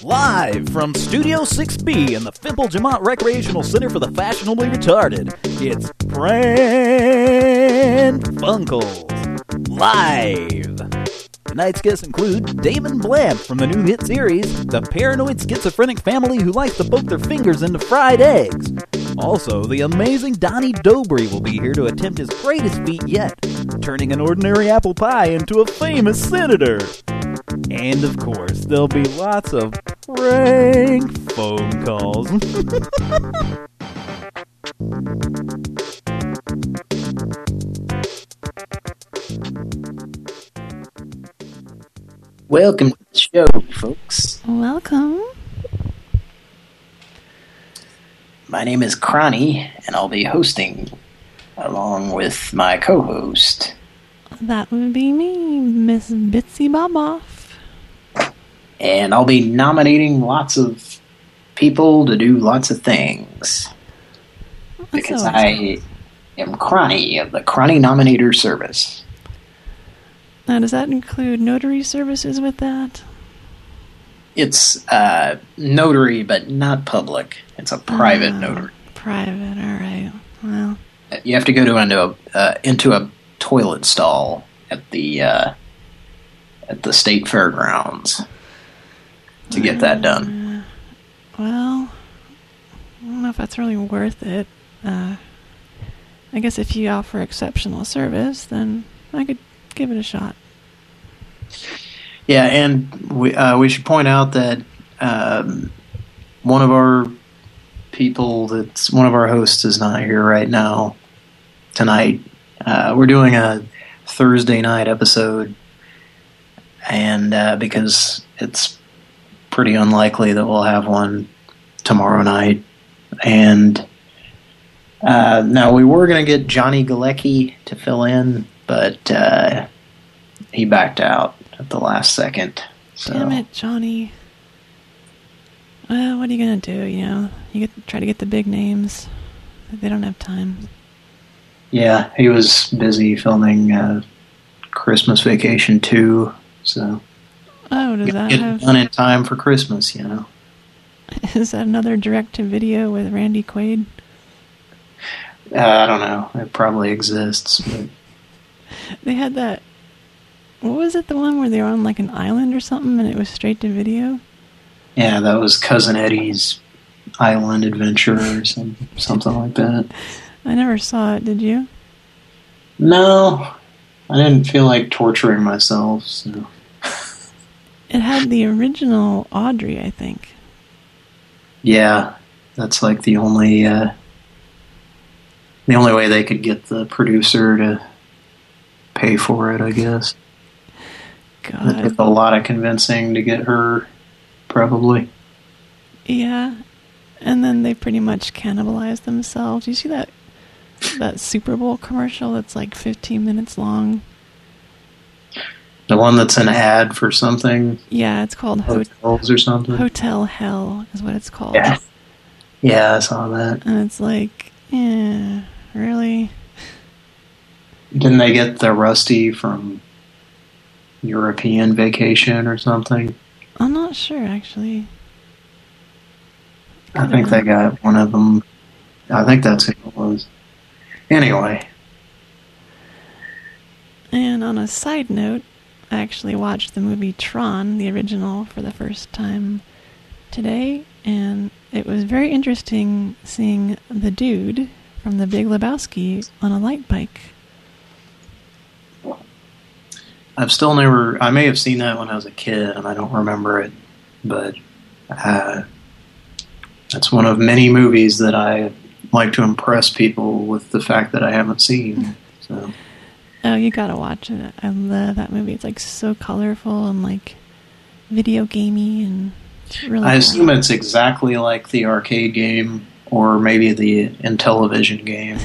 Live from Studio 6B in the Fimple Jamont Recreational Center for the Fashionably Retarded, it's Pran Funkels Live. Tonight's guests include Damon Blamp from the new hit series, The Paranoid Schizophrenic Family Who Likes to Poke Their Fingers into Fried Eggs. Also, the amazing Donnie Dobry will be here to attempt his greatest feat yet, turning an ordinary apple pie into a famous senator. And of course, there'll be lots of prank phone calls. Welcome to the show, folks. Welcome. My name is Cronny, and I'll be hosting along with my co-host. That would be me, Miss Bitsy Boboff. And I'll be nominating lots of people to do lots of things. Because I am Cronny of the Cronny Nominator Service. Now, does that include notary services with that? It's notary, but not public. It's a private notary. Private, all right. Well, you have to go to into a toilet stall at the state fairgrounds to get that done. Well, I don't know if that's really worth it. I guess if you offer exceptional service, then I could give it a shot. Yeah, and we should point out that one of our people, that's one of our hosts, is not here right now tonight. We're doing a Thursday night episode, and because it's pretty unlikely that we'll have one tomorrow night. And now we were going to get Johnny Galecki to fill in, but he backed out at the last second. So. Damn it, Johnny. Well, what are you going to do, you know? You try to get the big names. They don't have time. Yeah, he was busy filming Christmas Vacation 2, so... Oh, does that have... done in time for Christmas, you know. Is that another direct-to-video with Randy Quaid? I don't know. It probably exists, but... They had that... What was it, the one where they were on like an island or something and it was straight to video? Yeah, that was Cousin Eddie's Island Adventure or something like that. I never saw it, did you? No, I didn't feel like torturing myself, so... It had the original Audrey, I think. Yeah, that's like the only way they could get the producer to pay for it, I guess. God. It took a lot of convincing to get her, probably. Yeah, and then they pretty much cannibalized themselves. You see that Super Bowl commercial that's like 15 minutes long? The one that's an ad for something? Yeah, it's called Hotels or something? Hotel Hell is what it's called. Yeah. Yeah, I saw that. And it's like, yeah, really? Didn't they get the Rusty from European Vacation or something? I'm not sure, actually. I think they got one of them. I think that's who it was. Anyway. And on a side note, I actually watched the movie Tron, the original, for the first time today, and it was very interesting seeing the dude from The Big Lebowski on a light bike. I've still never... I may have seen that when I was a kid, and I don't remember it, but that's one of many movies that I like to impress people with the fact that I haven't seen, so... Oh, you gotta watch it. I love that movie. It's like so colorful and like video gamey and it's really I assume it's exactly like the arcade game or maybe the Intellivision game.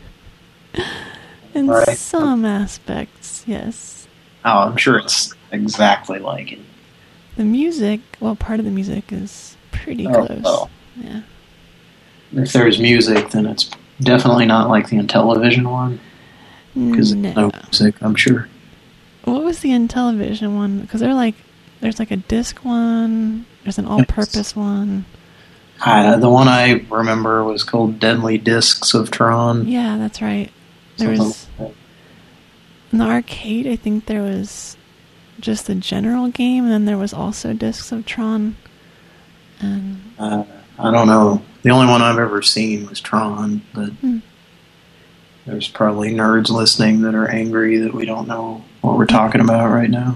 In some aspects, yes. Oh, I'm sure it's exactly like it. The music, well, part of the music is pretty close. Well. Yeah. If there's music, then it's definitely not like the Intellivision one. Because no music, I'm sure. What was the Intellivision one? Because they're like There's like a disc one. There's an all-purpose one. The one I remember was called Deadly Discs of Tron. Yeah, that's right. There was in the arcade. I think there was just the general game, and then there was also Discs of Tron. And I don't know. The only one I've ever seen was Tron, but there's probably nerds listening that are angry that we don't know what we're talking about right now.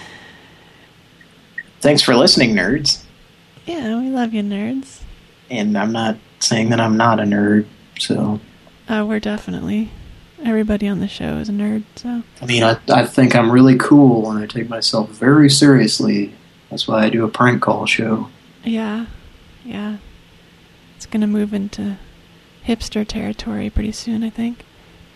Thanks for listening, nerds. Yeah, we love you, nerds. And I'm not saying that I'm not a nerd, so... We're definitely... Everybody on the show is a nerd, so... I mean, I think I'm really cool, and I take myself very seriously. That's why I do a prank call show. Yeah. It's gonna move into hipster territory pretty soon, I think.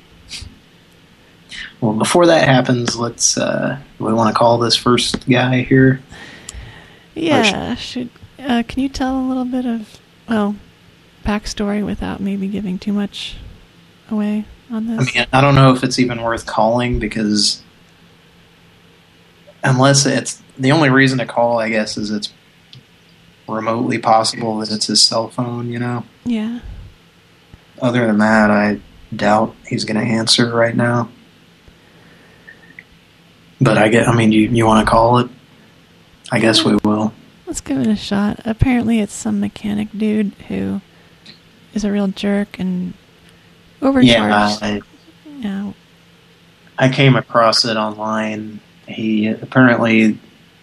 Well, before that happens, let's... we want to call this first guy here? Yeah, can you tell a little bit of, backstory without maybe giving too much away on this? I mean, I don't know if it's even worth calling, because unless it's... The only reason to call, I guess, is it's remotely possible that it's his cell phone, you know? Yeah. Other than that, I doubt he's going to answer right now. But I mean, you want to call it? I guess we will. Let's give it a shot. Apparently it's some mechanic dude who is a real jerk and overcharged. Yeah, I came across it online. He apparently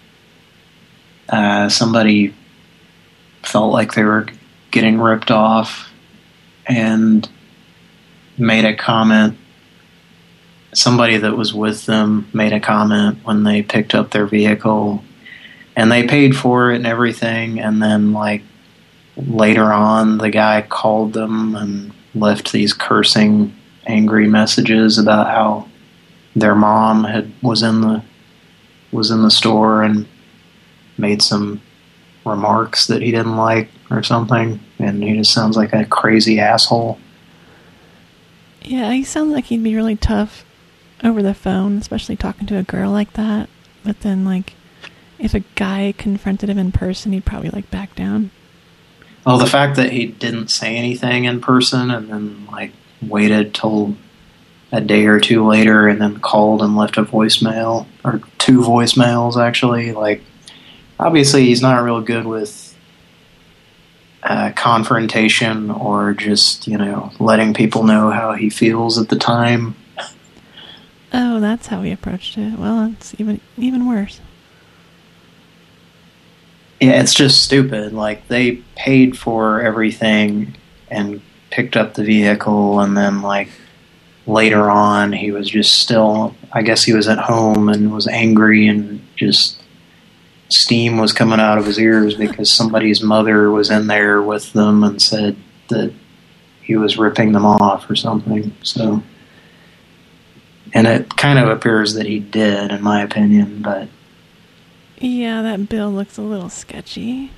somebody felt like they were getting ripped off and made a comment. Somebody that was with them made a comment when they picked up their vehicle, and they paid for it and everything, and then like later on the guy called them and left these cursing, angry messages about how their mom was in the store and made some remarks that he didn't like or something, and he just sounds like a crazy asshole. Yeah, he sounds like he'd be really tough over the phone, especially talking to a girl like that. But then, like, if a guy confronted him in person, he'd probably, like, back down. Well, the fact that he didn't say anything in person and then, like, waited till a day or two later and then called and left a voicemail, or 2 voicemails, actually, like, obviously he's not real good with confrontation or just, you know, letting people know how he feels at the time. Oh, that's how he approached it. Well, it's even worse. Yeah, it's just stupid. Like, they paid for everything and picked up the vehicle, and then, like, later on he was just still, I guess he was at home and was angry, and just steam was coming out of his ears because somebody's mother was in there with them and said that he was ripping them off or something. So, and it kind of appears that he did, in my opinion, but... Yeah, that bill looks a little sketchy.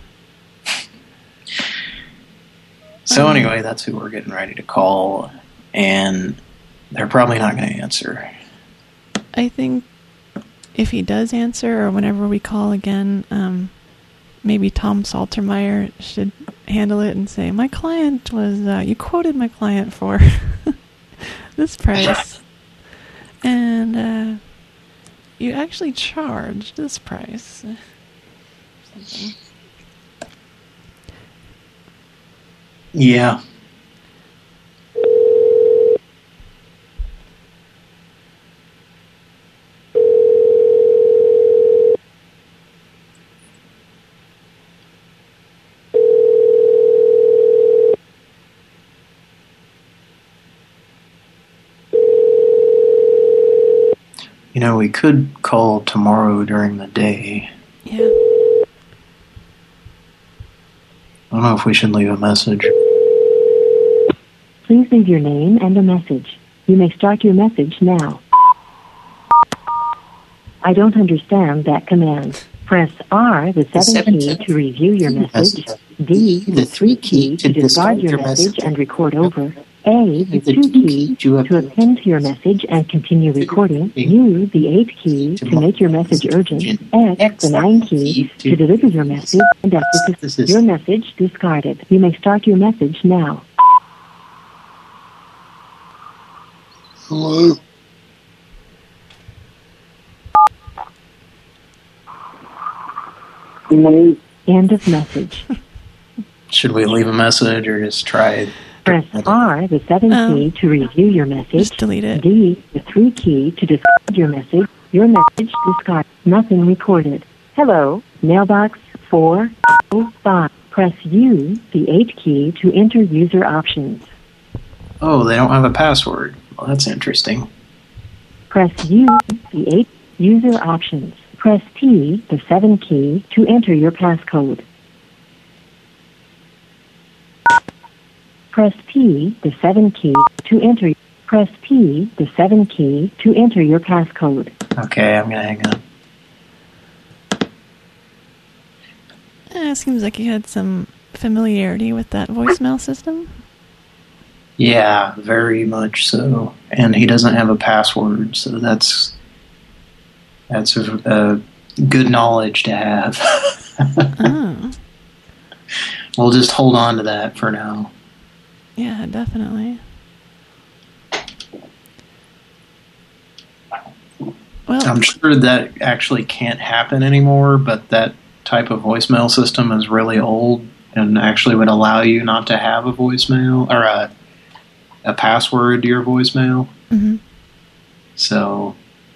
So anyway, that's who we're getting ready to call, and they're probably not going to answer. I think if he does answer, or whenever we call again, maybe Tom Saltermeyer should handle it and say, my client was, you quoted my client for this price. And you actually charged this price. Something. Yeah. You know, we could call tomorrow during the day. Yeah. I don't know if we should leave a message. Please leave your name and a message. You may start your message now. I don't understand that command. Press R, the 7 key, to review your message. D, the 3 key, to discard your message and record over. A, the 2 key to append to your message and continue recording. U, the 8 key to make your message urgent. X, the 9 key to deliver your message. And F, your message discarded. You may start your message now. Hello? End of message. Should we leave a message or just try it? Press R, the 7 key to review your message. Just delete it. D, the 3 key to discard your message. Your message discarded. Nothing recorded. Hello, mailbox 405. Press U, the 8 key to enter user options. Oh, they don't have a password. Well, that's interesting. Press U, the 8 user options. Press T, the 7 key to enter your passcode. Press P, the 7 key to enter. Press P, the 7 key to enter your passcode. Okay, I'm gonna hang up. It seems like you had some familiarity with that voicemail system. Yeah, very much so. And he doesn't have a password, so that's a good knowledge to have. Oh. We'll just hold on to that for now. Yeah, definitely. Well, I'm sure that actually can't happen anymore, but that type of voicemail system is really old and actually would allow you not to have a voicemail or a password to your voicemail. Mm-hmm. So,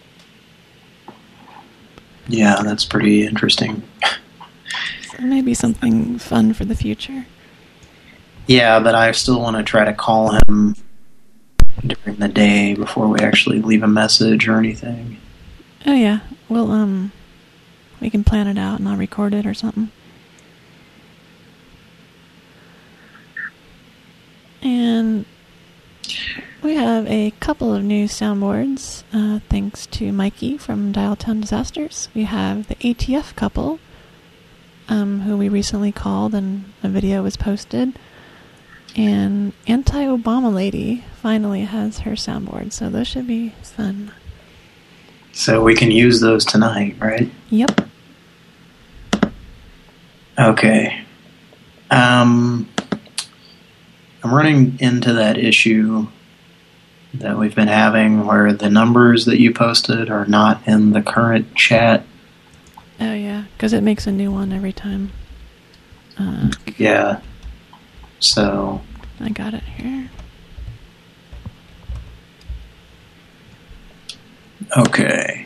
yeah, that's pretty interesting. So maybe something fun for the future. Yeah, but I still want to try to call him during the day before we actually leave a message or anything. Oh yeah, well we can plan it out and I'll record it or something. And we have a couple of new soundboards, thanks to Mikey from Dialtown Disasters. We have the ATF couple, who we recently called and a video was posted. And Anti-Obama Lady finally has her soundboard, so those should be fun. So we can use those tonight, right? Yep. Okay. I'm running into that issue that we've been having where the numbers that you posted are not in the current chat. Oh yeah, because it makes a new one every time. Yeah. So I got it here. okay.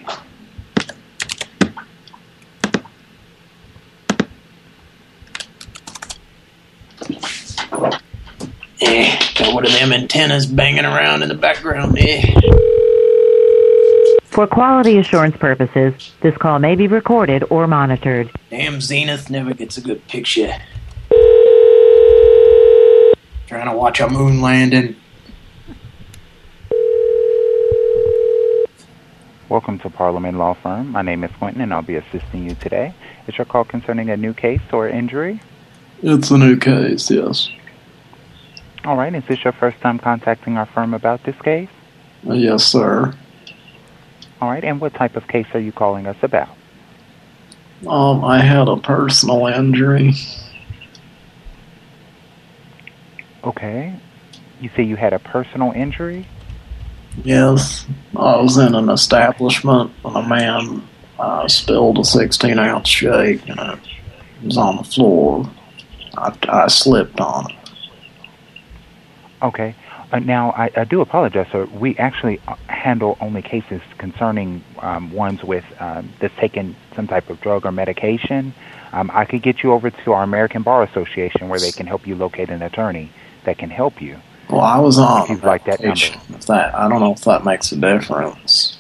Got one of them antennas banging around in the background. For quality assurance purposes, this call may be recorded or monitored. Damn Zenith never gets a good picture. Trying to watch a moon landing. Welcome to Parliament Law Firm. My name is Quentin and I'll be assisting you today. Is your call concerning a new case or injury? It's a new case, yes. All right, is this your first time contacting our firm about this case? Yes, sir. All right, and what type of case are you calling us about? I had a personal injury. Okay. You say you had a personal injury? Yes. I was in an establishment and a man spilled a 16-ounce shake and it was on the floor. I slipped on it. Okay. Now, I do apologize, sir. We actually handle only cases concerning ones with that's taken some type of drug or medication. I could get you over to our American Bar Association where they can help you locate an attorney that can help you. Well, I was on if you'd like that number. I don't know if that makes a difference.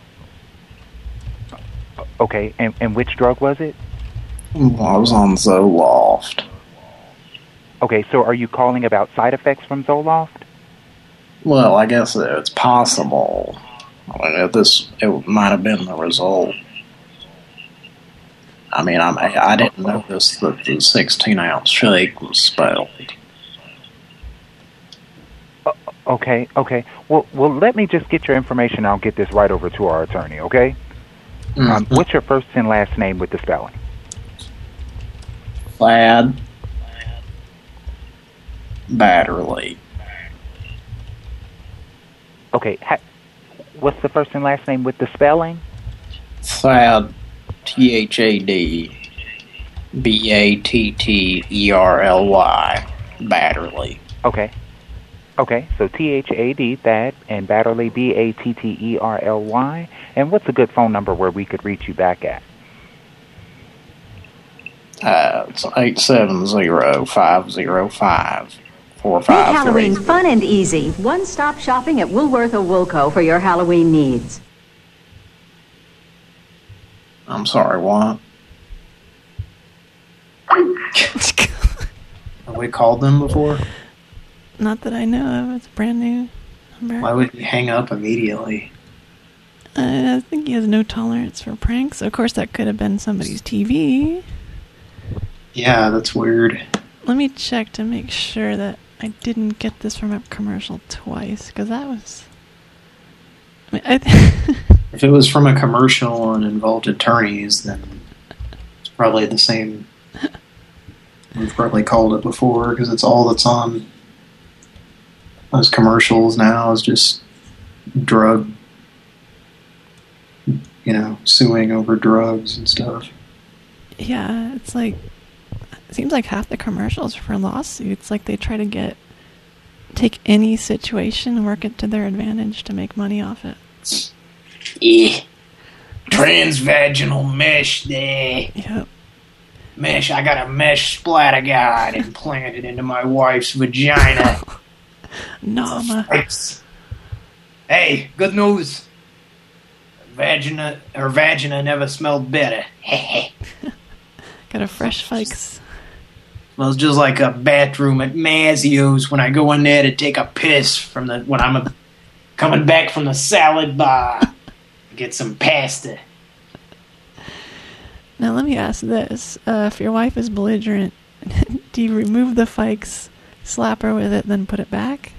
Okay, and which drug was it? Well, I was on Zoloft. Okay, so are you calling about side effects from Zoloft? Well, I guess it's possible. I mean, it might have been the result. I mean, I didn't notice that the 16-ounce shake was spilled. Okay, okay. Well, let me just get your information. I'll get this right over to our attorney, okay? What's your first and last name with the spelling? Thad Batterly. Okay, what's the first and last name with the spelling? Thad, Thad Batterly. Batterly. Okay. Okay, so Thad, Thad, and Batterly, Batterly. And what's a good phone number where we could reach you back at? It's 870-505-4503. Make Halloween fun and easy. One-stop shopping at Woolworth or Woolco for your Halloween needs. I'm sorry, what? Have we called them before? Not that I know of. It's a brand new number. Why would he hang up immediately? I think he has no tolerance for pranks. Of course, that could have been somebody's TV. Yeah, that's weird. Let me check to make sure that I didn't get this from a commercial twice, because that was... If it was from a commercial and involved attorneys, then it's probably the same. We've probably called it before, because it's all that's on those commercials now is just drug, suing over drugs and stuff. Yeah, it's like, it seems like half the commercials for lawsuits, like they try to take any situation and work it to their advantage to make money off it. Yeah. Transvaginal mesh there. Yep. Mesh, I got a mesh splatter guide implanted into my wife's vagina. Nama. Hey, good news. Vagina never smelled better. Got a fresh Fikes. Smells just like a bathroom at Mazzio's when I go in there to take a piss when I'm coming back from the salad bar. Get some pasta. Now let me ask this. If your wife is belligerent, do you remove the Fikes, slap her with it, then put it back?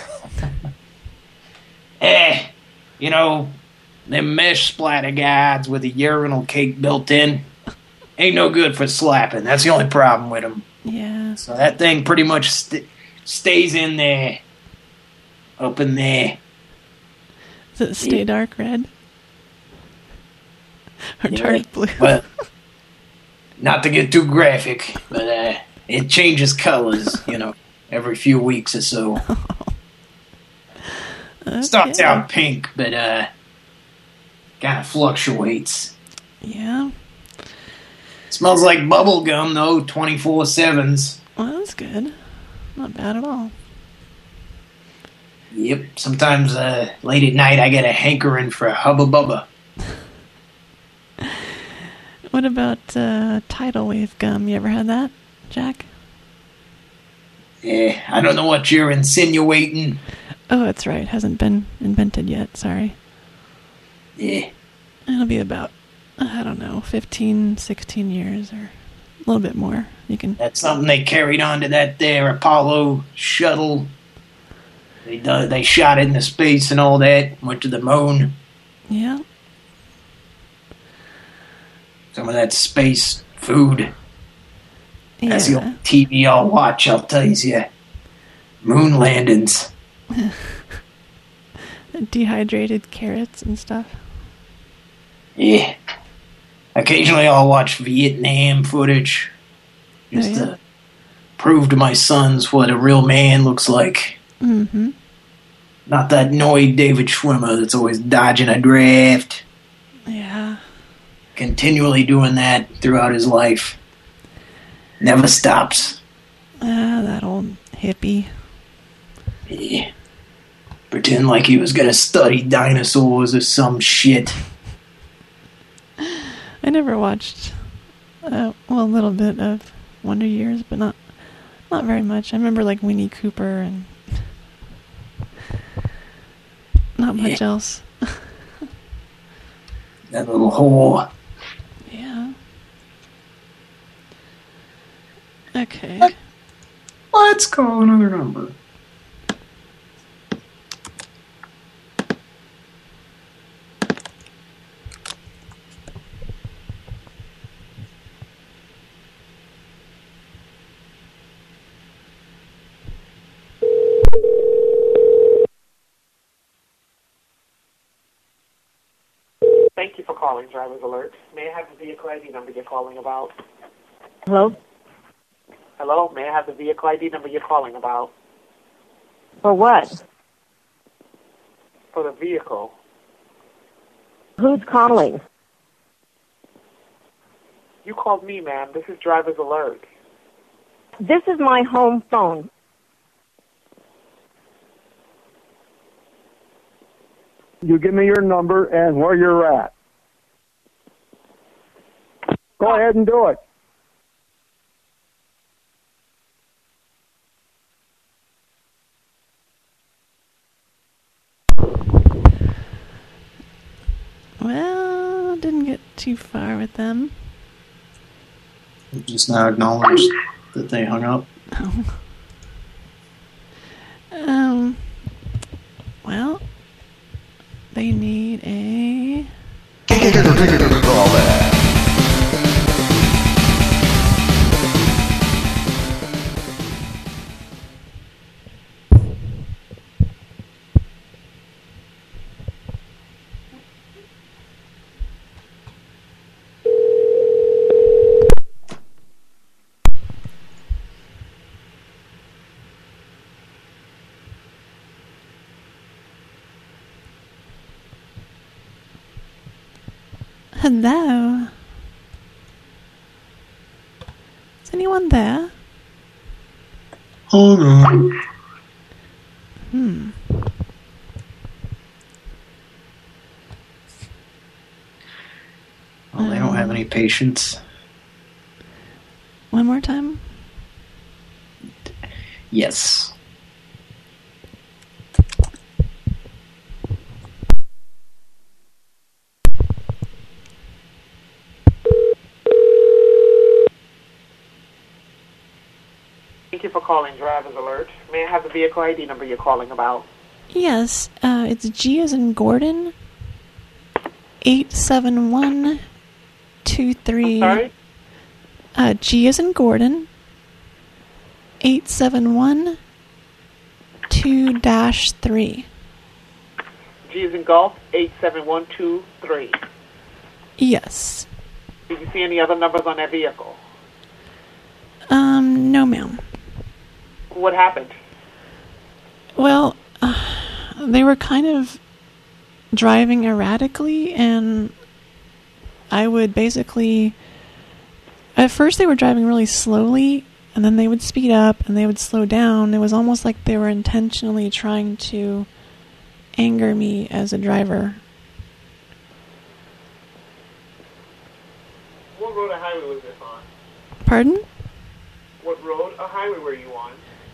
Them mesh splatter guides with a urinal cake built in ain't no good for slapping. That's the only problem with them. Yeah. So that thing pretty much stays in there. Up in there. Does it stay dark red? Or dark blue? Well, not to get too graphic, but it changes colors, every few weeks or so. Okay. Starts out pink, but kind of fluctuates. Yeah. Smells like bubble gum, though, 24/7s. Well, that's good. Not bad at all. Yep. Sometimes late at night I get a hankering for Hubba Bubba. What about tidal wave gum? You ever had that, Jack? Yeah, I don't know what you're insinuating. Oh, that's right. Hasn't been invented yet. Sorry. Yeah. It'll be about, 15, 16 years or a little bit more. That's something they carried on to that there Apollo shuttle. They shot it into space and all that. Went to the moon. Yeah. Some of that space food. Yeah. That's the only TV I'll watch, I'll tell you. Moon landings. Dehydrated carrots and stuff. Yeah. Occasionally I'll watch Vietnam footage. Just to prove to my sons what a real man looks like. Mm-hmm. Not that annoyed David Schwimmer that's always dodging a draft. Yeah. Continually doing that throughout his life. Never stops. That old hippie. Yeah. Pretend like he was gonna study dinosaurs or some shit. I never watched, a little bit of Wonder Years, but not very much. I remember like Winnie Cooper and not much else. That little whore. Yeah. Okay. Let's call another number. calling Driver's Alert. May I have the vehicle ID number you're calling about? Hello? Hello? May I have the vehicle ID number you're calling about? For what? For the vehicle. Who's calling? You called me, ma'am. This is Driver's Alert. This is my home phone. You give me your number and where you're at. Go ahead and do it. Well, didn't get too far with them. You just now acknowledged that they hung up. Well, they need a... Hello? Is anyone there? Oh no. Well, they don't have any patience. One more time? Yes. Thank you for calling Driver's Alert. May I have the vehicle ID number you're calling about? Yes, it's G as in Gordon. 87123. Sorry? G as in Gordon. 871-2-3. G as in Golf, 87123. Yes. Did you see any other numbers on that vehicle? No, ma'am. What happened? Well, they were kind of driving erratically, and I would basically... At first they were driving really slowly, and then they would speed up, and they would slow down. It was almost like they were intentionally trying to anger me as a driver. What road or highway was this on? Pardon? What road or highway were you on?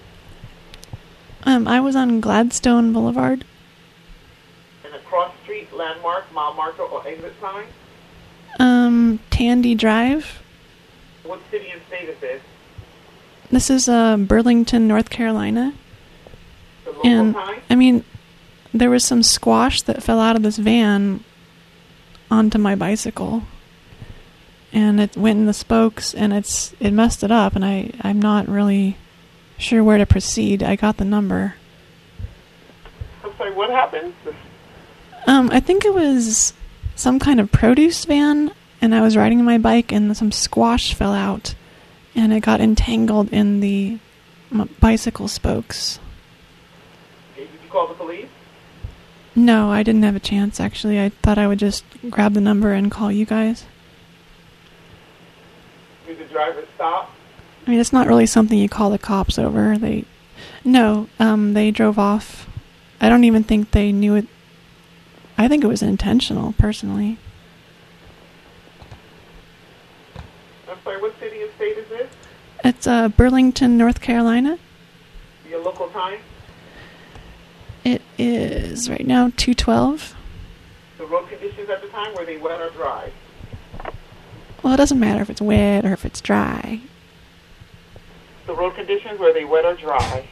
I was on Gladstone Boulevard. And a cross street, landmark, mile marker, or exit sign? Tandy Drive. What city and state is this? This is Burlington, North Carolina. The local time? I mean, there was some squash that fell out of this van onto my bicycle, and it went in the spokes, and it messed it up, and I'm not really sure where to proceed. I got the number. I'm sorry, what happened? I think it was some kind of produce van, and I was riding my bike, and some squash fell out, and it got entangled in the bicycle spokes. Did you call the police? No, I didn't have a chance, actually. I thought I would just grab the number and call you guys. Did the driver stop? I mean, it's not really something you call the cops over. They drove off. I don't even think they knew it. I think it was intentional, personally. I'm sorry, what city and state is this? It's Burlington, North Carolina. Your local time? It is right now 2:12. The road conditions at the time, were they wet or dry? Well, it doesn't matter if it's wet or if it's dry. The road conditions, were they wet or dry?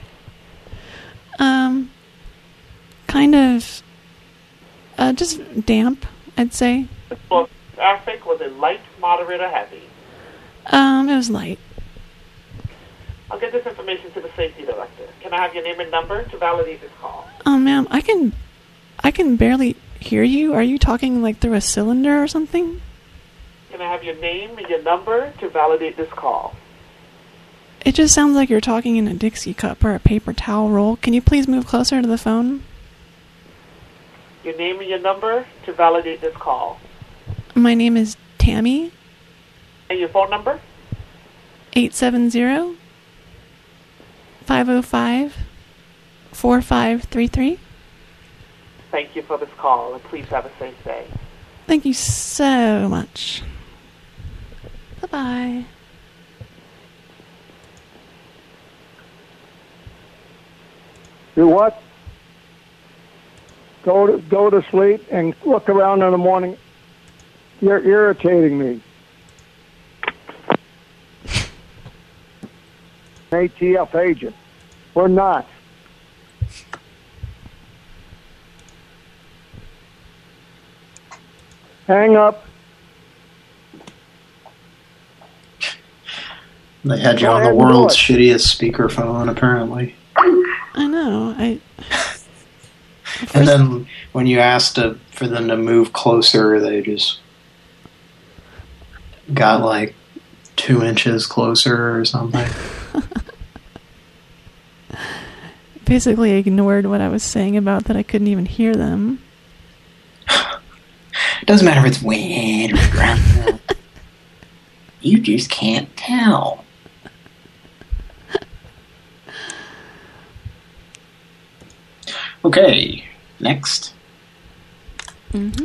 Kind of, just damp, I'd say. The flow of traffic, was it light, moderate, or heavy? It was light. I'll get this information to the safety director. Can I have your name and number to validate this call? Oh, ma'am, I can barely hear you. Are you talking like through a cylinder or something? Can I have your name and your number to validate this call? It just sounds like you're talking in a Dixie cup or a paper towel roll. Can you please move closer to the phone? Your name and your number to validate this call. My name is Tammy. And your phone number? 870-505-4533. Thank you for this call, and please have a safe day. Thank you so much. Bye-bye. Do what? Go to sleep and look around in the morning. You're irritating me. ATF agent. We're not. Hang up. They had you on the world's shittiest speakerphone, apparently. I know. And then when you asked for them to move closer, they just got like 2 inches closer or something. Basically ignored what I was saying about that I couldn't even hear them. It doesn't matter if it's wind or ground. You just can't tell. Okay, next. Mm-hmm.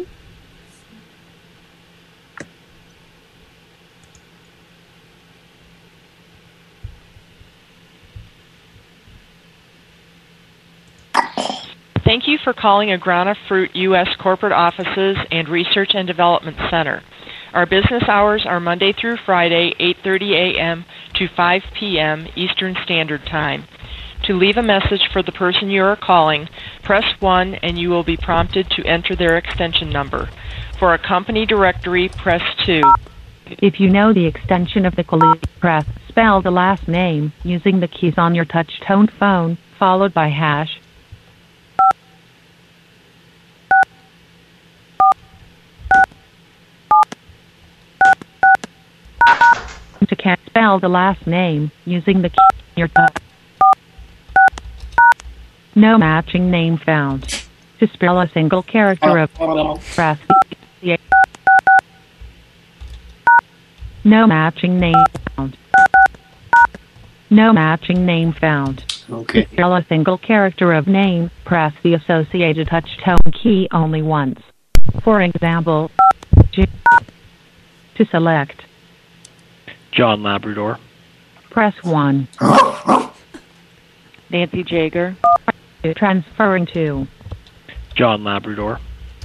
Thank you for calling Agrana Fruit U.S. Corporate Offices and Research and Development Center. Our business hours are Monday through Friday, 8:30 a.m. to 5 p.m. Eastern Standard Time. To leave a message for the person you are calling, press 1 and you will be prompted to enter their extension number. For a company directory, press 2. If you know the extension of the caller, press spell the last name using the keys on your touch-tone phone, followed by hash. To can't spell the last name using the key on your touch. No matching name found. To spell a single character of press the No matching name found. No matching name found. Okay. To spell a single character of name, press the associated touch-tone key only once. For example, to select John Labrador. Press 1. Nancy Jager. Transferring to John Labrador.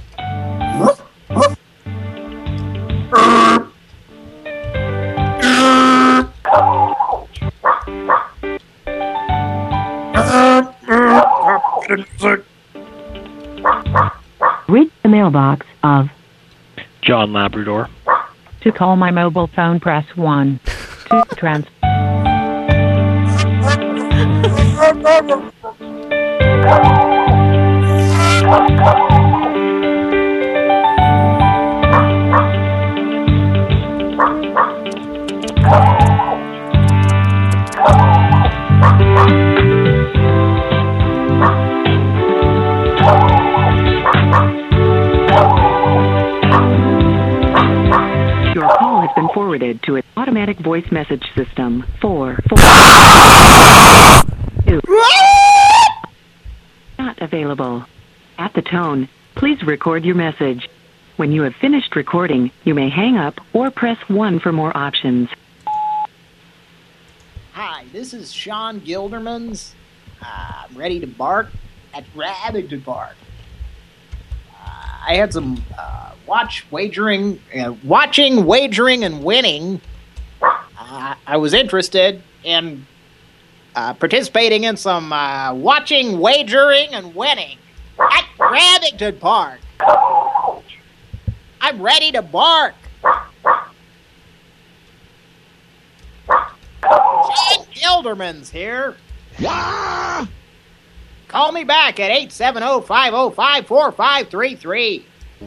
Reach the mailbox of John Labrador. To call my mobile phone, press 1. To transfer. Your call has been forwarded to an automatic voice message system. 4 2 Not available. At the tone, please record your message. When you have finished recording, you may hang up or press 1 for more options. Hi, this is Sean Gildermans. I'm ready to bark. That's ready to bark. I had some watching, wagering, and winning. I was interested in participating in some watching, wagering, and winning at Remington Park. I'm ready to bark. Sean Gildermans here. Call me back at 870-505-4533.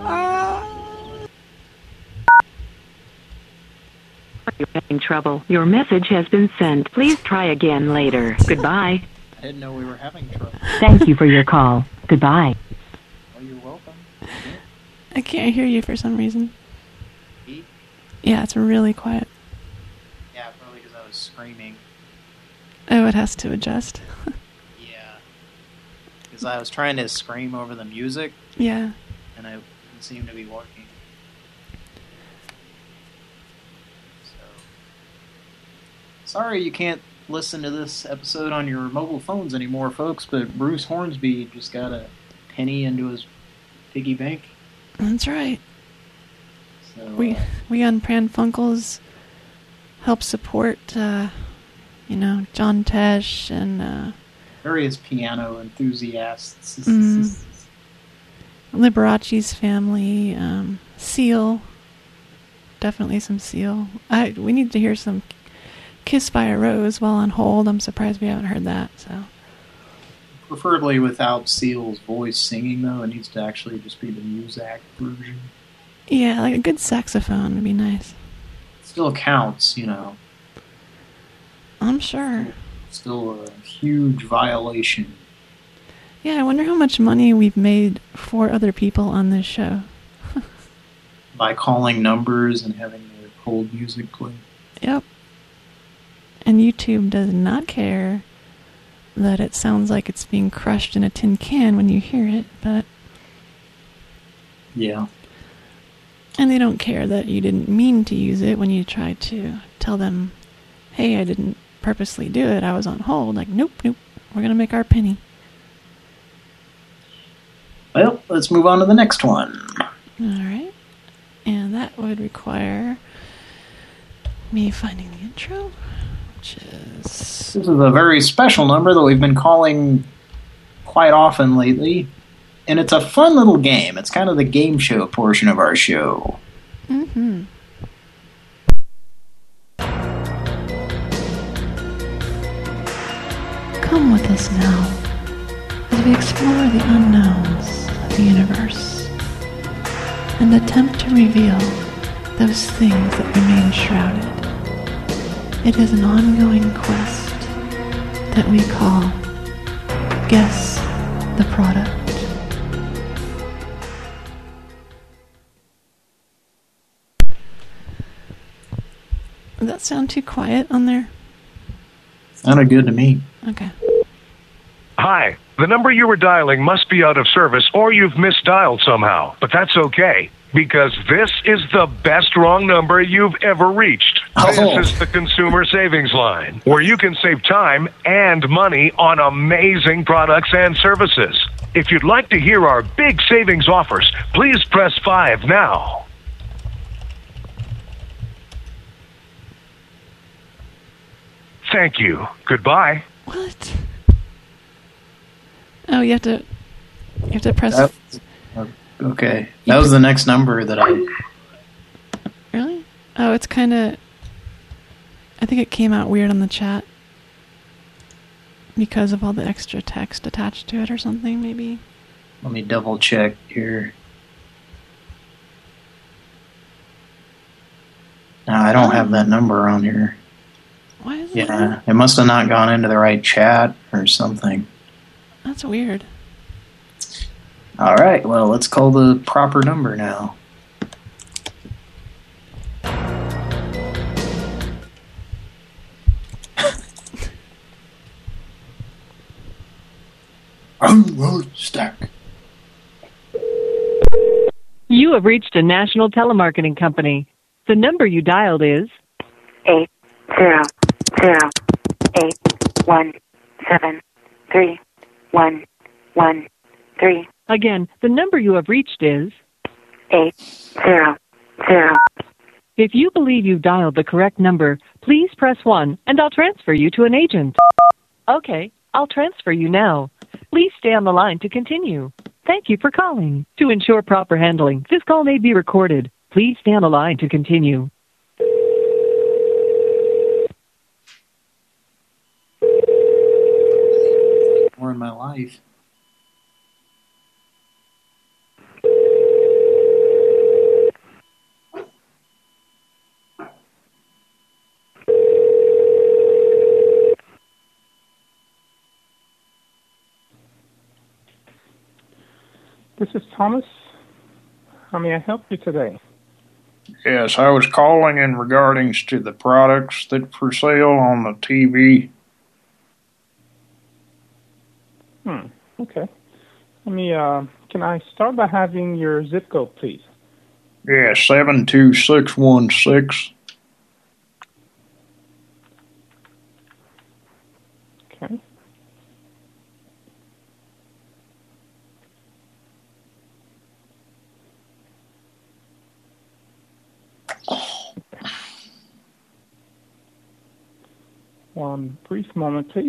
You're having trouble. Your message has been sent. Please try again later. Goodbye. I didn't know we were having trouble. Thank you for your call. Goodbye. Oh, you're welcome. I can't hear you for some reason. Yeah, it's really quiet. Yeah, probably because I was screaming. Oh, it has to adjust. Yeah. Because I was trying to scream over the music. Yeah. And it didn't seem to be working. Sorry you can't listen to this episode on your mobile phones anymore, folks, but Bruce Hornsby just got a penny into his piggy bank. That's right. So, we on Pran Funkels help support, John Tesh and... various piano enthusiasts. Liberace's family, Seal. Definitely some Seal. We need to hear some Kiss by a Rose while on hold. I'm surprised we haven't heard that. So, preferably without Seal's voice singing, though. It needs to actually just be the Muzak version. Yeah, like a good saxophone would be nice. Still counts, I'm sure. Still a huge violation. Yeah, I wonder how much money we've made for other people on this show. By calling numbers and having their hold music play. Yep. And YouTube does not care that it sounds like it's being crushed in a tin can when you hear it, but... Yeah. And they don't care that you didn't mean to use it when you try to tell them, hey, I didn't purposely do it, I was on hold. Like, nope, we're going to make our penny. Well, let's move on to the next one. All right. And that would require me finding the intro. This is a very special number that we've been calling quite often lately. And it's a fun little game. It's kind of the game show portion of our show. Mm-hmm. Come with us now as we explore the unknowns of the universe and attempt to reveal those things that remain shrouded. It is an ongoing quest that we call Guess the Product. Does that sound too quiet on there? Sounded good to me. Okay. Hi, the number you were dialing must be out of service or you've misdialed somehow, but that's okay. Because this is the best wrong number you've ever reached. Oh. This is the Consumer Savings Line, where you can save time and money on amazing products and services. If you'd like to hear our big savings offers, please press 5 now. Thank you. Goodbye. What? Oh, you have to press... Okay. That was the next number that I... Really? Oh, it's kind of... I think it came out weird on the chat. Because of all the extra text attached to it or something, maybe. Let me double check here. No, I don't have that number on here. Why is it? Yeah, it must have not gone into the right chat or something. That's weird. All right, well, let's call the proper number now. Stack. You have reached a national telemarketing company. The number you dialed is 800-817-3113. Again, the number you have reached is 800. If you believe you've dialed the correct number, please press 1 and I'll transfer you to an agent. Okay, I'll transfer you now. Please stay on the line to continue. Thank you for calling. To ensure proper handling, this call may be recorded. Please stay on the line to continue. More in my life. This is Thomas. How may I help you today? Yes, I was calling in regarding to the products that for sale on the TV. Okay. Let me, can I start by having your zip code, please? Yeah, 72616. Okay. One brief moment, please.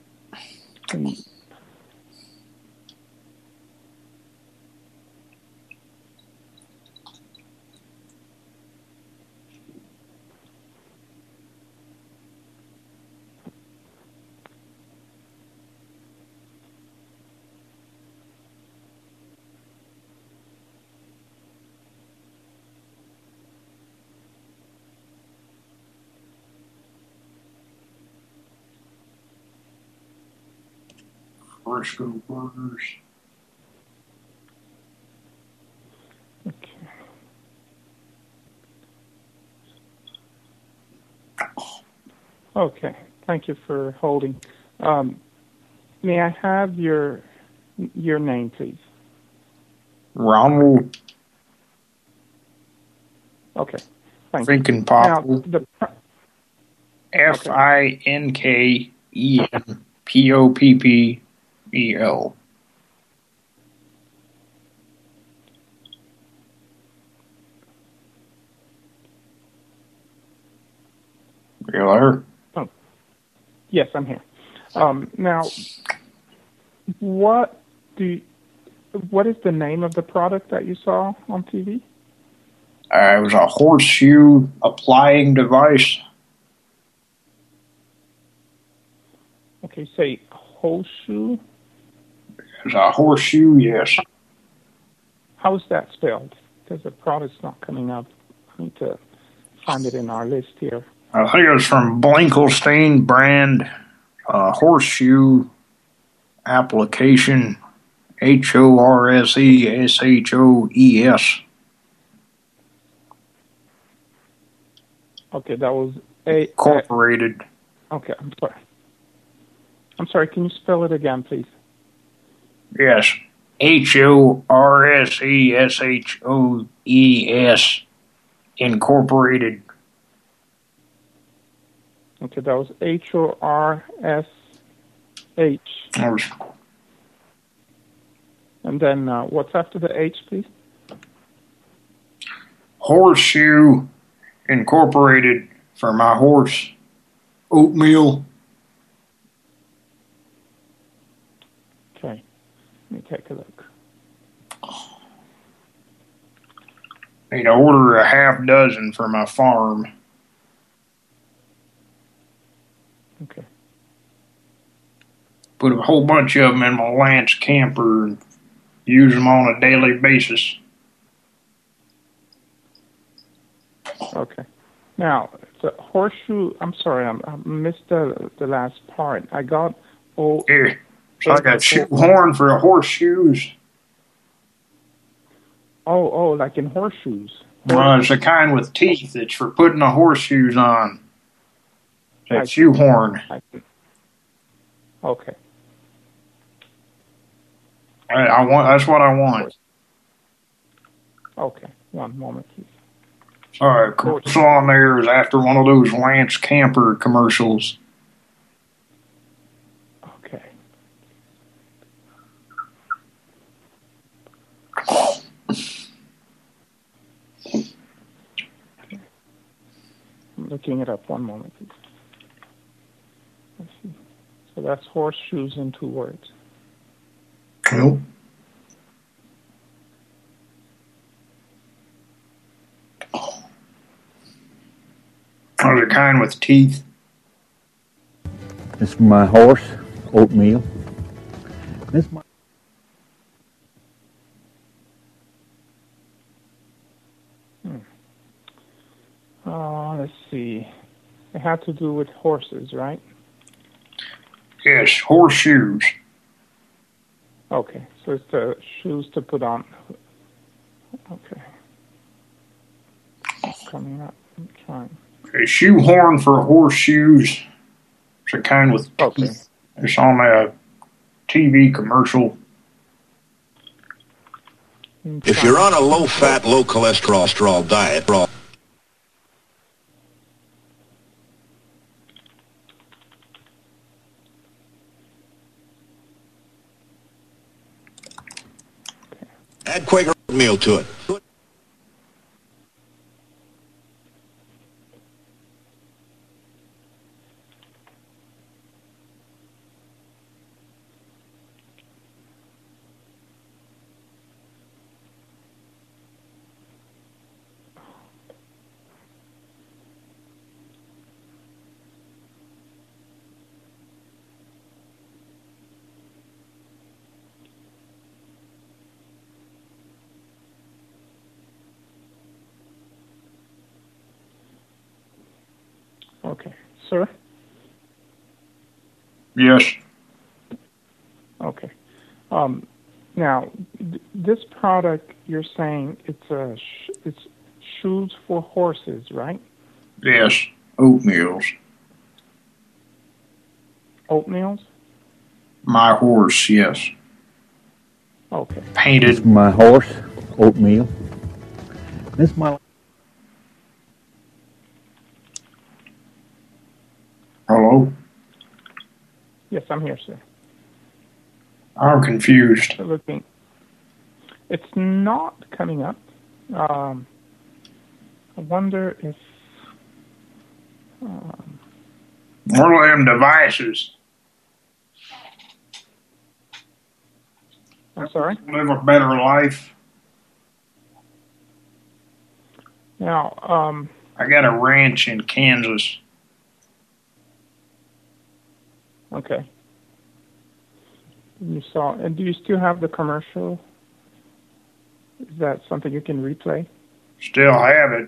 Frisco Burgers. Okay. Thank you for holding. May I have your name, please? Ronald. Okay. Thank Finken you. Popple. FINKENPOPPEL. You there? Oh, yes, I'm here. Now, what is the name of the product that you saw on TV? It was a horseshoe applying device. Okay, say horseshoe. It's a horseshoe, yes. How's that spelled? Because the product's not coming up. I need to find it in our list here. I think it's from Blankelstein brand, horseshoe application, HORSESHOES. Okay, that was Incorporated. Okay, I'm sorry. I'm sorry, can you spell it again, please? Yes, HORSESHOES, Incorporated. Okay, that was HORSH. And then what's after the H, please? Horseshoe Incorporated for my horse. Oatmeal. Okay, let me take a look. Need to order a half dozen for my farm. Okay. Put a whole bunch of them in my Lance camper and use them on a daily basis. Okay. Now, the horseshoe, I'm sorry, I missed the last part. I got... Here, so I got shoehorn for horseshoes. Oh, like in horseshoes. Well, it's the kind with teeth. It's for putting the horseshoes on. That shoehorn. Okay. I want. That's what I want. Okay. One moment, please. All right. Commercial on there is after one of those Lance Camper commercials. Okay. I'm looking it up. One moment, please. Let's see. So that's horseshoes in 2 words. Nope. Are the kind with teeth? This is my horse, Oatmeal. This is my... Let's see. It had to do with horses, right? Yes, horseshoes. Okay, so it's the shoes to put on. Okay. Coming up. I'm trying. A shoe horn for horseshoes. It's a kind with teeth. It's on a TV commercial. If you're on a low-fat, low-cholesterol diet, add Quaker oatmeal to it. Okay. Sir? Yes. Okay. Now, this product, you're saying it's shoes for horses, right? Yes. Oatmeals. Oatmeals? My horse, yes. Okay. Painted. My horse, oatmeal. This is my... Hello? Yes, I'm here, sir. I'm confused. Looking. It's not coming up. I wonder if... One of them devices. I'm sorry? Live a better life. Now, I got a ranch in Kansas. Okay. You saw, and do you still have the commercial? Is that something you can replay? Still have it.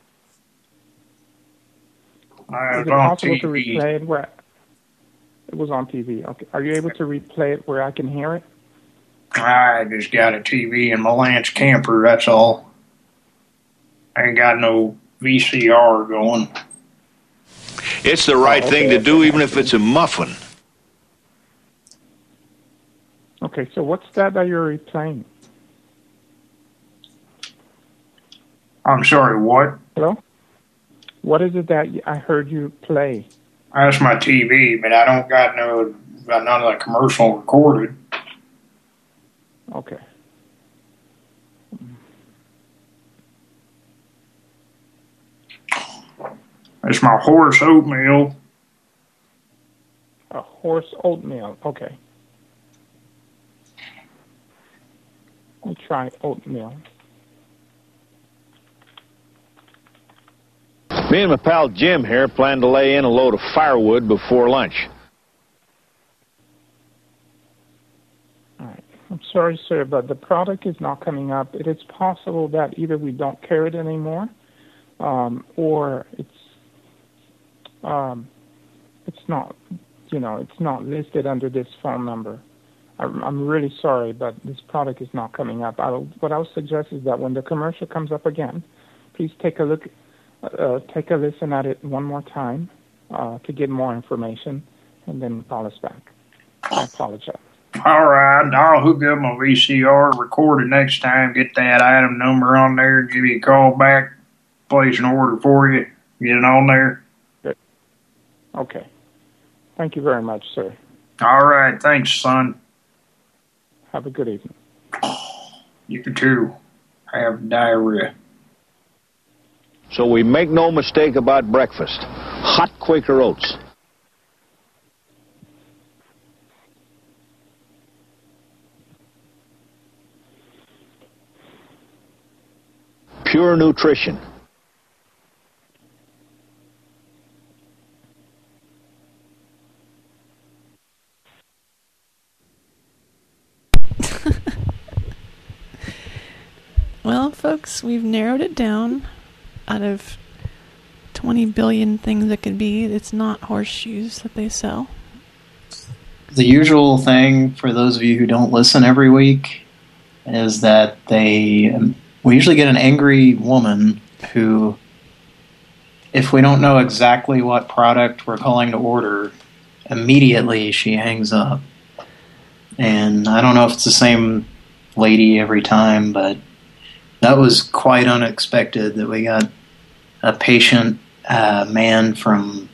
Is it possible to replay it where it was on TV? Okay. Are you able to replay it where I can hear it? I just got a TV in my Lance camper, that's all. I ain't got no VCR going. It's the right thing to do, even if it's a muffin. Okay, so what's that you're replaying? I'm sorry, what? Hello? What is it that I heard you play? That's my TV, but I don't got none of the commercial recorded. Okay. It's my horse oatmeal. A horse oatmeal, okay. Let me try oatmeal. Me and my pal Jim here plan to lay in a load of firewood before lunch. All right. I'm sorry, sir, but the product is not coming up. It is possible that either we don't carry it anymore, or it's not, it's not listed under this phone number. I'm really sorry, but this product is not coming up. What I would suggest is that when the commercial comes up again, please take a look, take a listen at it one more time to get more information, and then call us back. I apologize. All right, I'll hook up my VCR, record it next time, get that item number on there, give you a call back, place an order for you, get it on there. Good. Okay. Thank you very much, sir. All right, thanks, son. Have a good evening. You too. Have diarrhea. So we make no mistake about breakfast. Hot Quaker oats. Pure nutrition. Well, folks, we've narrowed it down. Out of 20 billion things that could be, it's not horseshoes that they sell. The usual thing for those of you who don't listen every week is that we usually get an angry woman who, if we don't know exactly what product we're calling to order, immediately she hangs up. And I don't know if it's the same lady every time, but that was quite unexpected that we got a patient man from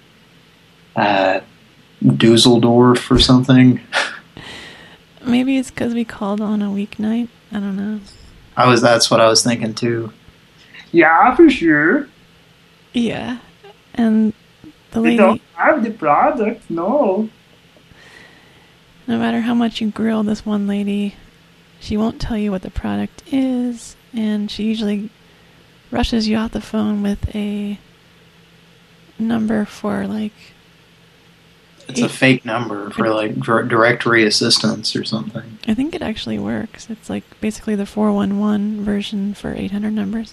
Dusseldorf or something. Maybe it's because we called on a weeknight. I don't know. That's what I was thinking too. Yeah, for sure. Yeah, and the lady... You don't have the product, no. No matter how much you grill this one lady, she won't tell you what the product is, and she usually rushes you off the phone with a number for, like... It's a fake number for, like, directory assistance or something. I think it actually works. It's, like, basically the 411 version for 800 numbers.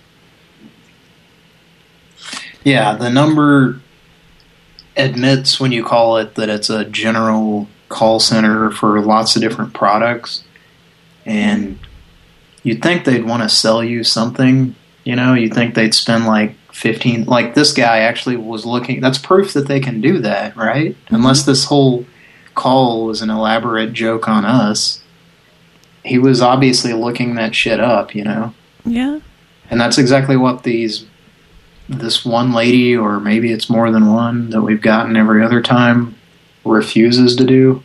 Yeah, the number admits when you call it that it's a general call center for lots of different products. And you'd think they'd want to sell you something, you know? You'd think they'd spend like 15... Like this guy actually was looking... That's proof that they can do that, right? Mm-hmm. Unless this whole call was an elaborate joke on us. He was obviously looking that shit up, you know? Yeah. And that's exactly what this one lady, or maybe it's more than one, that we've gotten every other time, refuses to do.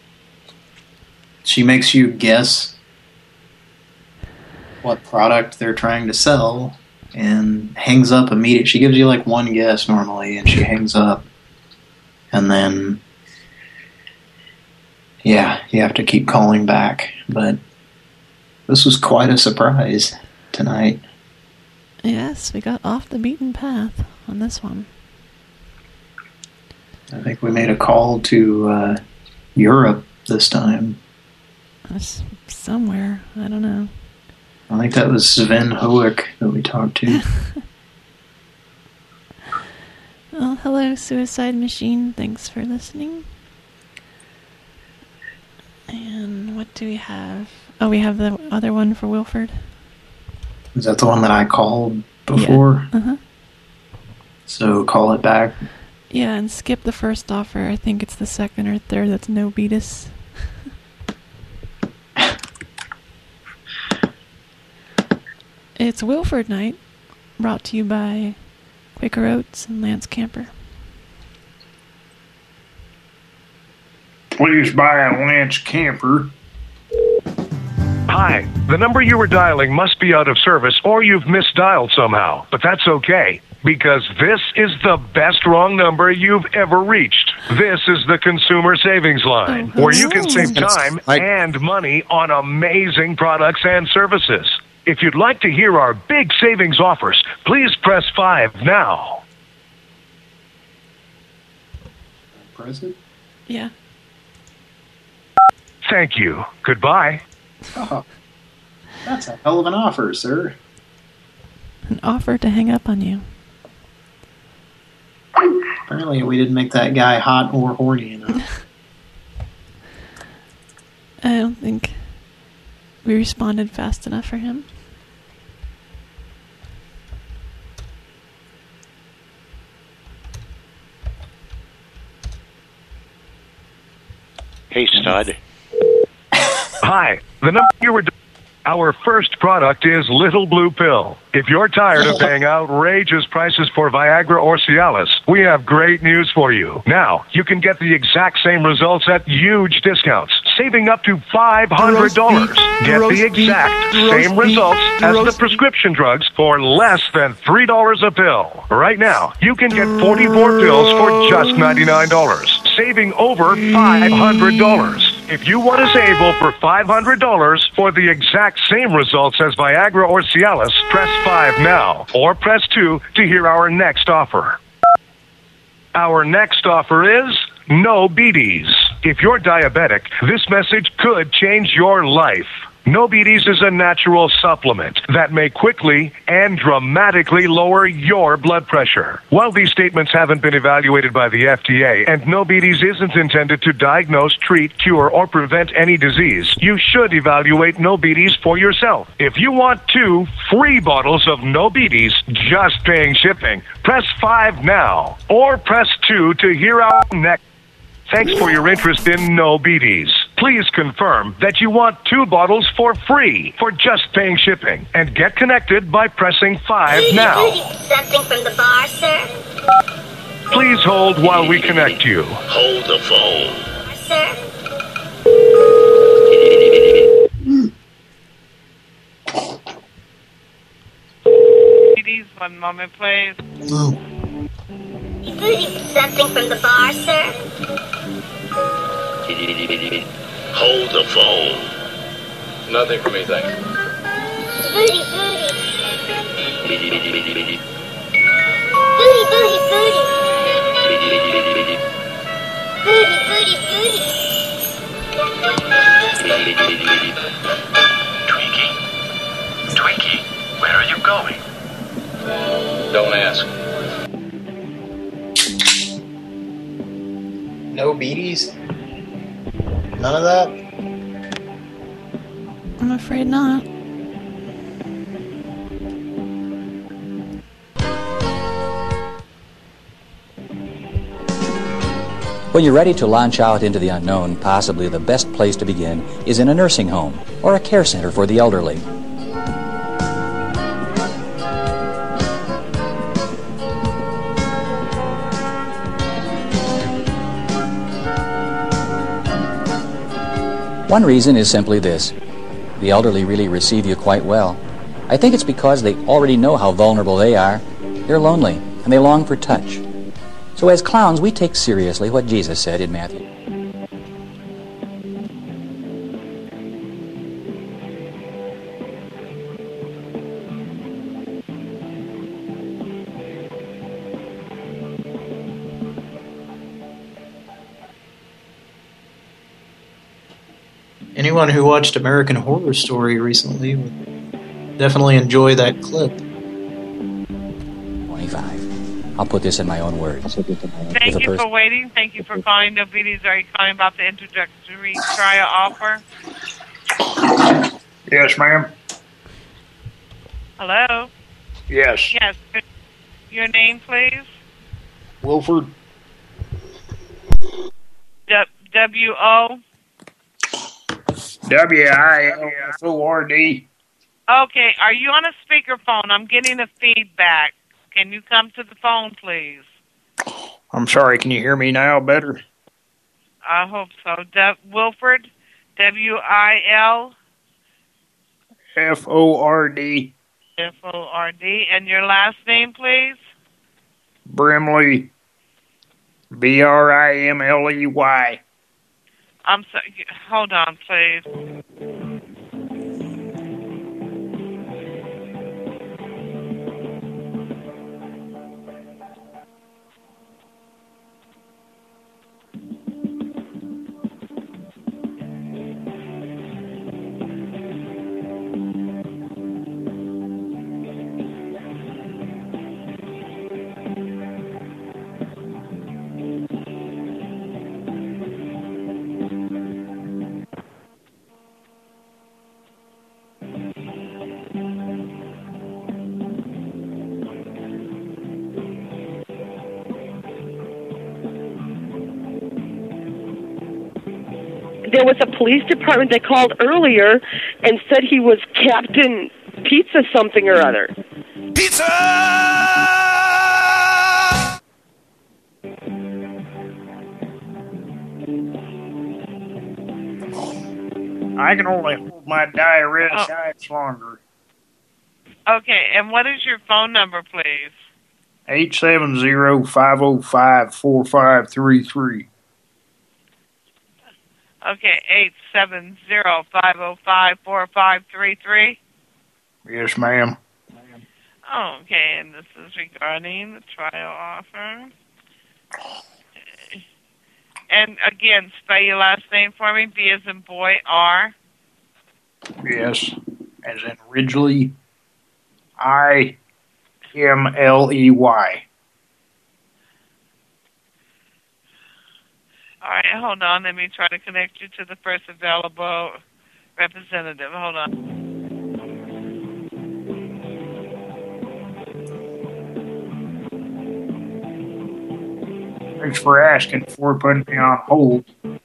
She makes you guess what product they're trying to sell and hangs up immediately. She gives you like one guess normally, and she hangs up. And then, yeah, you have to keep calling back. But this was quite a surprise tonight. Yes, we got off the beaten path on this one. I think we made a call to Europe this time. That's somewhere. I don't know. I think that was Sven Hoek that we talked to. Well, hello, Suicide Machine. Thanks for listening. And what do we have? Oh, we have the other one for Wilford. Is that the one that I called before? Yeah. Uh-huh. So call it back. Yeah, and skip the first offer. I think it's the second or third that's no beatus. It's Wilford Night, brought to you by Quaker Oats and Lance Camper. Please buy a Lance Camper. Hi, the number you were dialing must be out of service or you've misdialed somehow, but that's okay, because this is the best wrong number you've ever reached. This is the Consumer Savings Line, where you can save time and money on amazing products and services. If you'd like to hear our big savings offers, please press 5 now. Press it? Yeah. Thank you. Goodbye. Oh, that's a hell of an offer, sir. An offer to hang up on you. Apparently we didn't make that guy hot or horny enough. I don't think we responded fast enough for him. Hey, stud. Hi, the number you were... Our first product is Little Blue Pill. If you're tired of paying outrageous prices for Viagra or Cialis, we have great news for you. Now, you can get the exact same results at huge discounts, saving up to $500. Get the exact same results as the prescription drugs for less than $3 a pill. Right now, you can get 44 pills for just $99, saving over $500. If you want to save over $500 for the exact same results as Viagra or Cialis, press 5 now, or press 2 to hear our next offer. Our next offer is no beaties. If you're diabetic, this message could change your life. Nobetes is a natural supplement that may quickly and dramatically lower your blood pressure. While these statements haven't been evaluated by the FDA and Nobetes isn't intended to diagnose, treat, cure, or prevent any disease, you should evaluate Nobetes for yourself. If you want 2 free bottles of Nobetes, just paying shipping, press 5 now or press 2 to hear our next. Thanks for your interest in Nobetes. Please confirm that you want 2 bottles for free for just paying shipping. And get connected by pressing 5 now. Something from the bar, sir? Please hold while we connect you. Hold the phone. Sir? One moment, please. Something from the bar, sir? Hold the phone. Nothing for me, thanks. Booty, booty. Booty, booty, booty. Booty, booty, booty. Booty, booty, booty. Twinkie, where are you going? Don't ask. Nobetes? None of that? I'm afraid not. When you're ready to launch out into the unknown, possibly the best place to begin is in a nursing home or a care center for the elderly. One reason is simply this. The elderly really receive you quite well. I think it's because they already know how vulnerable they are. They're lonely, and they long for touch. So as clowns, we take seriously what Jesus said in Matthew. Anyone who watched American Horror Story recently would definitely enjoy that clip. 25. I'll put this in my own words. Thank you for waiting. Thank you for calling Nobetes. Are you calling about the introductory trial offer? Yes, ma'am. Hello? Yes. Yes. Your name, please? Wilford. W-O? W-I-L-F-O-R-D. Okay, are you on a speakerphone? I'm getting a feedback. Can you come to the phone, please? I'm sorry, can you hear me now better? I hope so. Wilford, W-I-L? F-O-R-D. F-O-R-D. And your last name, please? Brimley. B-R-I-M-L-E-Y. I'm sorry. Hold on, please. There was a police department that called earlier and said he was Captain Pizza something or other. Pizza! I can only hold my diarrhea sides longer. Okay, and what is your phone number, please? 870-505-4533. Okay, 870-505-4533. Yes, ma'am. Okay, and this is regarding the trial offer. And again, spell your last name for me. B as in boy, R. Yes. As in Ridgely. I-M-L-E-Y. All right, hold on. Let me try to connect you to the first available representative. Hold on. Thanks for asking before putting me on hold.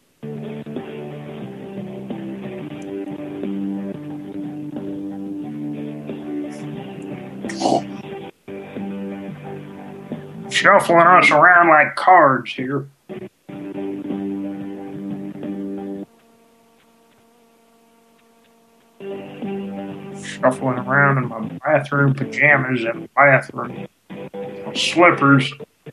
Shuffling us around like cards here. Shuffling around in my bathroom pajamas and bathroom slippers.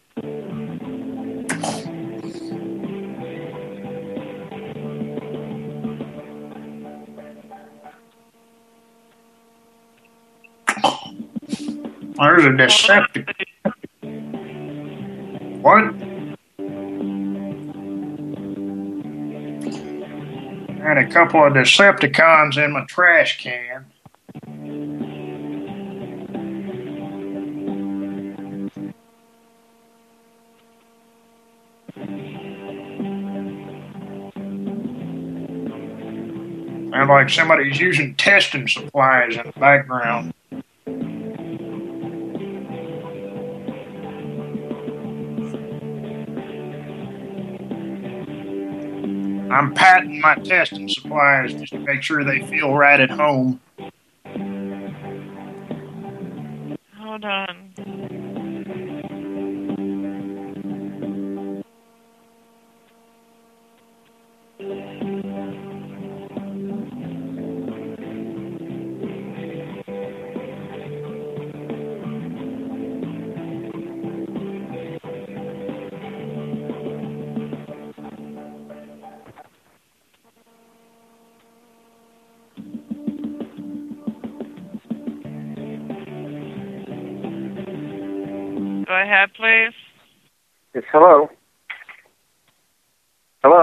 There's a Decepticon. What? I had a couple of Decepticons in my trash can. Sounds like somebody's using testing supplies in the background. I'm patting my testing supplies just to make sure they feel right at home. Hold on. Go ahead, please. Yes, hello. Hello.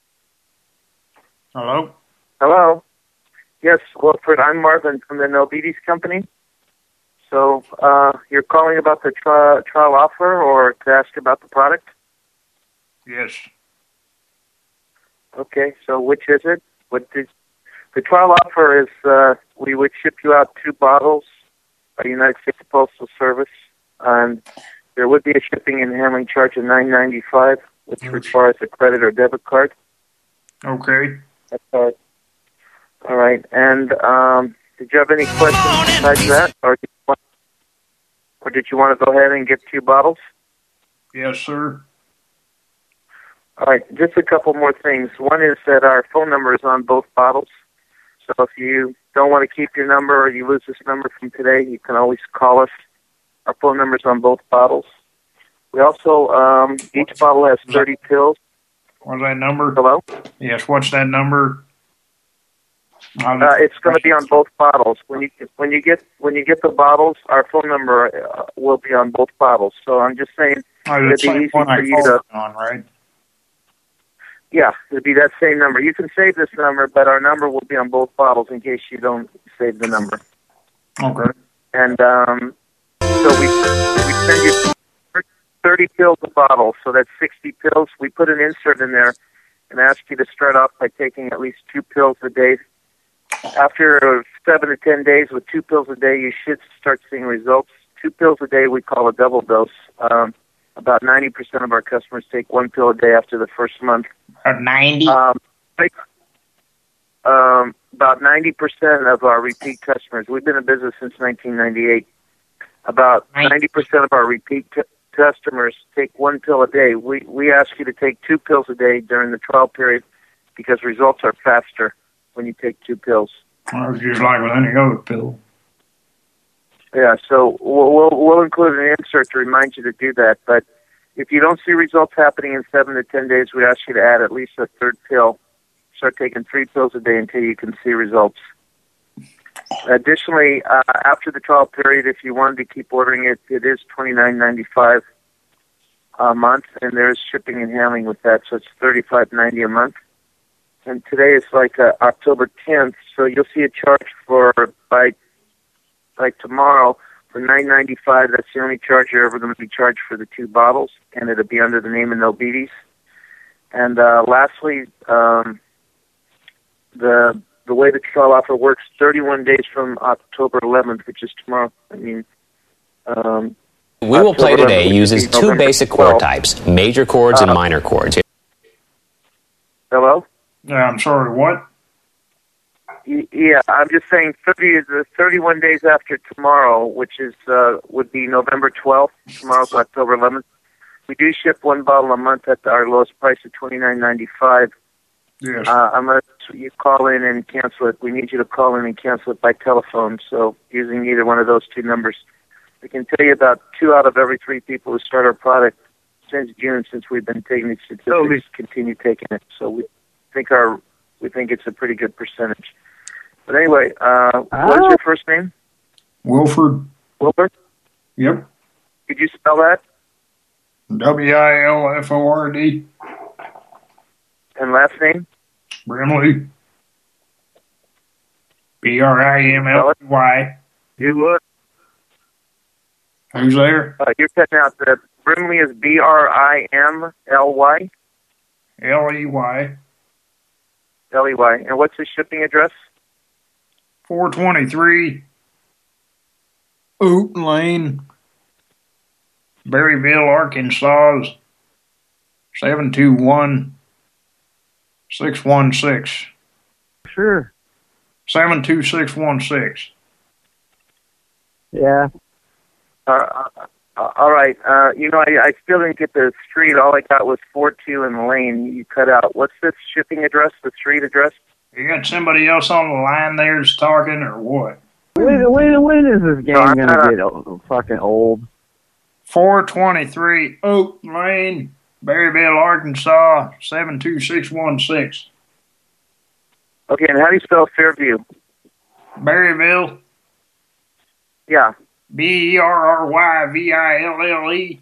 Hello? Hello. Yes, Wilfred, I'm Marvin from the Nobides Company. So, you're calling about the trial offer or to ask about the product? Yes. Okay, so which is it? The trial offer is we would ship you out 2 bottles by United States Postal Service. And there would be a shipping and handling charge of $9.95, which requires a credit or debit card. Okay. That's all right. All right. And did you have any questions besides that, or did you want to go ahead and get 2 bottles? Yes, sir. All right. Just a couple more things. One is that our phone number is on both bottles. So if you don't want to keep your number or you lose this number from today, you can always call us. Our phone number is on both bottles. We also, each bottle has 30 pills. What's that number? Hello? Yes, what's that number? It's going to be on both bottles. When you get the bottles, our phone number will be on both bottles. So I'm just saying it'd be easy for you to. On, right? Yeah, it'd be that same number. You can save this number, but our number will be on both bottles in case you don't save the number. Okay. And so we send you 30 pills a bottle, so that's 60 pills. We put an insert in there and ask you to start off by taking at least 2 pills a day. After 7 to 10 days with 2 pills a day, you should start seeing results. 2 pills a day we call a double dose. About 90% of our customers take 1 pill a day after the first month. 90? About 90% of our repeat customers, we've been in business since 1998, about 90% of our repeat customers take 1 pill a day. We ask you to take 2 pills a day during the trial period because results are faster when you take 2 pills. Well, it's just like with any other pill. Yeah, so we'll include an insert to remind you to do that. But if you don't see results happening in 7 to 10 days, we ask you to add at least a 3rd pill. Start taking 3 pills a day until you can see results. Additionally, after the trial period, if you wanted to keep ordering it, it is $29.95 a month, and there is shipping and handling with that, so it's $35.90 a month. and today is like October 10th, so you'll see a charge for by tomorrow for $9.95. That's the only charge you're ever going to be charged for the 2 bottles, and it'll be under the name of No Beaties. And lastly, the way the trial offer works, 31 days from October 11th, which is tomorrow. I mean, We Will Play Today uses 2 basic chord types, major chords and minor chords. Hello? Yeah, I'm sorry, what? Yeah, I'm just saying 31 days after tomorrow, which is would be November 12th. Tomorrow's October 11th. We do ship 1 bottle a month at our lowest price of $29.95. Yes. Unless you call in and cancel it. We need you to call in and cancel it by telephone, so using either one of those 2 numbers. I can tell you about 2 out of every 3 people who start our product since June, since we've been taking these statistics, continue taking it. So we think it's a pretty good percentage. But anyway, what is your first name? Wilford. Wilford? Yep. Could you spell that? Wilford. And last name? Brimley. Brimley. You would. Who's there? You're cutting out. The Brimley is Brimly. Ley. Ley. And what's the shipping address? 423 Oat Lane, Berryville, Arkansas, 721-616. Sure. 72616. Yeah. All right. I still didn't get the street. All I got was 42 in the lane. You cut out. What's the shipping address, the street address? You got somebody else on the line there that's talking, or what? When is this game going to get fucking old? 423 Oak Lane, Berryville, Arkansas, 72616. Okay, and how do you spell Fairview? Berryville. Yeah. Berryville.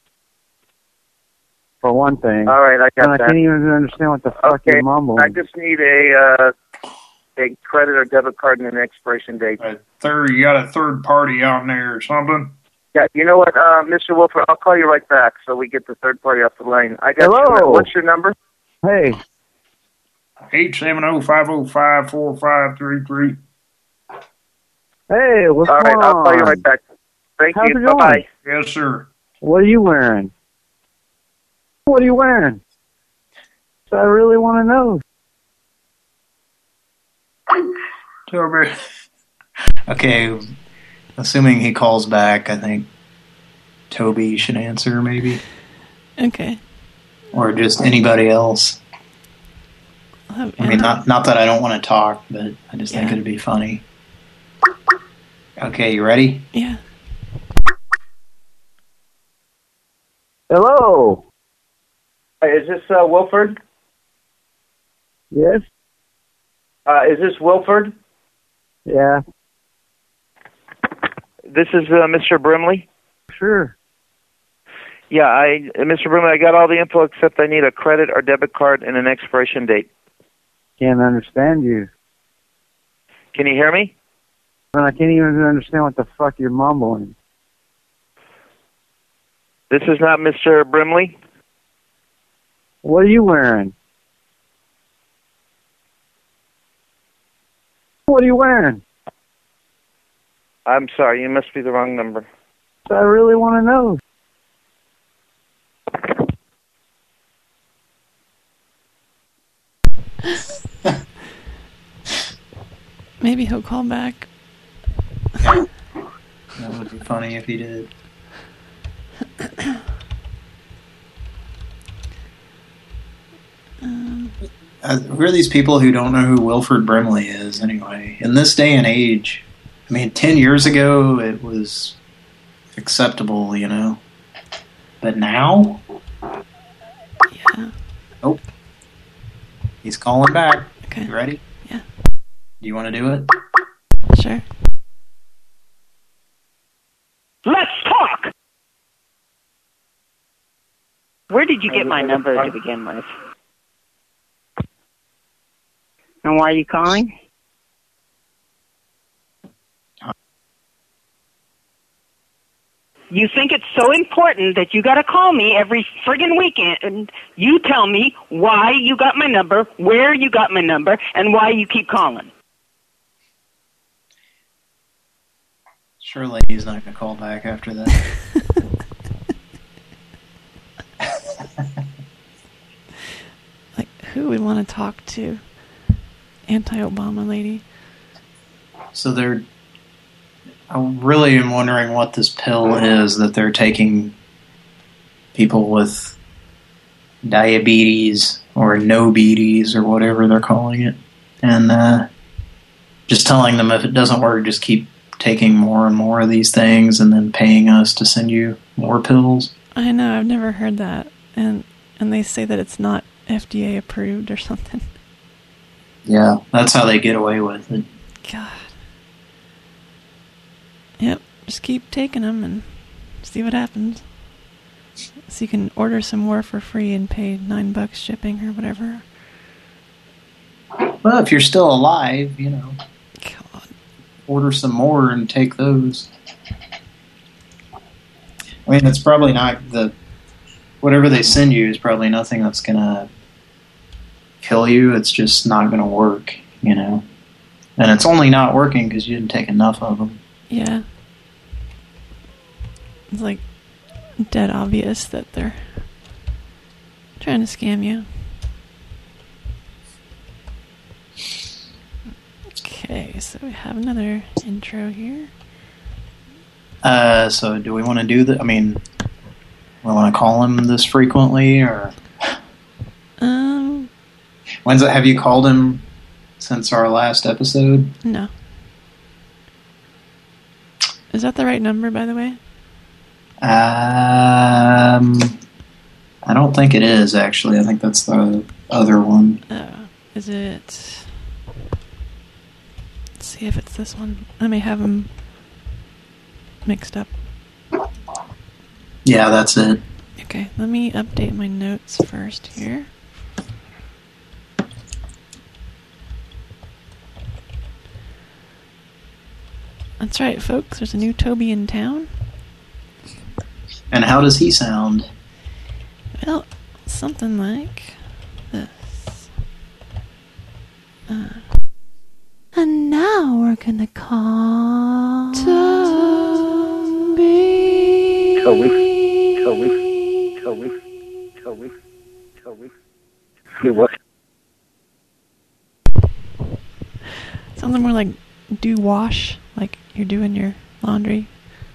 For one thing. All right, I got that. I can't even understand what the fuck you're mumbling. I just need a credit or debit card and an expiration date. You got a third party on there or something? Yeah, you know what, Mr. Wilford, I'll call you right back so we get the third party off the line. I got Hello. What's your number? Hey. 870-505-4533. Hey, what's going on? All right, I'll call you right back. Thank How's you. it going? Bye-bye. Yes, sir. What are you wearing? What are you wearing? So I really want to know. Okay, assuming he calls back, I think Toby should answer, maybe. Okay. Or just anybody else. I mean, not that I don't want to talk, but I just think it'd be funny. Okay, you ready? Yeah. Hello. Is this Wilford? Yes. Is this Wilford? Yeah. This is Mr. Brimley? Sure. Yeah, Mr. Brimley, I got all the info except I need a credit or debit card and an expiration date. Can't understand you. Can you hear me? I can't even understand what the fuck you're mumbling. This is not Mr. Brimley? What are you wearing? What are you wearing? I'm sorry, you must be the wrong number. I really want to know. Maybe he'll call back. That would be funny if he did. Who are these people who don't know who Wilford Brimley is, anyway? In this day and age, I mean, 10 years ago, it was acceptable, you know? But now? Yeah. Oh. He's calling back. Okay. You ready? Yeah. Do you want to do it? Sure. Let's talk! Where did you get my number to begin with? And why are you calling? You think it's so important that you got to call me every friggin' weekend and you tell me why you got my number, where you got my number, and why you keep calling. Sure lady's not going to call back after that. Like, who would want to talk to anti-Obama lady? So I really am wondering what this pill is that they're taking people with diabetes or no-betes or whatever they're calling it. And just telling them if it doesn't work, just keep taking more and more of these things and then paying us to send you more pills. I know, I've never heard that. And they say that it's not FDA approved or something. Yeah, that's how they get away with it. God. Yep, just keep taking them and see what happens. So you can order some more for free and pay $9 shipping or whatever. Well, if you're still alive, you know, God. Order some more and take those. I mean, it's probably not whatever they send you is probably nothing that's gonna kill you. It's just not gonna work, you know. And it's only not working because you didn't take enough of them. Yeah. It's like dead obvious that they're trying to scam you. Okay, so we have another intro here. So do we want to do that? I mean, we want to call him this frequently, or? When's it? Have you called him since our last episode? No. Is that the right number, by the way? I don't think it is, actually. I think that's the other one. Oh, is it? Let's see if it's this one. I may have them mixed up. Yeah, that's it. Okay, let me update my notes first here. That's right, folks. There's a new Toby in town. And how does he sound? Well, something like this. And now we're gonna call Toby. Toby. What? Something more like do wash, like you're doing your laundry.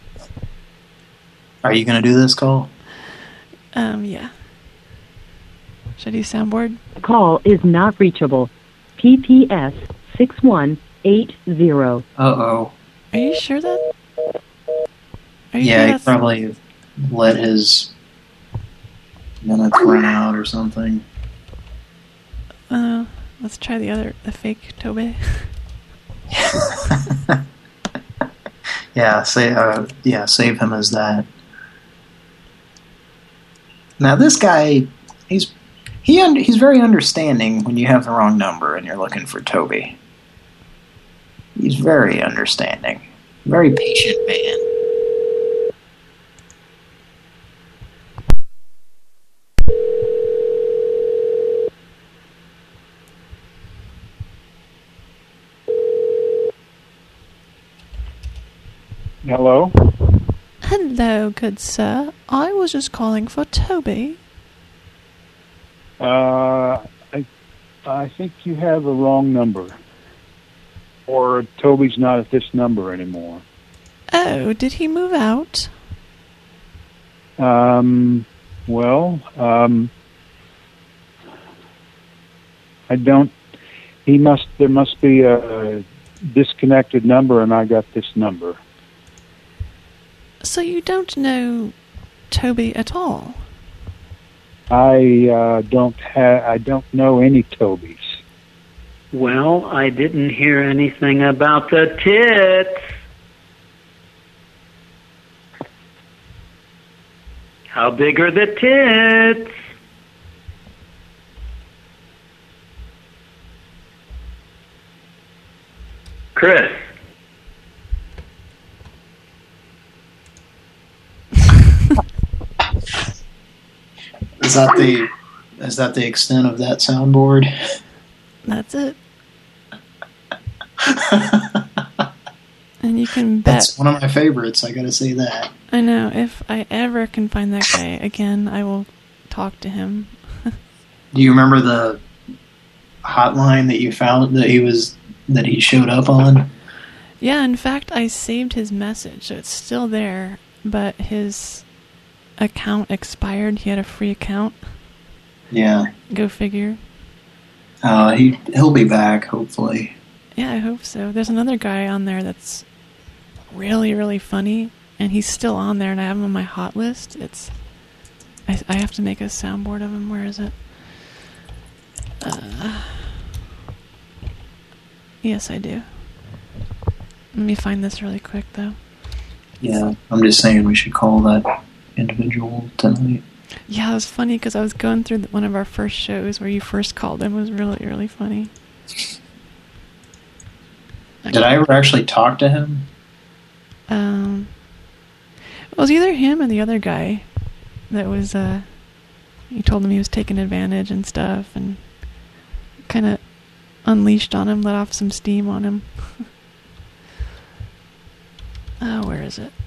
Are you going to do this call? Yeah. Should I do soundboard? Call is not reachable. PPS 6180. Uh-oh. Are you sure that? Yeah, he probably let his minutes run out or something. Let's try the fake Toby. Yeah, save him as that. Now this guy, he's very understanding when you have the wrong number and you're looking for Toby. He's very understanding, very patient man. Hello? Hello, good sir. I was just calling for Toby. I think you have a wrong number. Or Toby's not at this number anymore. Oh, did he move out? I don't... There must be a disconnected number and I got this number. So you don't know Toby at all? I don't know any Tobys. Well, I didn't hear anything about the tits. How big are the tits? Chris. Is that the extent of that soundboard? That's it. And you can bet. That's one of my favorites, I gotta say that. I know. If I ever can find that guy again, I will talk to him. Do you remember the hotline that you found that he showed up on? Yeah, in fact, I saved his message, so it's still there, but his account expired. He had a free account. Yeah. Go figure. He'll be back, hopefully. Yeah, I hope so. There's another guy on there that's really, really funny, and he's still on there, and I have him on my hot list. I have to make a soundboard of him. Where is it? Yes, I do. Let me find this really quick, though. Yeah, I'm just saying we should call that individual tonight. Yeah, it was funny because I was going through one of our first shows where you first called him. It was really, really funny. Did I ever actually talk to him? It was either him or the other guy that was, you told him he was taking advantage and stuff and kind of unleashed on him, let off some steam on him. Where is it?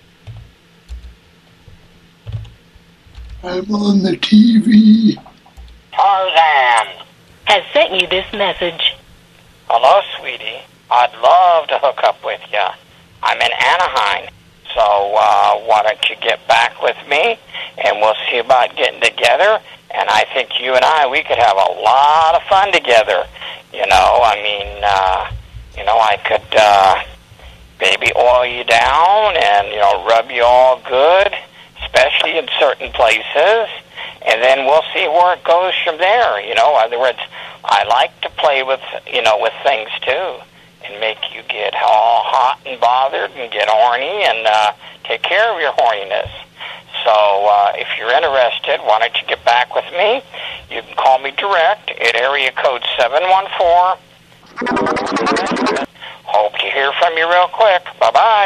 I'm on the TV. Tarzan has sent you this message. Hello, sweetie. I'd love to hook up with you. I'm in Anaheim, so why don't you get back with me, and we'll see about getting together, and I think you and we could have a lot of fun together. You know, I mean, I could baby oil you down and, rub you all good, especially in certain places, and then we'll see where it goes from there. In other words, I like to play with, with things too, and make you get all hot and bothered and get horny and take care of your horniness. So if you're interested, why don't you get back with me? You can call me direct at area code 714. Hope to hear from you real quick. Bye-bye.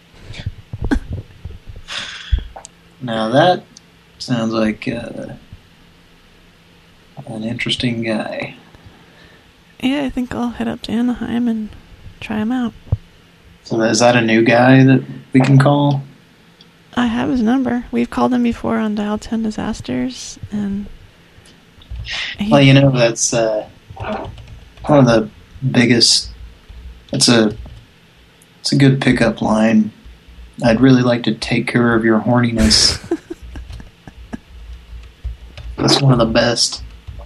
Now that sounds like an interesting guy. Yeah, I think I'll head up to Anaheim and try him out. So is that a new guy that we can call? I have his number. We've called him before on Dial 10 Disasters, and... Well, that's one of the biggest... It's a good pickup line. I'd really like to take care of your horniness. That's one of the best.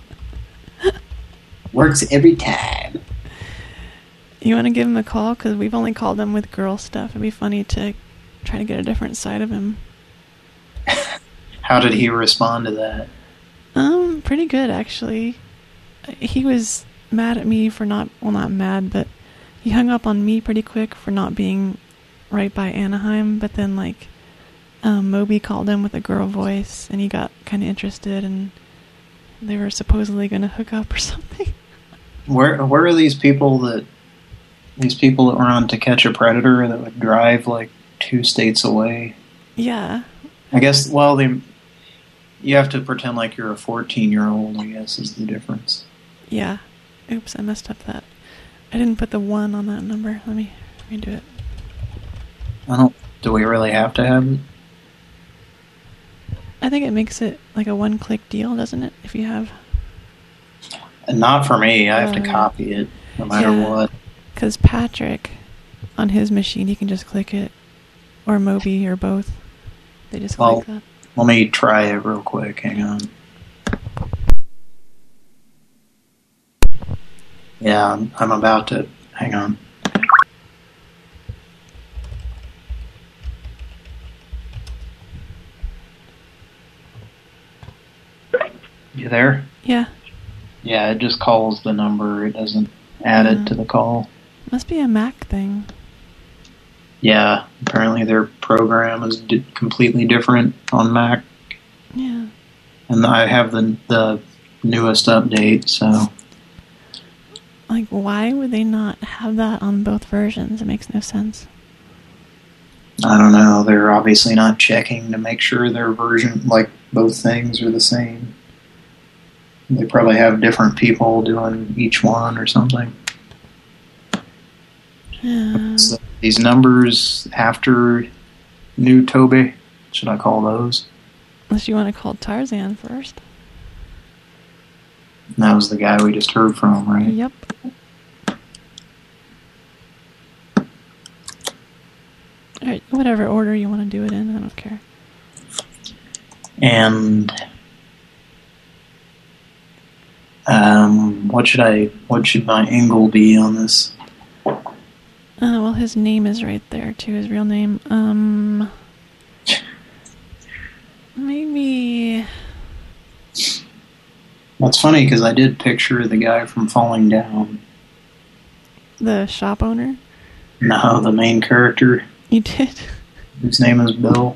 Works every time. You want to give him a call? Because we've only called him with girl stuff. It'd be funny to try to get a different side of him. How did he respond to that? Pretty good, actually. He was mad at me for not mad, but he hung up on me pretty quick for not being right by Anaheim, but then, Moby called him with a girl voice, and he got kind of interested, and they were supposedly going to hook up or something. Where are these people that were on To Catch a Predator that would drive, 2 states away? Yeah. I guess, you have to pretend like you're a 14-year-old, I guess, is the difference. Yeah. Oops, I messed up that. I didn't put the 1 on that number. Let me redo it. Do we really have to have it? I think it makes it like a one-click deal, doesn't it? If you have... Not for me. I have to copy it, no matter what. Because Patrick, on his machine, he can just click it. Or Moby, or both. They just click that. Let me try it real quick. Hang on. Yeah, I'm about to... Hang on. You there? Yeah. Yeah, it just calls the number. It doesn't add it to the call. Must be a Mac thing. Yeah, apparently their program is completely different on Mac. Yeah. And I have the newest update, so... Like, why would they not have that on both versions? It makes no sense. I don't know. They're obviously not checking to make sure their version, like, both things are the same. They probably have different people doing each one or something. So these numbers after New Toby, should I call those? Unless you want to call Tarzan first. That was the guy we just heard from, right? Yep. Alright, whatever order you want to do it in, I don't care. And what should my angle be on this? Well, his name is right there too, his real name. Maybe. That's funny because I did picture the guy from Falling Down. The shop owner? No, the main character. You did? Whose name is Bill.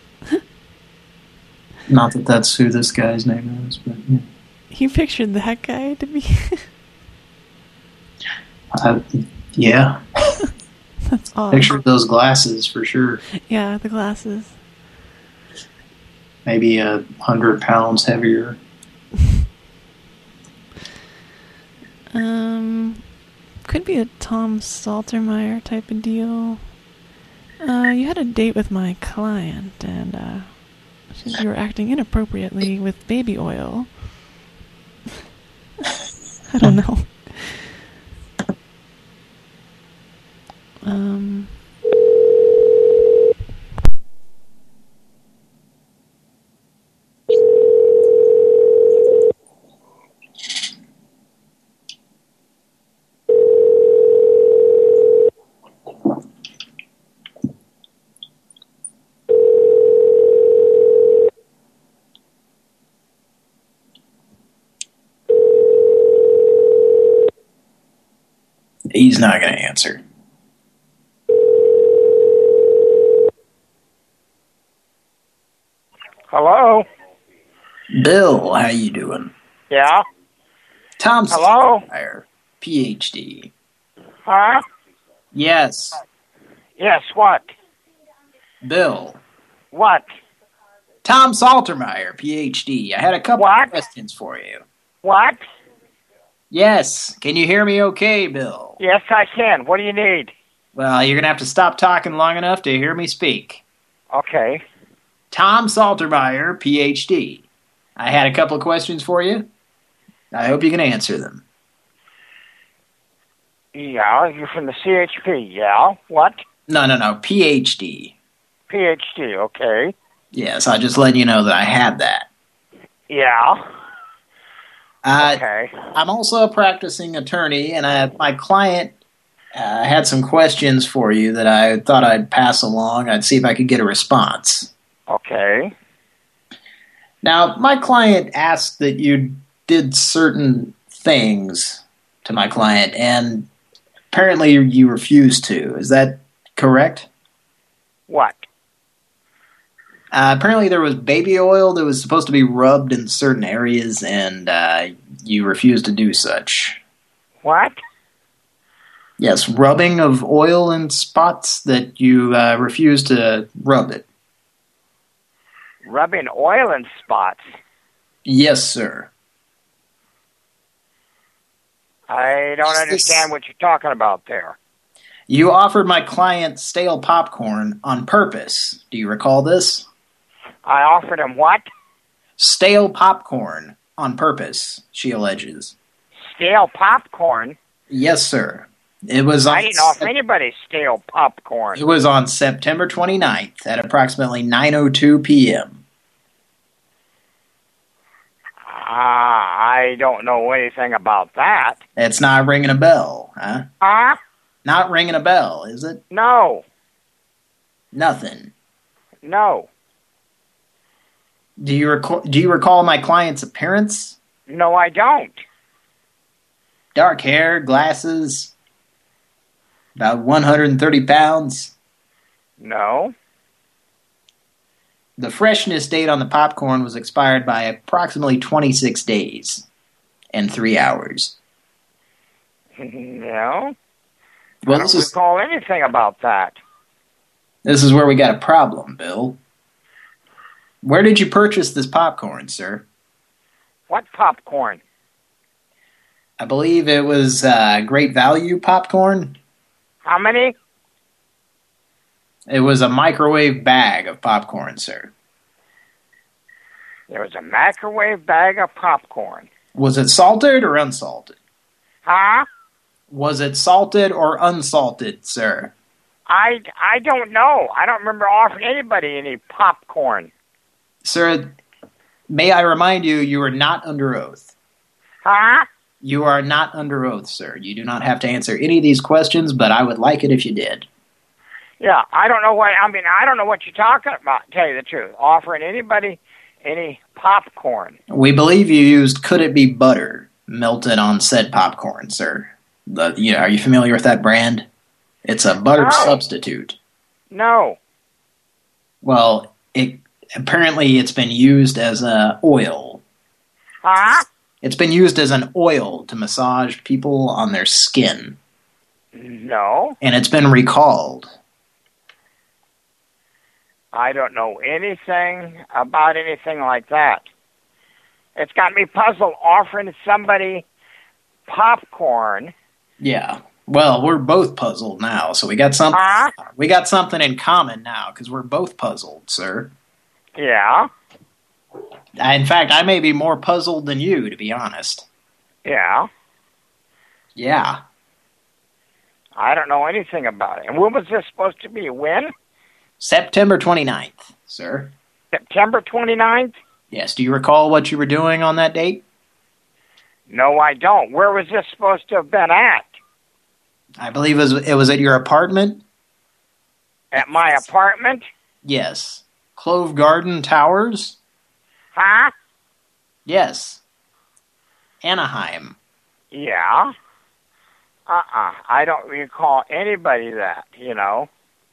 Not that that's who this guy's name is, but yeah. You pictured that guy to be... Yeah. That's odd. Pictured those glasses for sure. Yeah, the glasses. Maybe 100 pounds heavier. Could be a Tom Saltermeyer type of deal. You had a date with my client, and you were acting inappropriately with baby oil. I don't know. He's not going to answer. Hello? Bill, how you doing? Yeah? Tom Hello? Saltermeyer, PhD. Huh? Yes. Yes, what? Bill. What? Tom Saltermeyer, PhD. I had a couple of questions for you. What? Yes. Can you hear me okay, Bill? Yes, I can. What do you need? Well, you're going to have to stop talking long enough to hear me speak. Okay. Tom Saltermeyer, PhD. I had a couple of questions for you. I hope you can answer them. Yeah, you're from the CHP, yeah? What? No, PhD. PhD, okay. Yes, I just let you know that I had that. Yeah. Okay. I'm also a practicing attorney, and my client had some questions for you that I thought I'd pass along. I'd see if I could get a response. Okay. Now, my client asked that you did certain things to my client, and apparently you refused to. Is that correct? What? Apparently there was baby oil that was supposed to be rubbed in certain areas, and you refused to do such. What? Yes, rubbing of oil in spots that you refused to rub it. Rubbing oil in spots? Yes, sir. I don't understand what you're talking about there. You offered my client stale popcorn on purpose. Do you recall this? I offered him what? Stale popcorn on purpose, she alleges. Stale popcorn? Yes, sir. It was on I didn't offer anybody stale popcorn. It was on September 29th at approximately 9:02 p.m. I don't know anything about that. It's not ringing a bell, huh? Huh? Not ringing a bell, is it? No. Nothing. No. Do you recall my client's appearance? No, I don't. Dark hair, glasses, about 130 pounds? No. The freshness date on the popcorn was expired by approximately 26 days and 3 hours. No. Well, I don't recall anything about that. This is where we got a problem, Bill. Where did you purchase this popcorn, sir? What popcorn? I believe it was Great Value popcorn. How many? It was a microwave bag of popcorn, sir. There was a microwave bag of popcorn. Was it salted or unsalted? Huh? Was it salted or unsalted, sir? I don't know. I don't remember offering anybody any popcorn. Sir, may I remind you, you are not under oath. Huh? You are not under oath, sir. You do not have to answer any of these questions, but I would like it if you did. Yeah, I don't know what, I don't know what you're talking about, to tell you the truth. Offering anybody any popcorn. We believe you used Could It Be Butter melted on said popcorn, sir. Are you familiar with that brand? It's a butter substitute. No. Well, apparently it's been used as an oil. Huh? It's been used as an oil to massage people on their skin. No. And it's been recalled. I don't know anything about anything like that. It's got me puzzled offering somebody popcorn. Yeah. Well, we're both puzzled now, so we got something. We got something in common now because we're both puzzled, sir. Yeah. In fact, I may be more puzzled than you, to be honest. Yeah. Yeah. I don't know anything about it. And when was this supposed to be? When? September 29th, sir. September 29th? Yes. Do you recall what you were doing on that date? No, I don't. Where was this supposed to have been at? I believe it was at your apartment. At my apartment? Yes. Clove Garden Towers? Huh? Yes. Anaheim. Yeah. I don't recall anybody that, you know.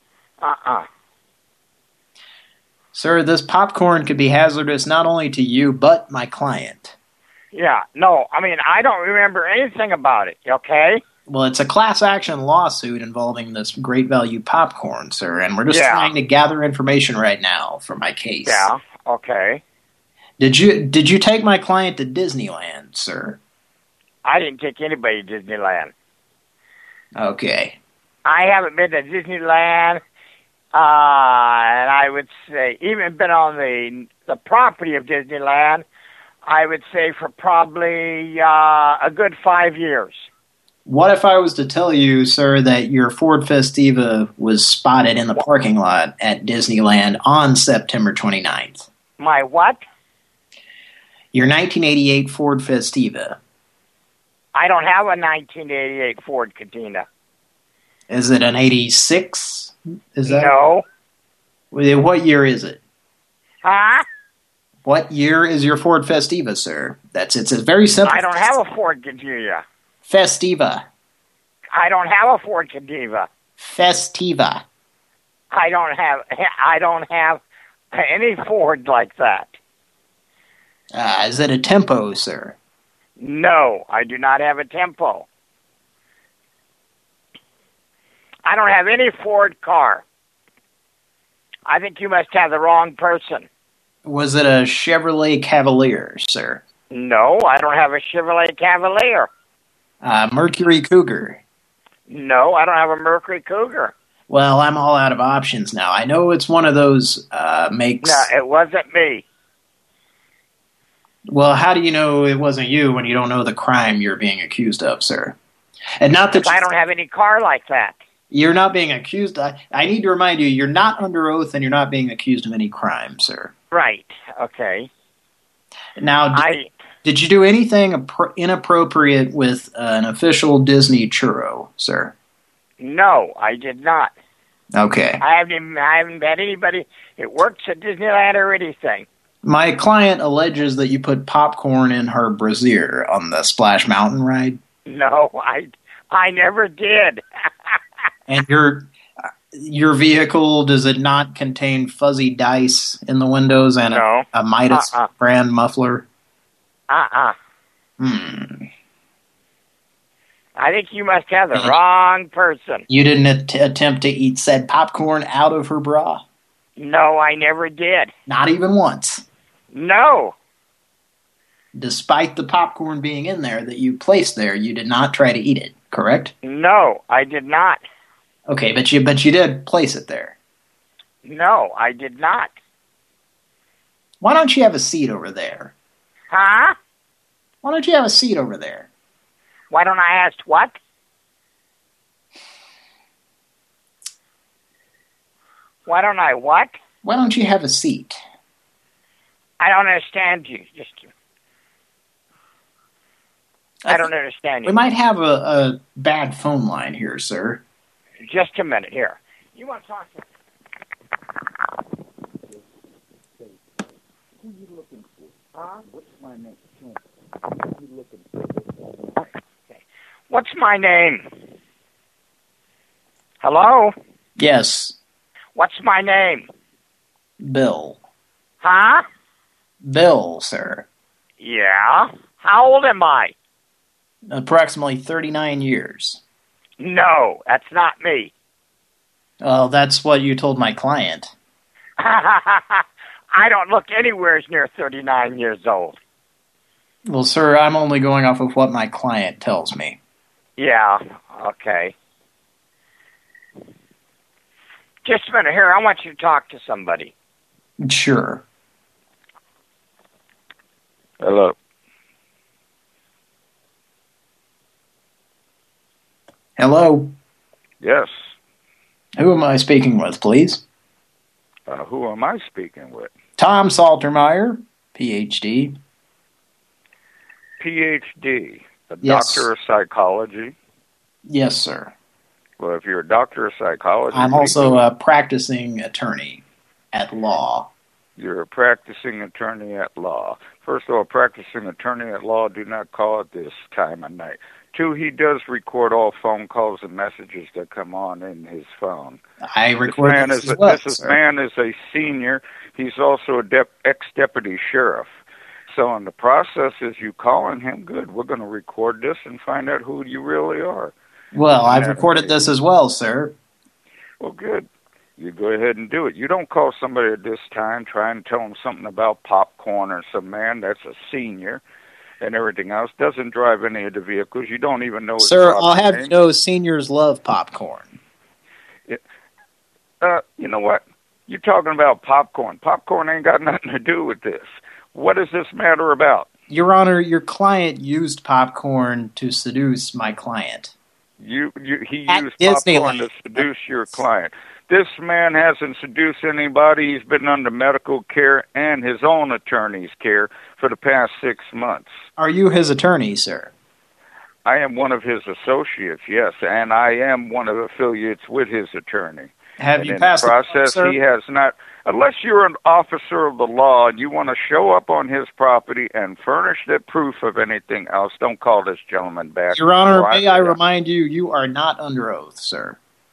Sir, this popcorn could be hazardous not only to you, but my client. Yeah, no, I don't remember anything about it, okay? Well, it's a class action lawsuit involving this Great Value popcorn, sir, and we're just trying to gather information right now for my case. Yeah, okay. Did you take my client to Disneyland, sir? I didn't take anybody to Disneyland. Okay. I haven't been to Disneyland, and I would say even been on the property of Disneyland, I would say for probably a good 5 years. What if I was to tell you, sir, that your Ford Festiva was spotted in the parking lot at Disneyland on September 29th? My what? Your 1988 Ford Festiva. I don't have a 1988 Ford Cortina. Is it an 86? Is that? No. What year is it? Huh? What year is your Ford Festiva, sir? It's a very simple. I don't have a Ford Cortina. Festiva. I don't have a Ford Cortina. Festiva. I don't have any Ford like that. Is it a Tempo, sir? No, I do not have a Tempo. I don't have any Ford car. I think you must have the wrong person. Was it a Chevrolet Cavalier, sir? No, I don't have a Chevrolet Cavalier. Mercury Cougar? No, I don't have a Mercury Cougar. Well, I'm all out of options now. I know it's one of those makes... No, it wasn't me. Well, how do you know it wasn't you when you don't know the crime you're being accused of, sir? And not that I don't have any car like that. You're not being accused. I need to remind you, you're not under oath and you're not being accused of any crime, sir. Right. Okay. Now, did you do anything inappropriate with an official Disney churro, sir? No, I did not. Okay. I haven't met anybody that works at Disneyland or anything. My client alleges that you put popcorn in her brassiere on the Splash Mountain ride. No, I never did. And your vehicle, does it not contain fuzzy dice in the windows and a Midas brand muffler? I I think you must have the wrong person. You didn't attempt to eat said popcorn out of her bra? No, I never did. Not even once? No. Despite the popcorn being in there that you placed there, you did not try to eat it, correct? No, I did not. Okay, but you did place it there. No, I did not. Why don't you have a seat over there? Huh? Why don't you have a seat over there? Why don't I ask what? Why don't I what? Why don't you have a seat? I don't understand you. I don't understand you. We might have a bad phone line here, sir. Just a minute here. You want to talk to me? Who you looking for? Huh? What's my name? Who you looking for? Okay. What's my name? Hello? Yes. What's my name? Bill. Huh? Bill, sir. Yeah? How old am I? Approximately 39 years. No, that's not me. Well, that's what you told my client. I don't look anywhere near 39 years old. Well, sir, I'm only going off of what my client tells me. Yeah, okay. Just a minute here. I want you to talk to somebody. Sure. Hello. Hello? Yes. Who am I speaking with, please? Who am I speaking with? Tom Saltermeyer, Ph.D. Ph.D. A Yes. doctor of psychology? Yes, sir. Well, if you're a doctor of psychology... I'm also a practicing attorney at law. You're a practicing attorney at law. First of all, practicing attorney at law, do not call at this time of night. Two, he does record all phone calls and messages that come on in his phone. I record this as well, This sir. man is a senior. He's also a ex-deputy sheriff. So in the process, as you calling him, good, we're going to record this and find out who you really are. Well, I've recorded this as well, sir. Well, good. You go ahead and do it. You don't call somebody at this time, try and tell them something about popcorn or some man that's a senior and everything else. Doesn't drive any of the vehicles. You don't even know his Sir, proper I'll have name. you know seniors love popcorn. You know what? You're talking about popcorn. Popcorn ain't got nothing to do with this. What is this matter about? Your Honor, your client used popcorn to seduce my client. He used popcorn Disneyland. to seduce your client. This man hasn't seduced anybody. He's been under medical care and his own attorney's care for the past 6 months. Are you his attorney, sir? I am one of his associates, yes, and I am one of the affiliates with his attorney. Have and you in passed the process, sir? he has not. Unless you're an officer of the law and you want to show up on his property and furnish the proof of anything else, don't call this gentleman back. Your Honor, Or may I remind you, you are not under oath, sir.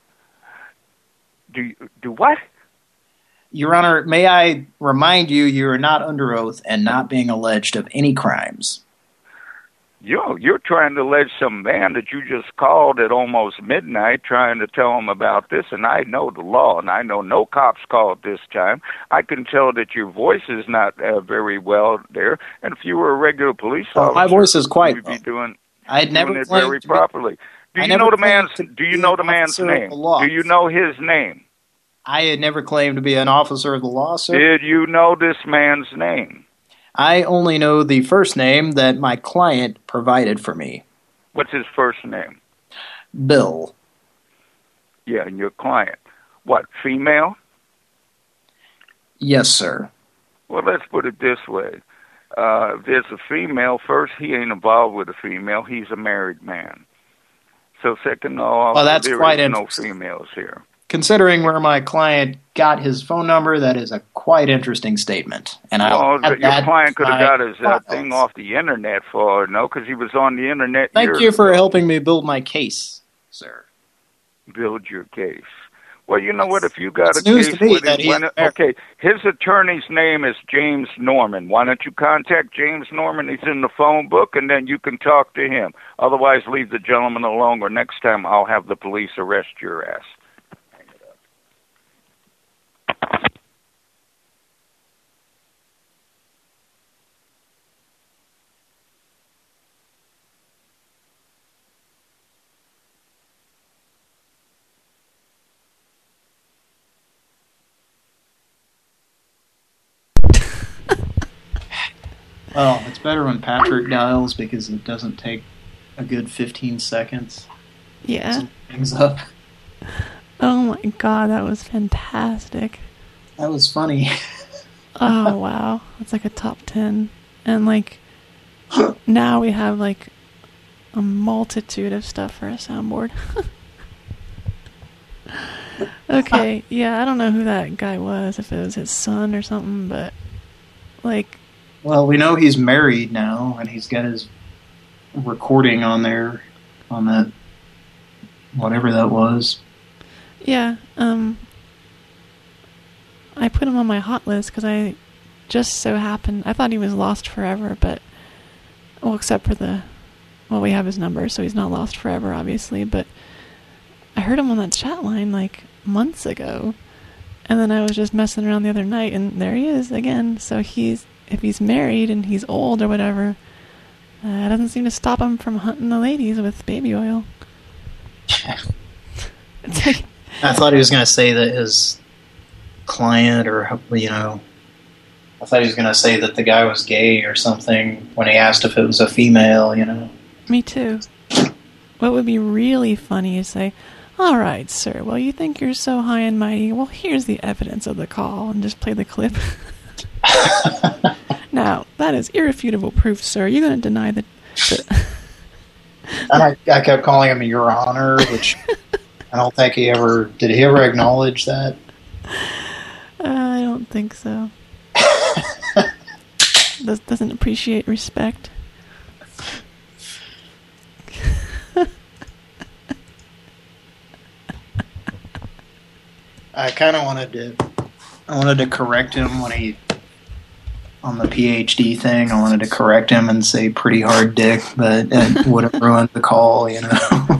Do what? Your Honor, may I remind you, you are not under oath and not being alleged of any crimes. You're trying to allege some man that you just called at almost midnight trying to tell him about this, and I know the law, and I know no cops called this time. I can tell that your voice is not very well there, and if you were a regular police officer, my voice is quite you'd be doing I'd never it claimed very to be- properly. Do I you never know the claimed man's? to Do you be know an the man's officer of name? the law. Do you know his name? I had never claimed to be an officer of the law, sir. Did you know this man's name? I only know the first name that my client provided for me. What's his first name? Bill. Yeah, and your client. What, female? Yes, sir. Well, let's put it this way. If there's a female, first, he ain't involved with a female. He's a married man. So second off, Well, that's there quite is no interesting. females here. Considering where my client got his phone number, that is a quite interesting statement. And Well, I'll add your that client could have to got my his files. thing off the internet for all I know, because he was on the internet. Thank you for helping me build my case, sir. Build your case. Well, you know what? If you got It's a news case to me with that him, okay, his attorney's name is James Norman. Why don't you contact James Norman? He's in the phone book, and then you can talk to him. Otherwise, leave the gentleman alone, or next time I'll have the police arrest your ass. Well, it's better when Patrick dials because it doesn't take a good 15 seconds. Yeah. Things up. Oh my god, that was fantastic. That was funny. Oh wow, it's like a top 10, and like now we have like a multitude of stuff for a soundboard. Okay, yeah, I don't know who that guy was, if it was his son or something, but like. Well, we know he's married now, and he's got his recording on there, on that, whatever that was. Yeah, I put him on my hot list because I just so happened, I thought he was lost forever, but, well, except for well, we have his number, so he's not lost forever, obviously, but I heard him on that chat line, like, months ago, and then I was just messing around the other night, and there he is again, so if he's married and he's old or whatever, it doesn't seem to stop him from hunting the ladies with baby oil. I thought he was going to say that his client, or, you know, I thought he was going to say that the guy was gay or something when he asked if it was a female, you know. Me too. What would be really funny is say, all right, sir, well, you think you're so high and mighty, well, here's the evidence of the call, and just play the clip. Now, that is irrefutable proof, sir. You're going to deny that. And I kept calling him Your Honor, which I don't think he ever... Did he ever acknowledge that? I don't think so. Doesn't appreciate respect. I kind of wanted to correct him when he... On the PhD thing, I wanted to correct him and say pretty hard dick, but it would have ruined the call, you know.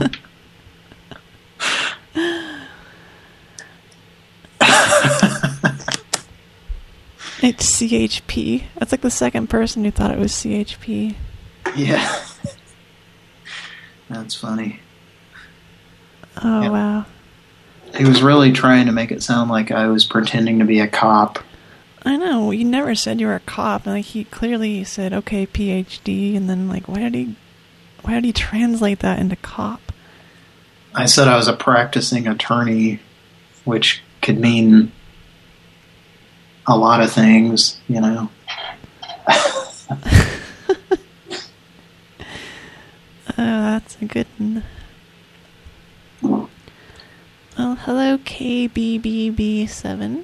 It's CHP. That's like the second person who thought it was CHP. Yeah. That's funny. Oh, yeah. Wow. He was really trying to make it sound like I was pretending to be a cop. I know, you never said you were a cop, and like he clearly said, okay, PhD, and then like, why did he translate that into cop? I said I was a practicing attorney, which could mean a lot of things, you know. That's a good one. Well, hello, KBBB7.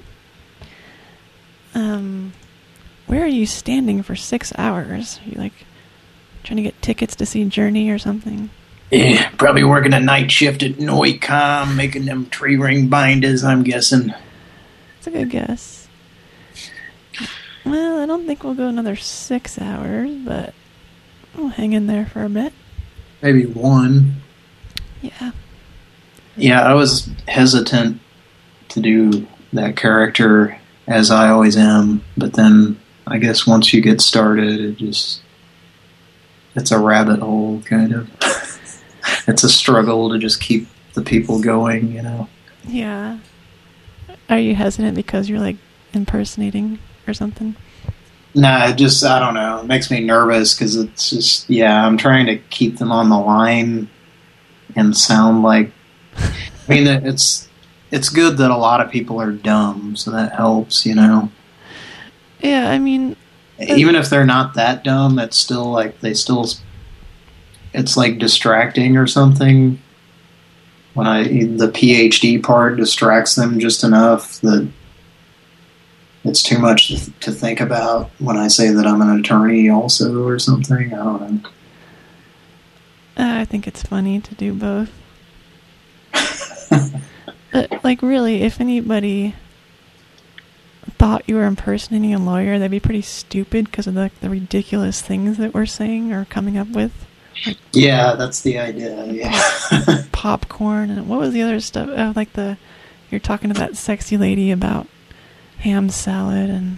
Where are you standing for 6 hours? Are you like trying to get tickets to see Journey or something? Yeah, probably working a night shift at Noicom, making them tree ring binders, I'm guessing. That's a good guess. Well, I don't think we'll go another 6 hours, but we'll hang in there for a bit. Maybe 1. Yeah. Yeah, I was hesitant to do that character, as I always am, but then I guess once you get started, it's a rabbit hole, kind of. It's a struggle to just keep the people going, you know. Yeah. Are you hesitant because you're like impersonating or something? Nah, I don't know. It makes me nervous because it's just, yeah, I'm trying to keep them on the line and sound like, I mean, it's good that a lot of people are dumb, so that helps, you know. Yeah, I mean, even if they're not that dumb, it's still like it's like distracting or something. When the PhD part distracts them just enough that it's too much to think about when I say that I'm an attorney also or something. I don't know. I think it's funny to do both. But, like, really, if anybody thought you were impersonating a lawyer, that'd be pretty stupid because of the ridiculous things that we're saying or coming up with. Like, yeah, that's the idea, yeah. Popcorn, and what was the other stuff? Oh, like you're talking to that sexy lady about ham salad, and...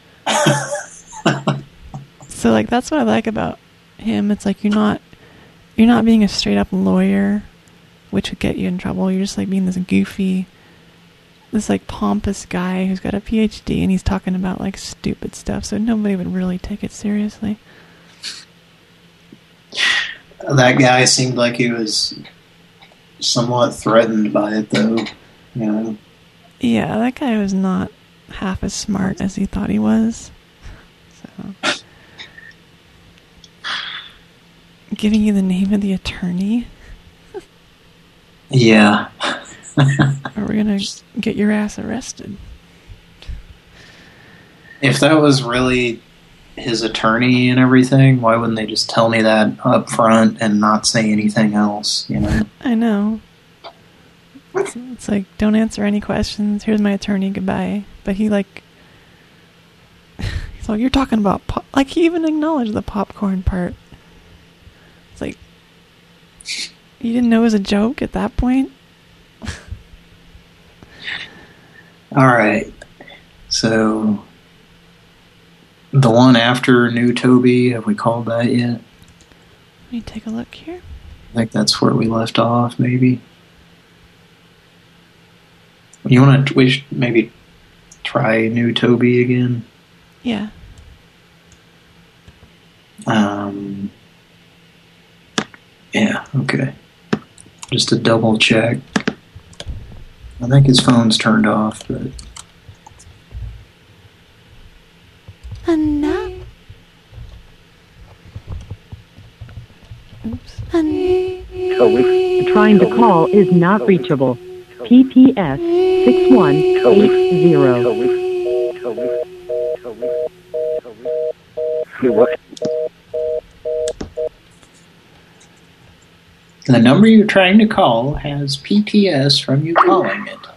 So, like, that's what I like about him. It's like you're not being a straight-up lawyer, which would get you in trouble. You're just, like, being this goofy... this like pompous guy who's got a PhD and he's talking about like stupid stuff, so nobody would really take it seriously. That guy seemed like he was somewhat threatened by it, though. You know. Yeah, that guy was not half as smart as he thought he was. So, giving you the name of the attorney. Yeah. Or we're gonna get your ass arrested. If that was really his attorney and everything, why wouldn't they just tell me that up front and not say anything else, you know? I know. It's like, don't answer any questions. Here's my attorney, goodbye. But he like... he's like, you're talking about... like, he even acknowledged the popcorn part. It's like... you didn't know it was a joke at that point? Alright. So... the one after New Toby, have we called that yet? Let me take a look here. I think that's where we left off, maybe. You want to... we should maybe try New Toby again? Yeah. Yeah, okay. Just to double check. I think his phone's turned off, but... Enough. Oops. The trying to call is not reachable. PPS 6180. The number you're trying to call has PTS from you calling it.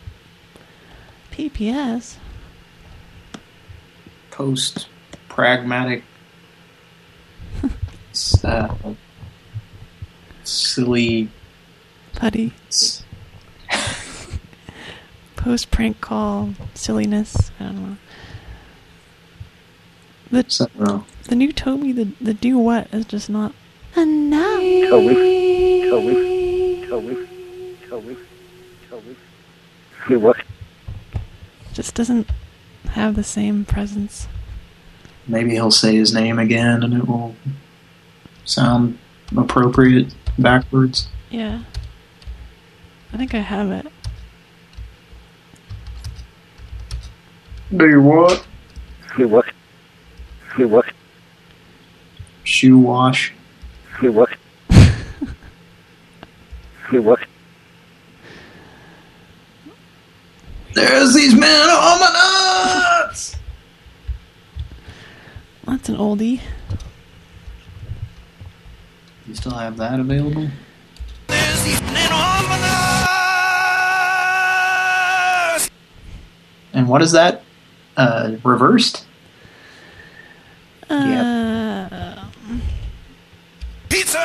PPS? Post-pragmatic... silly... Putty. Post-prank call silliness. I don't know. The new Toby, the do what is just not enough. Just doesn't have the same presence. Maybe he'll say his name again and it will sound appropriate backwards. Yeah. I think I have it. Do what? Do what? Do what? Shoe wash. Do what? Do what? There's these men on my nuts! That's an oldie. You still have that available? There's these men on my nuts! And what is that? Reversed? Pizza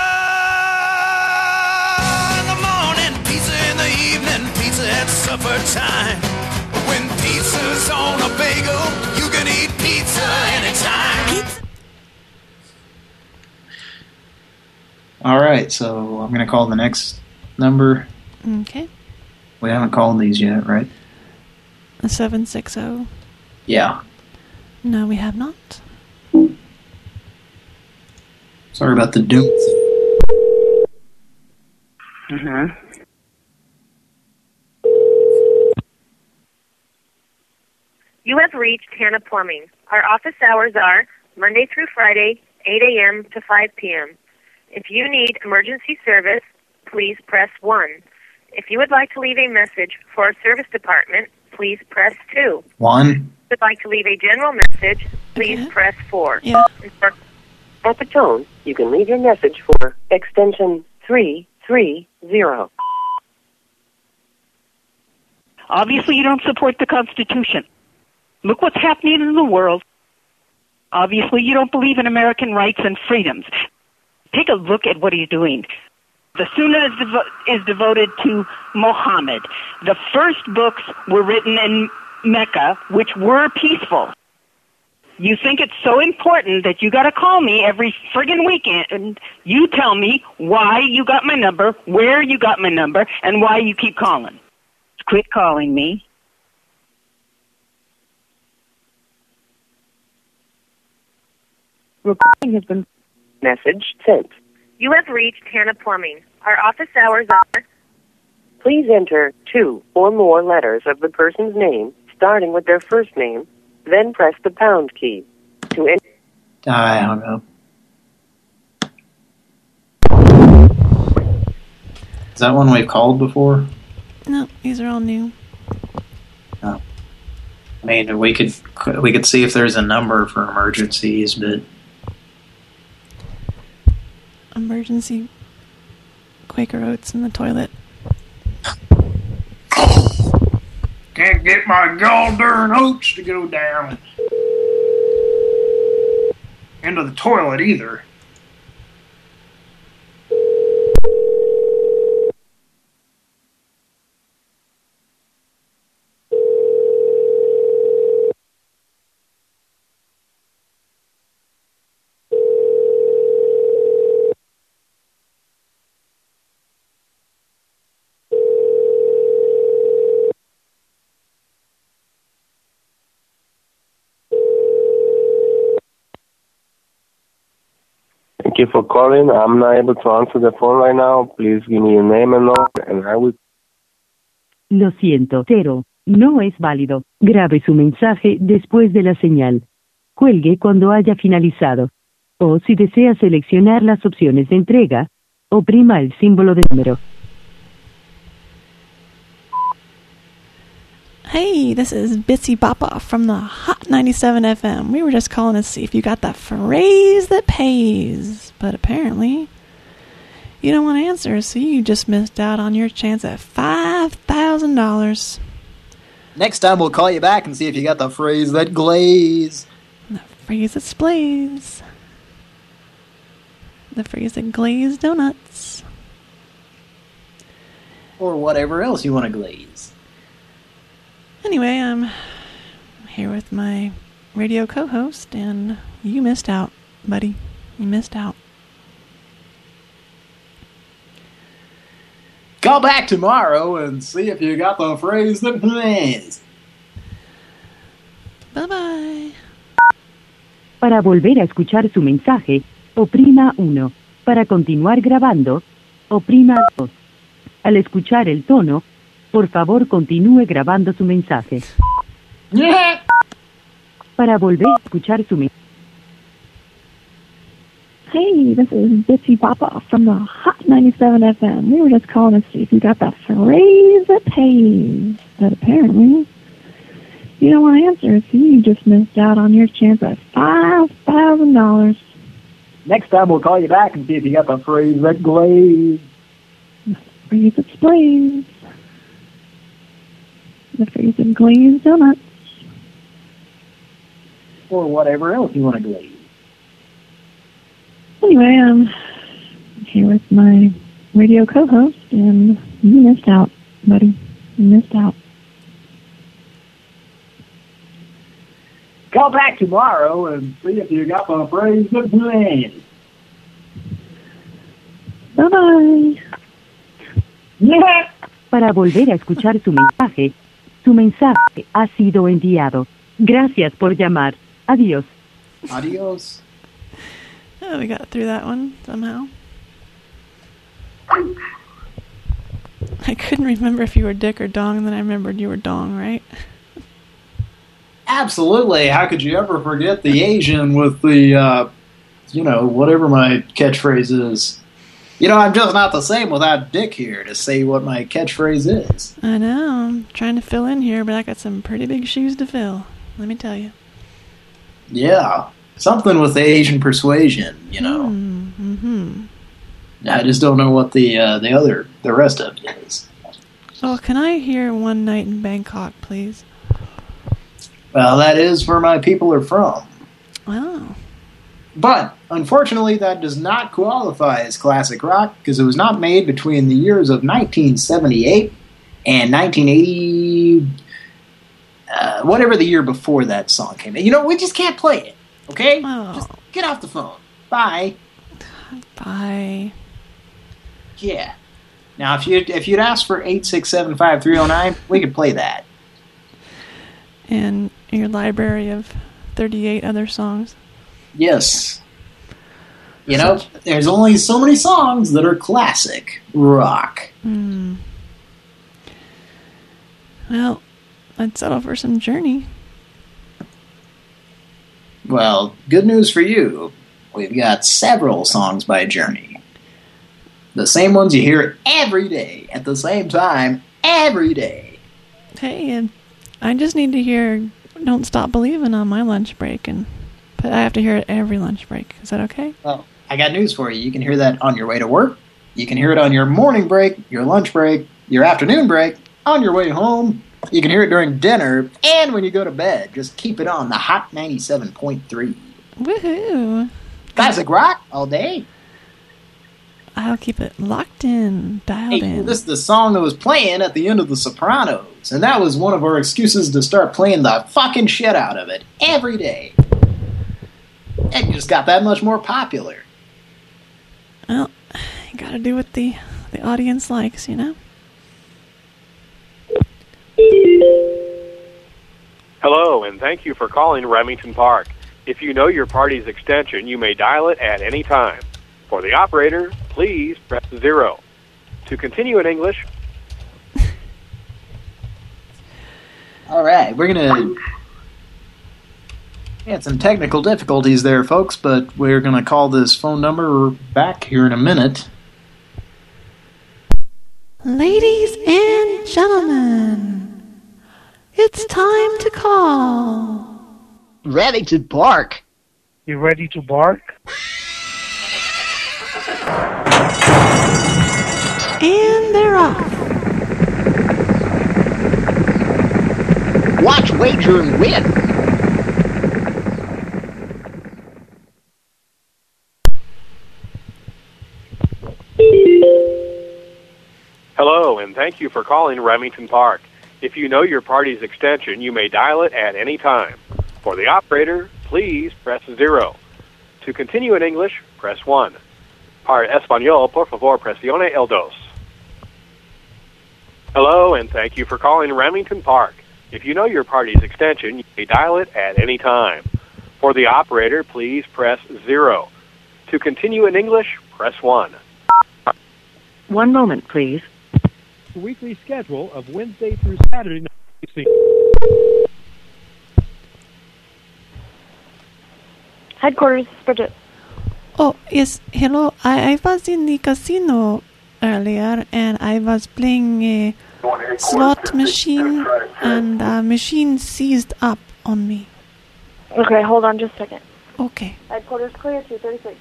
in the morning, pizza in the evening, pizza at supper time. When pizza's on a bagel, you can eat pizza anytime. Alright, so I'm going to call the next number. Okay. We haven't called these yet, right? 760. Yeah. No, we have not. Sorry about the doom. You have reached Hannah Plumbing. Our office hours are Monday through Friday, 8 a.m. to 5 p.m. If you need emergency service, please press 1. If you would like to leave a message for our service department, please press 2. 1. If you would like to leave a general message, please press 4. Yeah. At the tone, you can leave your message for extension 330. Obviously, you don't support the Constitution. Look what's happening in the world. Obviously, you don't believe in American rights and freedoms. Take a look at what he's doing. The Sunnah is devoted to Muhammad. The first books were written in Mecca, which were peaceful. You think it's so important that you got to call me every friggin' weekend and you tell me why you got my number, where you got my number, and why you keep calling. Quit calling me. Recording has been... Message sent. You have reached Hannah Plumbing. Our office hours are... Please enter 2 or more letters of the person's name, starting with their first name, then press the pound key. To enter... I hung up. Is that one we've called before? No, these are all new. Oh. I mean, we could see if there's a number for emergencies, but... Emergency Quaker Oats in the toilet. Can't get my gall-darn oats to go down into the toilet either. Thank you for calling. I'm not able to answer the phone right now. Please give me your name and number, and I will... Lo siento, 0. No es válido. Grabe su mensaje después de la señal. Cuelgue cuando haya finalizado. O si desea seleccionar las opciones de entrega, oprima el símbolo de número. Hey, this is Bitsy Boppa from the Hot 97 FM. We were just calling to see if you got that phrase that pays. But apparently, you don't want to answer, so you just missed out on your chance at $5,000. Next time we'll call you back and see if you got the phrase that glaze. The phrase that splays. The phrase that glazed donuts. Or whatever else you want to glaze. Anyway, I'm here with my radio co-host, and you missed out, buddy. You missed out. Call back tomorrow and see if you got the phrase that plays. Bye-bye. Para volver a escuchar su mensaje, oprima 1. Para continuar grabando, oprima 2. Al escuchar el tono, por favor, continúe grabando su mensaje. Para volver a escuchar su mensaje. Hey, this is Bitsy Boppa from the Hot 97 FM. We were just calling to see if you got that phrase that pays. But apparently, you don't want to answer, so you just missed out on your chance at $5,000. Next time we'll call you back and see if you got the phrase that glaze. The phrase that splays. The phrase that glazed donuts. Or whatever else you want to glaze. Anyway, I'm here with my radio co-host, and you missed out, buddy. You missed out. Call back tomorrow and see if you got the phrase that plays. Bye-bye. Para volver a escuchar su mensaje ha sido enviado. Gracias por llamar. Adiós. Adiós. Oh, we got through that one somehow. I couldn't remember if you were Dick or Dong, and then I remembered you were Dong, right? Absolutely. How could you ever forget the Asian with the, whatever my catchphrase is? You know, I'm just not the same without Dick here to say what my catchphrase is. I know. I'm trying to fill in here, but I got some pretty big shoes to fill. Let me tell you. Yeah. Something with the Asian persuasion, you know. Mm-hmm. I just don't know what the rest of it is. Oh, can I hear One Night in Bangkok, please? Well, that is where my people are from. Oh. But, unfortunately, that does not qualify as classic rock because it was not made between the years of 1978 and 1980, whatever the year before that song came out. You know, we just can't play it, okay? Oh. Just get off the phone. Bye. Bye. Yeah. Now, if you'd asked for 8675309, we could play that. And your library of 38 other songs. Yes. You know, there's only so many songs that are classic rock. Well, I'd settle for some Journey. Well, good news for you. We've got several songs by Journey. The same ones you hear every day, at the same time, every day. Hey, I just need to hear Don't Stop Believin' on my lunch break, but I have to hear it every lunch break. Is that okay? Well, I got news for you. You can hear that on your way to work. You can hear it on your morning break, your lunch break, your afternoon break, on your way home. You can hear it during dinner, and when you go to bed. Just keep it on the Hot 97.3. Woohoo! Classic rock all day. I'll keep it locked in, dialed in. This is the song that was playing at the end of The Sopranos, and that was one of our excuses to start playing the fucking shit out of it every day. It just got that much more popular. Well, you gotta do what the audience likes, you know? Hello, and thank you for calling Remington Park. If you know your party's extension, you may dial it at any time. For the operator, please press 0. To continue in English... All right, we're going to... had some technical difficulties there, folks, but we're going to call this phone number back here in a minute. Ladies and gentlemen, it's time to call Remington Park. You ready to bark? And they're off. Watch, wager, and win. Hello, and thank you for calling Remington Park. If you know your party's extension, you may dial it at any time. For the operator, please press 0. To continue in English, press 1. Para Español, por favor, presione el dos. Hello, and thank you for calling Remington Park. If you know your party's extension, you may dial it at any time. For the operator, please press 0. To continue in English, press 1. One moment, please. Weekly schedule of Wednesday through Saturday night. Headquarters, Bridget. Oh, yes, hello. I was in the casino earlier, and I was playing a slot machine, and the machine seized up on me. Okay, hold on just a second. Okay. Headquarters clear, 236.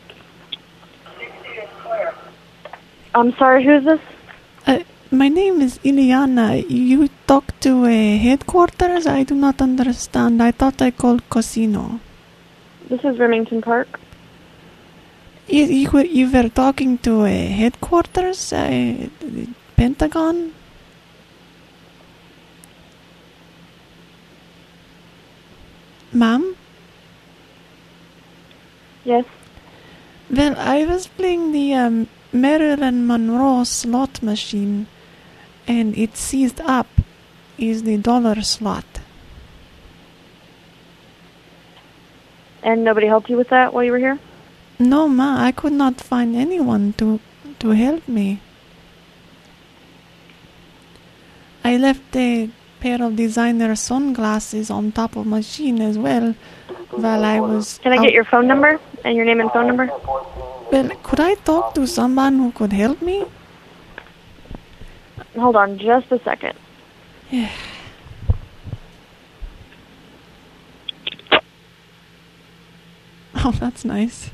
I'm sorry, who's this? My name is Iliana. You talk to headquarters? I do not understand. I thought I called casino. This is Remington Park. You were talking to headquarters? Pentagon? Ma'am? Yes. Well, I was playing the Marilyn Monroe slot machine, and it seized up is the dollar slot. And nobody helped you with that while you were here? No, ma, I could not find anyone to help me. I left a pair of designer sunglasses on top of machine as well while I was... Can I get your phone number and your name and phone number? Well, could I talk to someone who could help me? Hold on just a second. Yeah. Oh, that's nice.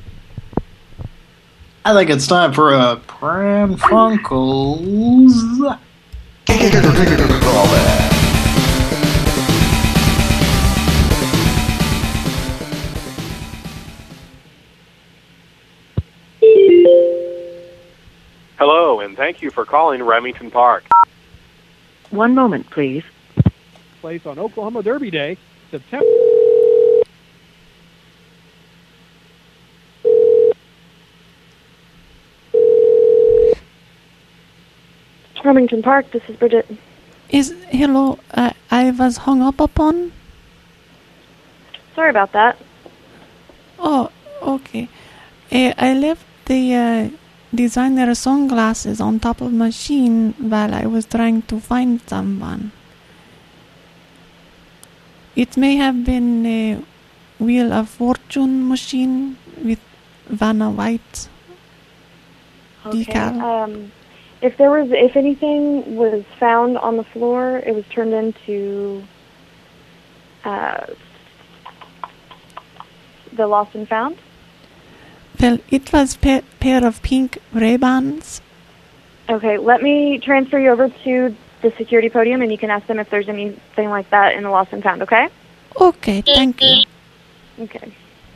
I think it's time for a Pran Funkels. Hello, and thank you for calling Remington Park. One moment, please. Place on Oklahoma Derby Day, September. Remington Park, this is Bridget. Hello, I was hung up upon? Sorry about that. Oh, okay. I left the designer sunglasses on top of machine while I was trying to find someone. It may have been a Wheel of Fortune machine with Vanna White decal. If anything was found on the floor, it was turned into the lost and found. Well, it was pair of pink Ray-Bans. Okay, let me transfer you over to the security podium, and you can ask them if there's anything like that in the lost and found, okay? Okay, thank you. Okay.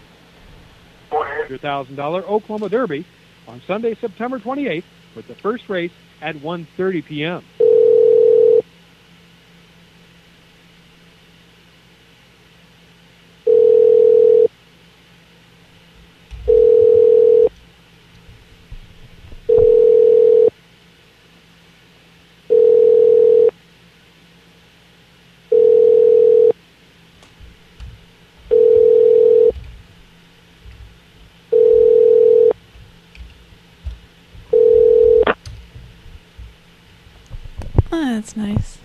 $100,000 Oklahoma Derby on Sunday, September 28th, with the first race at 1:30 p.m. That's nice.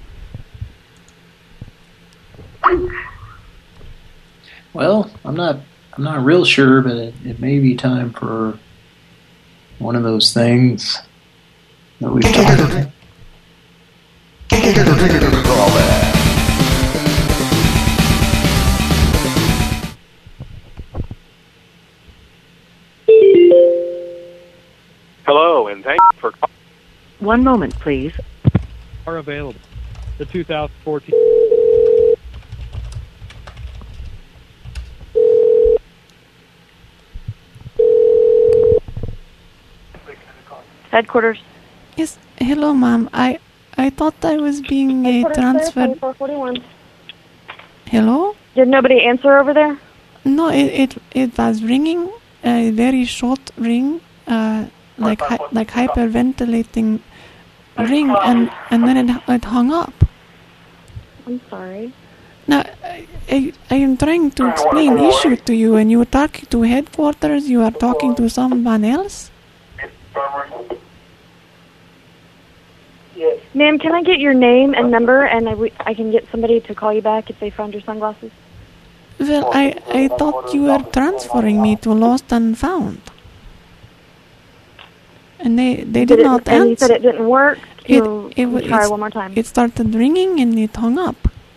Well, I'm not real sure, but it may be time for one of those things that we've talked about. Hello, and thank you for calling. One moment, please. Are available. The 2014. Headquarters. Yes, hello, ma'am. I thought I was being transferred. 2441. Hello? Did nobody answer over there? No, it was ringing, a very short ring, like hyperventilating ring, and then it hung up. I'm sorry. Now, I am trying to explain issue to you, and you are talking to headquarters. You are talking to someone else. Ma'am, can I get your name and number, and I can get somebody to call you back if they found your sunglasses? Well, I thought you were transferring me to Lost and Found. And they did not answer. And you said it didn't work? Try one more time. It started ringing and it hung up.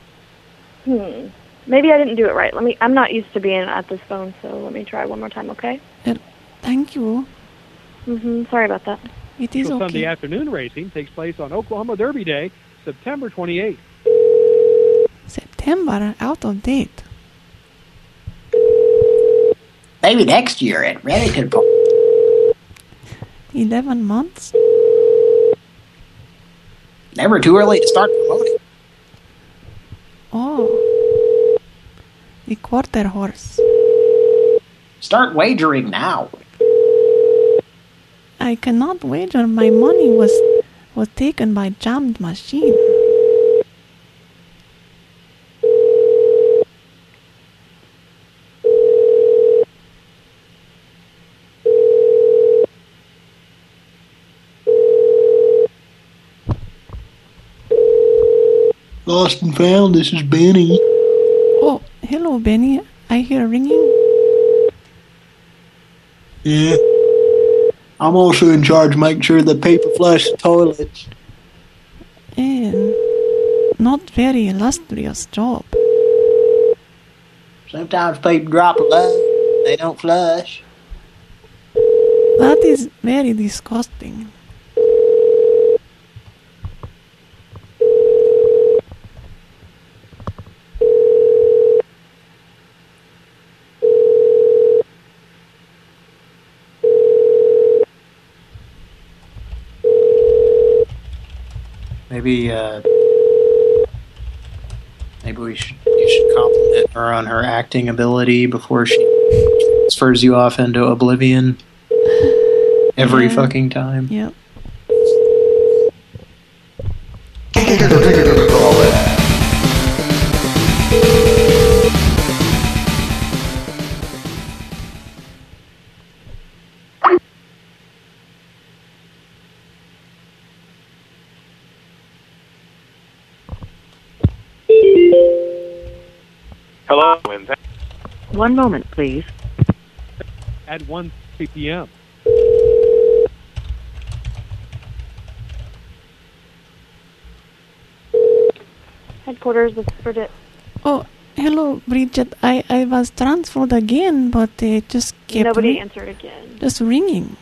Maybe I didn't do it right. I'm not used to being at this phone, so let me try one more time, okay? Thank you. Sorry about that. It is okay. Sunday afternoon racing takes place on Oklahoma Derby Day, September 28th. September? Out of date. Maybe next year at Remington Park. 11 months? Never too early to start promoting. Oh. The quarter horse. Start wagering now. I cannot wager. My money was taken by jammed machine. Lost and Found, this is Benny. Oh, hello, Benny. I hear ringing. Yeah. I'm also in charge of making sure the people flush the toilets. And not very illustrious job. Sometimes people drop a load, they don't flush. That is very disgusting. Maybe you should compliment her on her acting ability before she transfers you off into oblivion every fucking time. Yep. Hello, and One moment, please. At 1 p.m. Headquarters, this is Bridget. Oh, hello, Bridget. I was transferred again, but it just kept Nobody answered again. just ringing.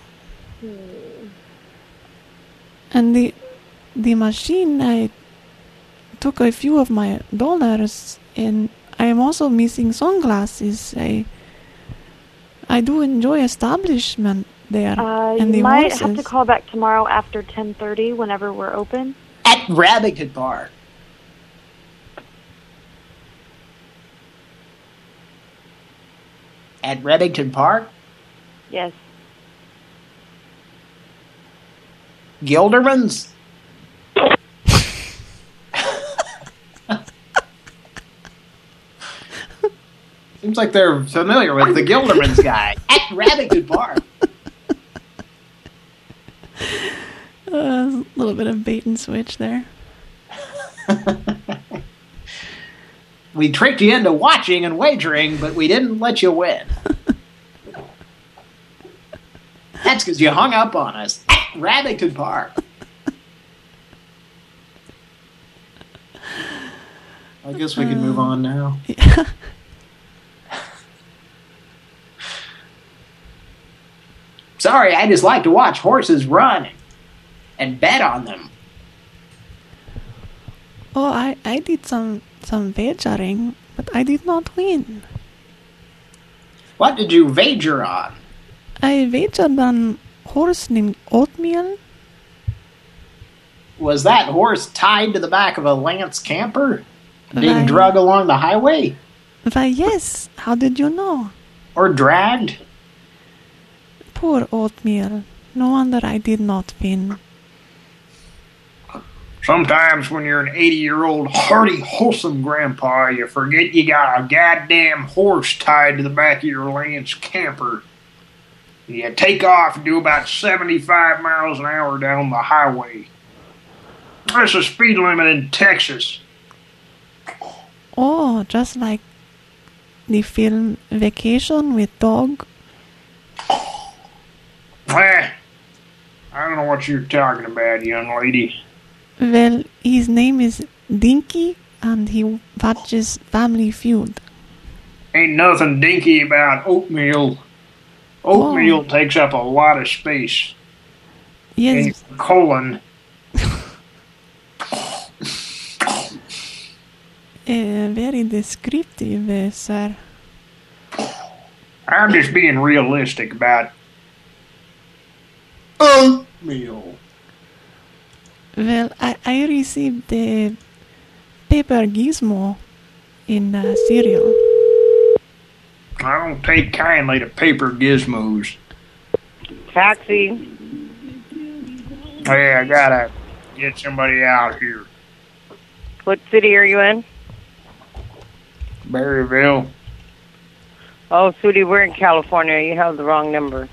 And the machine, I took a few of my dollars, and I am also missing sunglasses. I do enjoy establishment there. And the You might horses. have to call back tomorrow after 10:30 whenever we're open. At Rabbiton Park. At Remington Park? Yes. Gilderman's? Seems like they're familiar with the Gilderman's guy. At Remington Park. A little bit of bait and switch there. We tricked you into watching and wagering, but we didn't let you win. That's because you hung up on us at Remington Park. I guess we can move on now. Yeah. Sorry, I just like to watch horses run and bet on them. Oh, I did some wagering, but I did not win. What did you wager on? I wagered on a horse named Oatmeal. Was that horse tied to the back of a Lance camper? Being Why- dragged along the highway? Why, yes. How did you know? Or dragged? Poor Oatmeal. No wonder I did not win. Sometimes when you're an 80-year-old hearty, wholesome grandpa, you forget you got a goddamn horse tied to the back of your Lance camper. You take off and do about 75 miles an hour down the highway. That's the speed limit in Texas. Oh, just like the film Vacation with Dog. I don't know what you're talking about, young lady. Well, his name is Dinky, and he watches Family Feud. Ain't nothing dinky about oatmeal. Oatmeal takes up a lot of space. Yes. In your colon. Very descriptive, sir. I'm just being realistic about oatmeal. Well, I received the paper gizmo in cereal. I don't take kindly to paper gizmos. Taxi. Hey, I gotta get somebody out here. What city are you in? Berryville. Oh, sweetie, we're in California. You have the wrong number.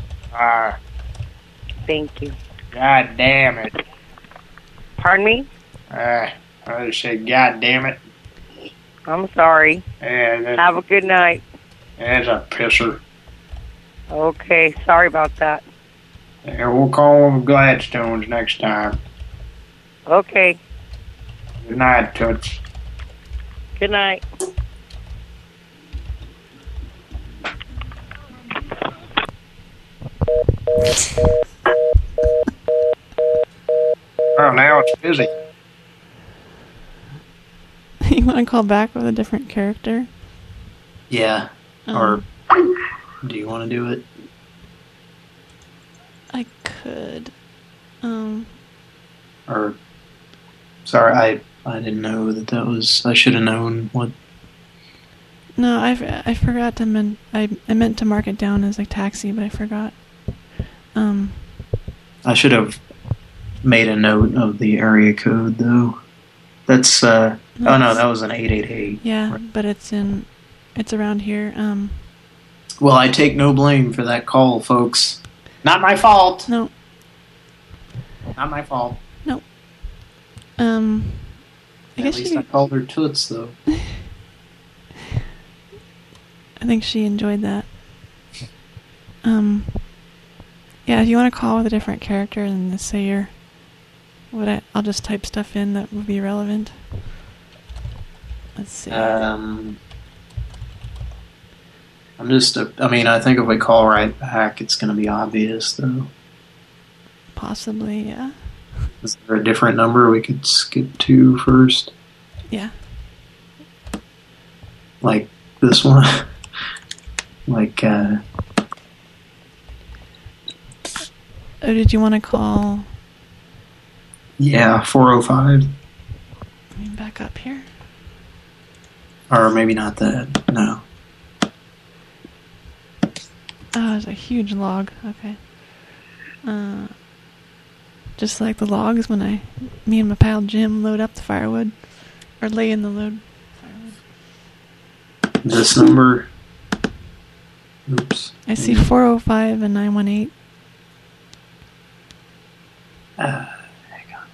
Thank you. God damn it. Pardon me? I just said, God damn it. I'm sorry. Yeah, Have a good night. That's a pisser. Okay, sorry about that. Yeah, we'll call them Gladstones next time. Okay, Good night, Toots. good night. Oh, now it's busy. You want to call back with a different character? Yeah. Or do you want to do it? I could. Or Sorry, I didn't know that was... I should have known what... No, I forgot to I meant to mark it down as a taxi, but I forgot. I should have made a note of the area code, though. That's, oh no, that was an 888. Yeah, but it's around here. Well, I take no blame for that call, folks. Not my fault. No. Not my fault. No. At least I called her Toots, though. I think she enjoyed that. Yeah, if you want to call with a different character and say you're... I'll just type stuff in that would be relevant. Let's see. I'm just... I mean, I think if we call right back, it's going to be obvious, though. Possibly, yeah. Is there a different number we could skip to first? Yeah. Like this one? Like, Oh, did you want to call... Yeah, 405. Let me back up here. Or maybe not that. No. Oh, there's a huge log. Okay. Just like the logs when me and my pal Jim load up the firewood. Or lay in the load firewood. This number... Oops. I see 405 and 918. Hang on.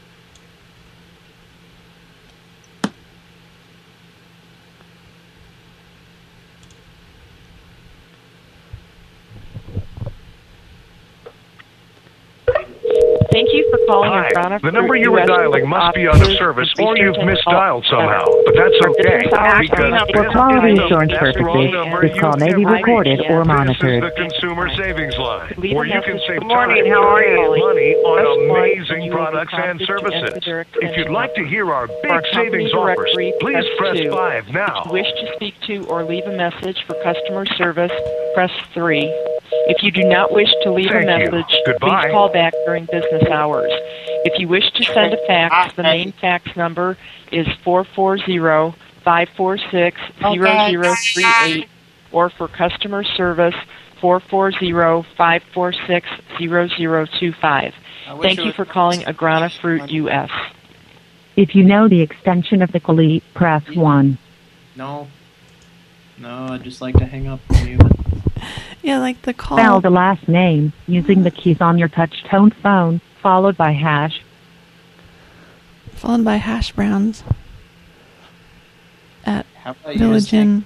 Thank you for calling Hi, Agrana the number Fruit you were US dialing must be out of service or you've misdialed somehow, but that's okay. For quality assurance purposes, this call may be recorded or This monitored. is the Consumer Savings Line, Leave a where you can message. save Good morning, time, how are you? money on Press one amazing when you will be products and prompted to services. enter their If you'd extension like to hear our For big a company savings offers, directory, please press 2. 5 If now. you wish to speak to or leave a message for customer service, press 3. If you do not wish to leave Thank a you. message, Goodbye. please call back during business hours. If you wish to send a fax, the main fax number is 440-546-0038, or for customer service, 440-546-0025. Thank you for calling Agrana Fruit US. If you know the extension of the call, press 1. No. No, I'd just like to hang up on you. Yeah, like the call... Spell the last name using the keys on your touch-tone phone, followed by hash. Followed by hash browns. At How about you Village just Inn.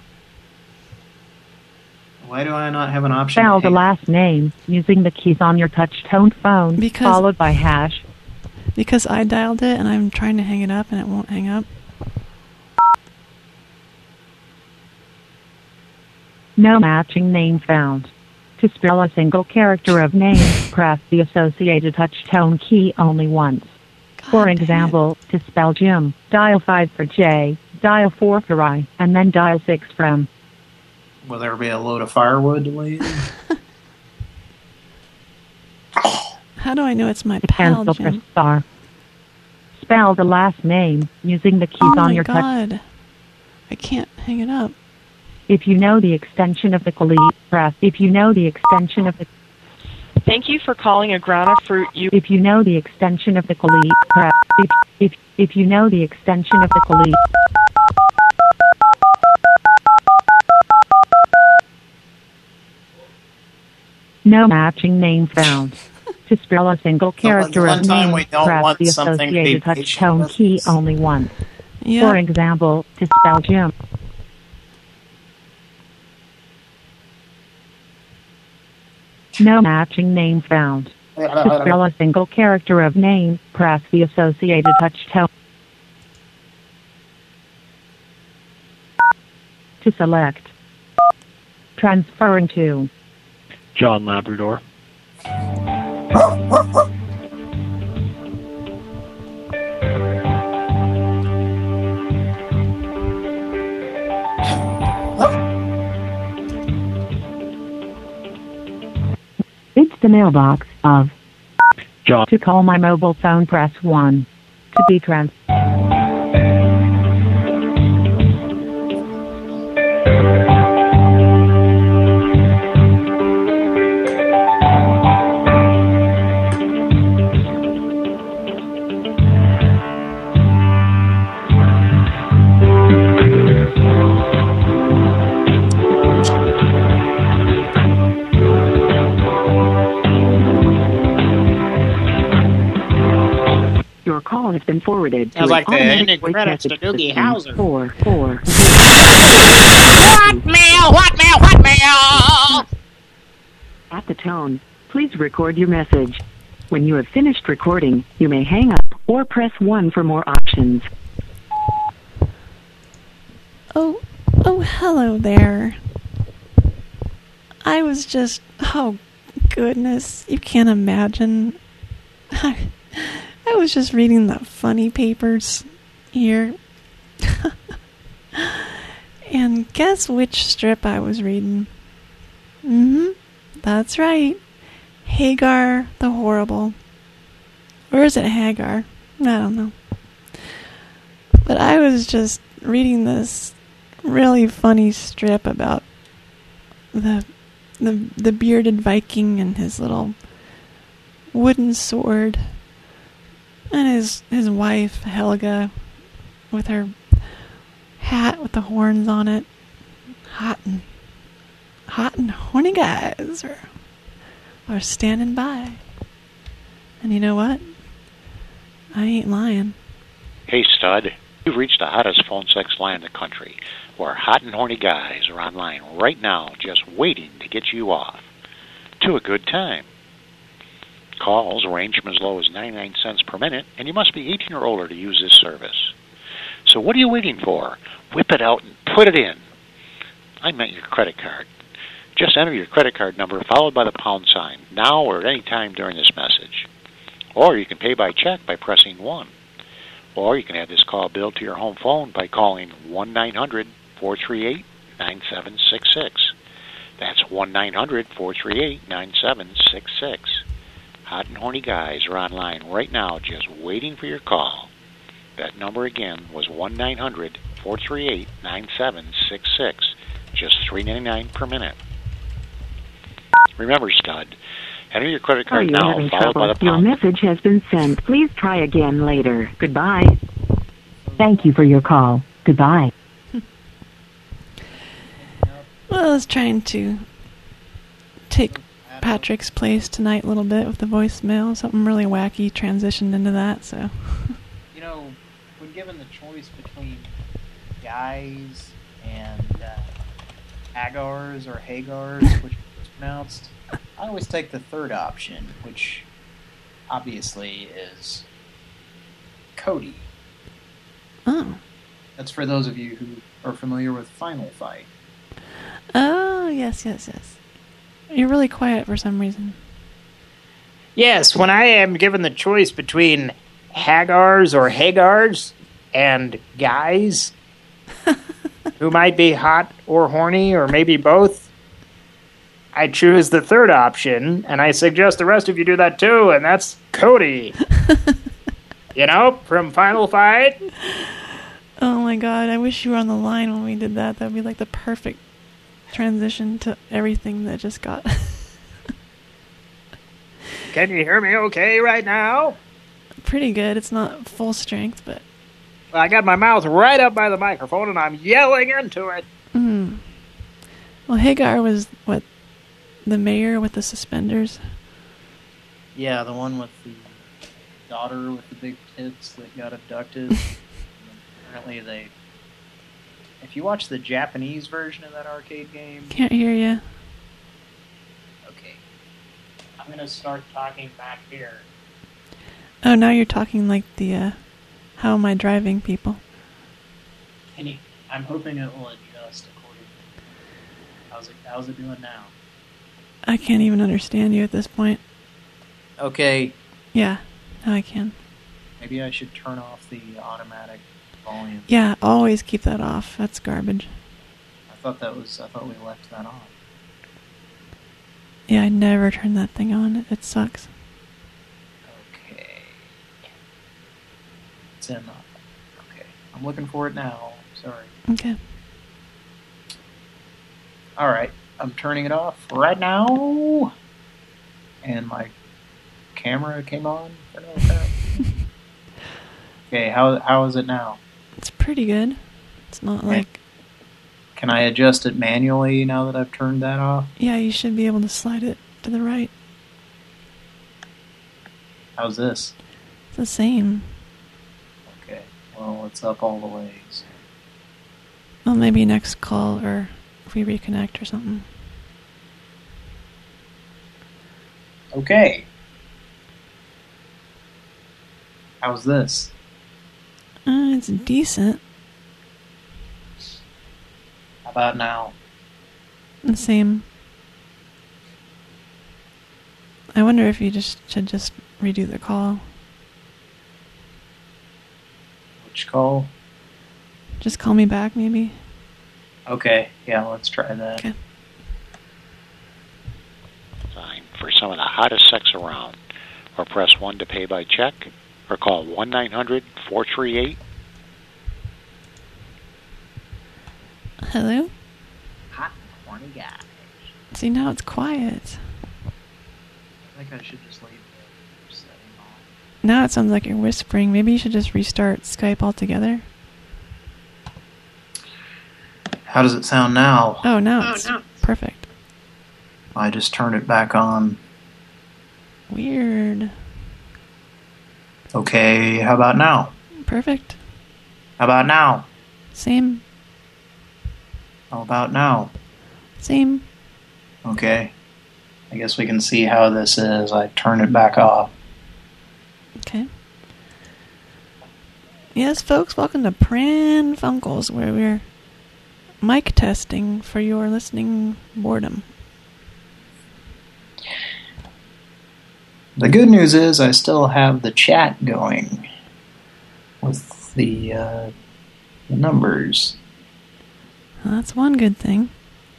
Why do I not have an option? Spell the last name using the keys on your touch-tone phone, followed by hash. Because I dialed it and I'm trying to hang it up and it won't hang up. No matching name found. To spell a single character of name, press the associated touch-tone key only once. For example, to spell Jim, dial 5 for J, dial 4 for I, and then dial 6 for M. Will there be a load of firewood to lay in? How do I know it's my To pal, cancel, Jim? press star. Spell the last name using the keys Oh on my your touch. god. I can't hang it up. If you know the extension of the call, press. If you know the extension of the... Thank you for calling Agrana Fruit US. If you know the extension of the call, press. If you know the extension of the call. No matching name found. To spell a single character one of time name, we don't press want the something to be associated touch-tone key only once. Yeah. For example, to spell Jim. No matching name found. To spell a single character of name, press the associated touch-tone. To select. Transferring to. John Labrador. It's the mailbox of. John. To call my mobile phone, press 1. to be trans. Your call has been forwarded to Sounds like the automatic ending voice credits to message Doogie system. Howser. 4. What mail? What mail? What mail? At the tone, please record your message. When you have finished recording, you may hang up or press 1 for more options. Oh, hello there. I was just, oh goodness, you can't imagine. I was just reading the funny papers here. And guess which strip I was reading? That's right. Hagar the Horrible. Or is it Hagar? I don't know. But I was just reading this really funny strip about the bearded Viking and his little wooden sword, and his wife Helga with her hat with the horns on it. Hot and horny guys are standing by. And you know what? I ain't lying. Hey, stud. You've reached the hottest phone sex line in the country, where hot and horny guys are online right now just waiting to get you off. To a good time. Calls range from as low as 99 cents per minute, and you must be 18 or older to use this service. So what are you waiting for? Whip it out and put it in. I meant your credit card. Just enter your credit card number followed by the pound sign, now or at any time during this message. Or you can pay by check by pressing 1. Or you can have this call billed to your home phone by calling 1-900-438-9766. That's 1-900-438-9766. Hot and horny guys are online right now just waiting for your call. That number again was 1-900-438-9766. Just $3.99 per minute. Remember, stud, enter your credit Are card you now, having followed by trouble? the Your pound. message has been sent. Please try again later. Goodbye. Thank you for your call. Goodbye. Well, I was trying to take Patrick's place tonight a little bit with the voicemail. Something really wacky transitioned into that, so. You know, when given the choice between guys and Hagars or Hagars, which is pronounced, I always take the third option, which obviously is Cody. Oh. That's for those of you who are familiar with Final Fight. Oh, yes. You're really quiet for some reason. Yes, when I am given the choice between Hagars or Hagars and guys who might be hot or horny or maybe both, I choose the third option, and I suggest the rest of you do that too, and that's Cody. You know, from Final Fight. Oh my god, I wish you were on the line when we did that. That would be like the perfect transition to everything that just got... Can you hear me okay right now? Pretty good. It's not full strength, but... Well, I got my mouth right up by the microphone, and I'm yelling into it. Well, Hagar was, what, the mayor with the suspenders? Yeah, the one with the daughter with the big tits that got abducted. Apparently they... If you watch the Japanese version of that arcade game... Can't hear you. Okay. I'm going to start talking back here. Oh, now you're talking like the, How Am I Driving people. I'm hoping it will adjust accordingly. How's it doing now? I can't even understand you at this point. Okay. Yeah, now I can. Maybe I should turn off the automatic volume. Yeah, always keep that off. That's garbage. I thought we left that on. Yeah, I never turn that thing on. It sucks. Okay. It's in. Okay, I'm looking for it now. Sorry. Okay. All right, I'm turning it off right now. And my camera came on. Okay, how is it now? It's pretty good. It's not like... Can I adjust it manually now that I've turned that off? Yeah, you should be able to slide it to the right. How's this? It's the same. Okay, well, it's up all the way. So. Well, maybe next call or if we reconnect or something. Okay. How's this? It's decent. How about now? The same. I wonder if you should just redo the call. Which call? Just call me back, maybe. Okay, yeah, let's try that. Okay. Fine. For some of the hottest sex around. Or press 1 to pay by check. Or call 1-900-438. Hello? Hot, horny guy. See, now it's quiet. I think I should just leave the setting on. Now it sounds like you're whispering. Maybe you should just restart Skype altogether. How does it sound now? Oh, now it's perfect. I just turned it back on. Weird. Okay, how about now? Perfect. How about now? Same. How about now? Same. Okay. I guess we can see how this is. I turn it back off. Okay. Yes, folks, welcome to Pran Funkels, where we're mic testing for your listening boredom. The good news is I still have the chat going with the numbers. Well, that's one good thing.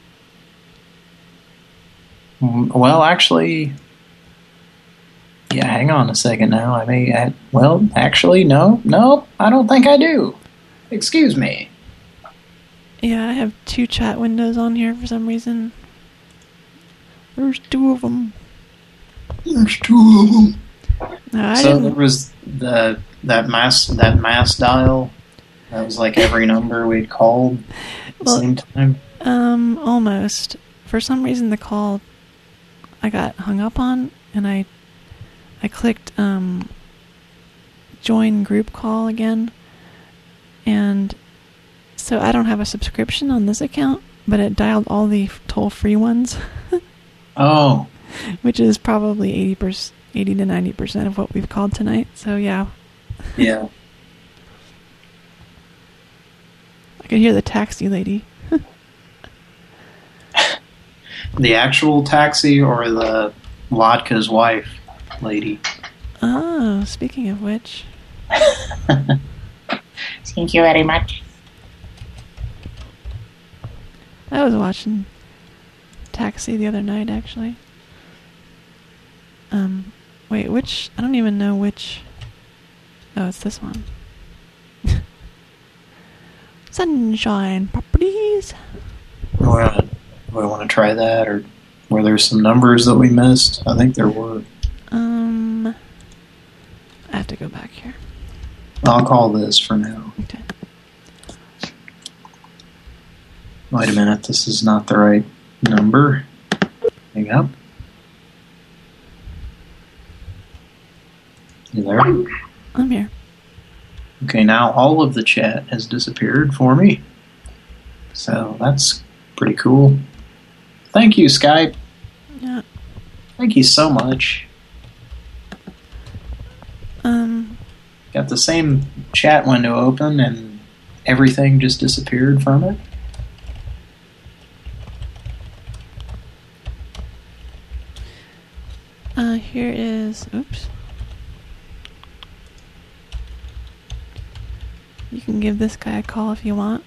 Well, actually, yeah, hang on a second now. Well, actually, no, I don't think I do. Excuse me. Yeah, I have 2 chat windows on here for some reason. There's 2 of them. There's 2 of them. No, So there was that mass dial. That was like every number we'd called at the same time. Almost. For some reason, the call I got hung up on, and I clicked join group call again, and so I don't have a subscription on this account, but it dialed all the toll-free ones. Oh. Which is probably 80 to 90% of what we've called tonight. So yeah. Yeah. I could hear the taxi lady. The actual taxi or the Vodka's wife lady? Oh, speaking of which. Thank you very much. I was watching Taxi the other night, actually. Wait, which? I don't even know which. Oh, it's this one. Sunshine Properties. Well, do I want to try that, or were there some numbers that we missed? I think there were. I have to go back here. I'll call this for now. Okay. Wait a minute, this is not the right number. Hang up. You there? I'm here. Okay, now all of the chat has disappeared for me. So that's pretty cool. Thank you, Skype. Yeah. Thank you so much. Got the same chat window open and everything just disappeared from it. Here is, oops. You can give this guy a call if you want.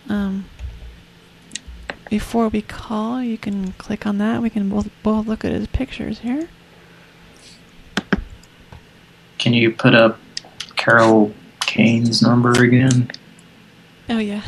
Before we call, you can click on that. We can both look at his pictures here. Can you put up Carol Kane's number again. Oh, yeah.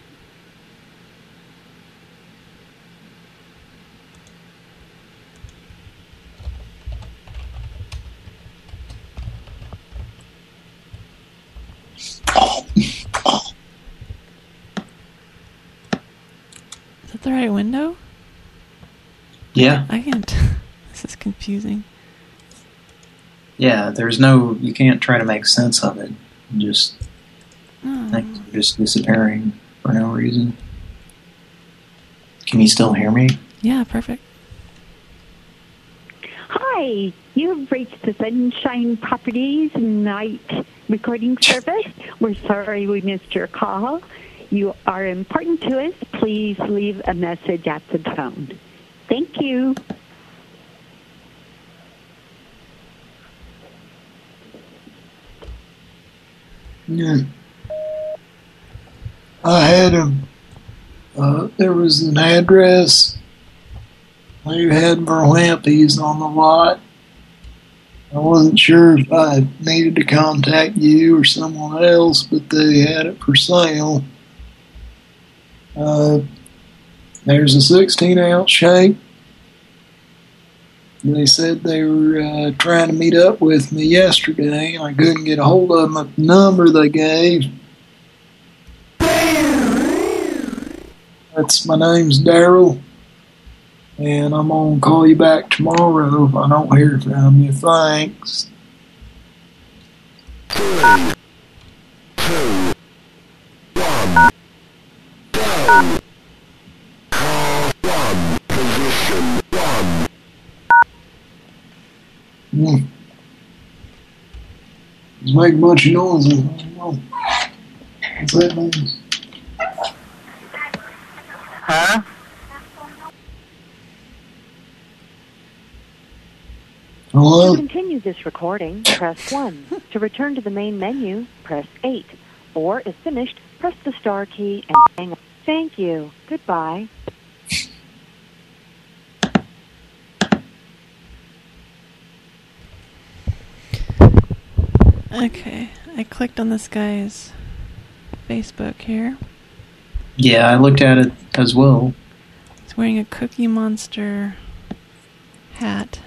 Is that the right window? Yeah. I can't. This is confusing. Yeah, there's no... You can't try to make sense of it. Just... Things are just disappearing for no reason. Can you still hear me? Yeah, perfect. Hi, you've reached the Sunshine Properties night recording service. We're sorry we missed your call. You are important to us. Please leave a message at the tone. Thank you. Yeah. I had him. There was an address. They had Verlampies on the lot. I wasn't sure if I needed to contact you or someone else, but they had it for sale. There's a 16-ounce shake. They said they were trying to meet up with me yesterday. I couldn't get a hold of them at the number they gave. My name's Daryl, and I'm gonna call you back tomorrow if I don't hear from you. Thanks. It's making a bunch of noises. I don't know. What's that mean? Huh? Hello? To continue this recording, press 1. To return to the main menu, press 8. Or, if finished, press the star key and hang up. Thank you. Goodbye. Okay, I clicked on this guy's Facebook here. Yeah, I looked at it as well. He's wearing a Cookie Monster hat.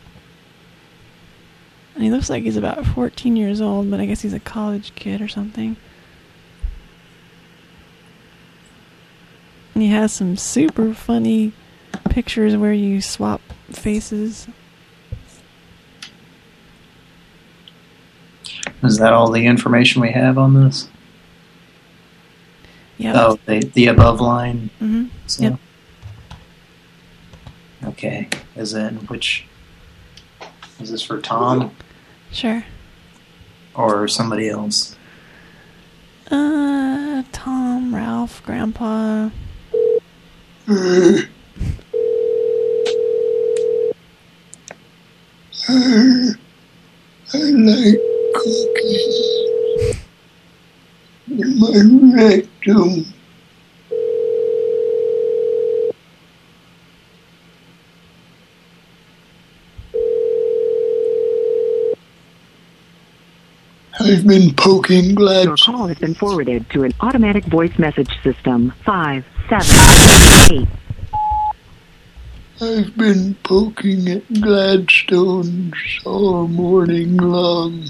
And he looks like he's about 14 years old, but I guess he's a college kid or something. And he has some super funny pictures where you swap faces. Is that all the information we have on this? Yeah. Oh, the above line? Mm-hmm. So, yep. Okay. Is this for Tom? Sure. Or somebody else? Tom, Ralph, Grandpa. I like cookies in my rectum. I've been poking Glad. Your call has been forwarded to an automatic voice message system. 578. I've been poking at Gladstones all morning long.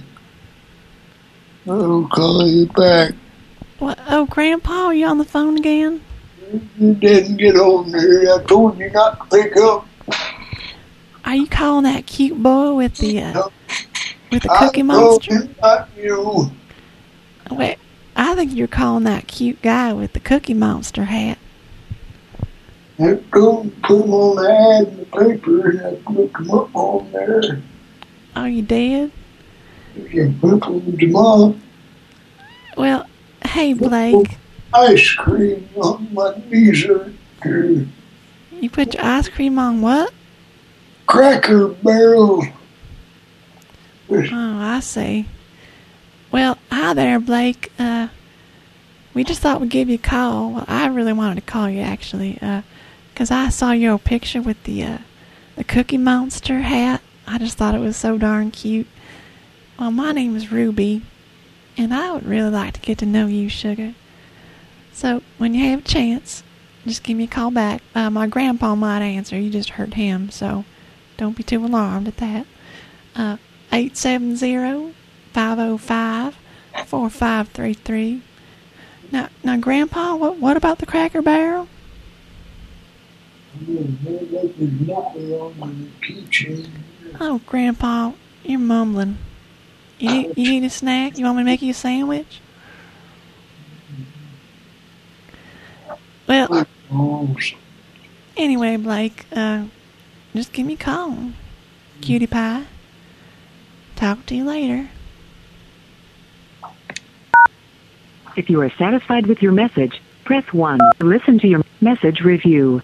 I'll call you back. What? Oh, Grandpa, are you on the phone again? You didn't get on there. I told you not to pick up. Are you calling that cute boy with the Cookie Monster? Not you. Wait, I think you're calling that cute guy with the Cookie Monster hat. I don't put them on the ad in the paper, and I look them up on there. Oh, you did? You put them up. Well, hey, Blake. Ice cream on my dessert. You put your ice cream on what? Cracker Barrel. Oh, I see. Well, hi there, Blake. We just thought we'd give you a call. Well, I really wanted to call you, actually, because I saw your picture with the Cookie Monster hat. I just thought it was so darn cute. Well, my name is Ruby, And I would really like to get to know you, sugar. So, when you have a chance, just give me a call back. My grandpa might answer. You just heard him, so don't be too alarmed at that. 870-505-4533. Now, Grandpa, what about the Cracker Barrel? Oh, Grandpa, you're mumbling. You need a snack? You want me to make you a sandwich? Well, anyway, Blake, just give me a call. Cutie pie. Talk to you later. If you are satisfied with your message, press 1 to listen to your message review.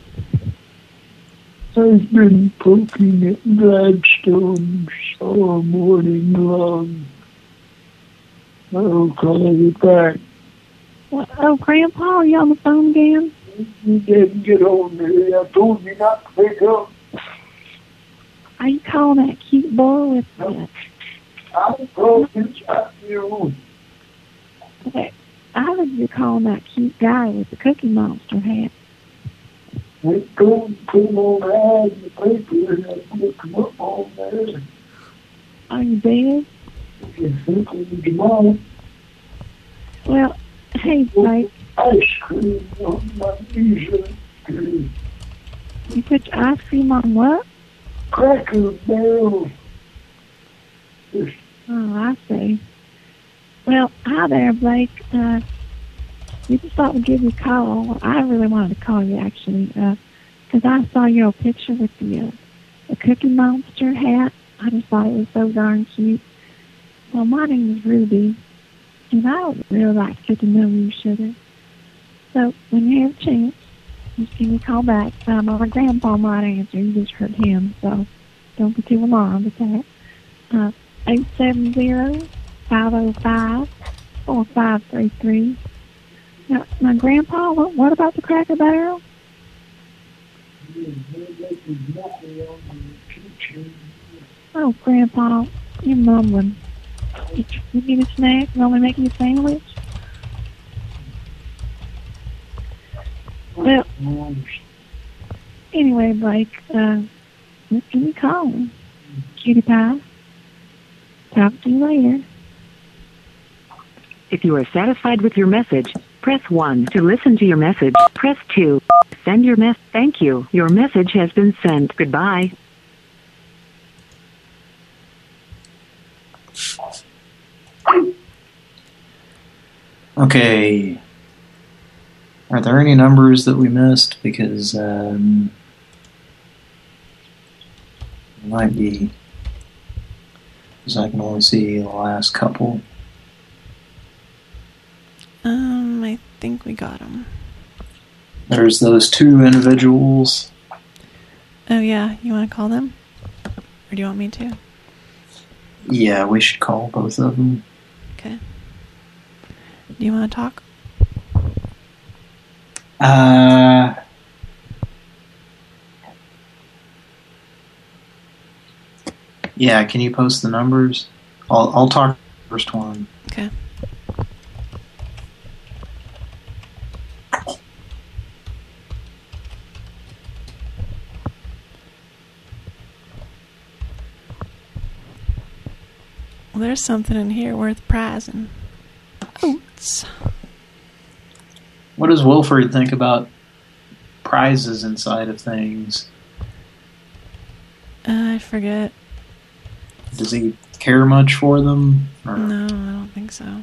I've been poking at Gladstones all morning long. I'll call you back. Well, oh, Grandpa, are you on the phone again? You didn't get on there. I told you not to pick up. Are you calling that cute boy with the... I'm talking to you. Okay. I heard you're calling that cute guy with the Cookie Monster hat. I don't put them on the ad in the paper and I put them up on there. Are you dead? You think of tomorrow. Well, hey, Blake. Ice cream on my dessert. You put your ice cream on what? Cracker Barrel. Oh, I see. Well, hi there, Blake. We just thought we'd give you a call. I really wanted to call you, actually, because I saw your picture with the Cookie Monster hat. I just thought it was so darn cute. Well, my name is Ruby, and I would really like to get to know you, sugar. So, when you have a chance, just give me a call back. My grandpa might answer. You just heard him, so don't be too alarmed at that. 870-505-4533. Now, Grandpa, what about the Cracker Barrel? Oh, Grandpa, you're mumbling. You need a snack? You want me to make you a sandwich? Well, anyway, Blake, just give me a call. Cutie pie. Talk to you later. If you are satisfied with your message, press 1 to listen to your message. Press 2. Send your message. Thank you. Your message has been sent. Goodbye. Okay. Are there any numbers that we missed? Because might be, because I can only see the last couple. I think we got them. There's those two individuals. Oh, yeah. You want to call them? Or do you want me to? Yeah, we should call both of them. Okay. Do you want to talk? Yeah, can you post the numbers? I'll talk the first one. Okay. Well, there's something in here worth prizing. Oats. What does Wilfred think about prizes inside of things? I forget. Does he care much for them? Or? No, I don't think so.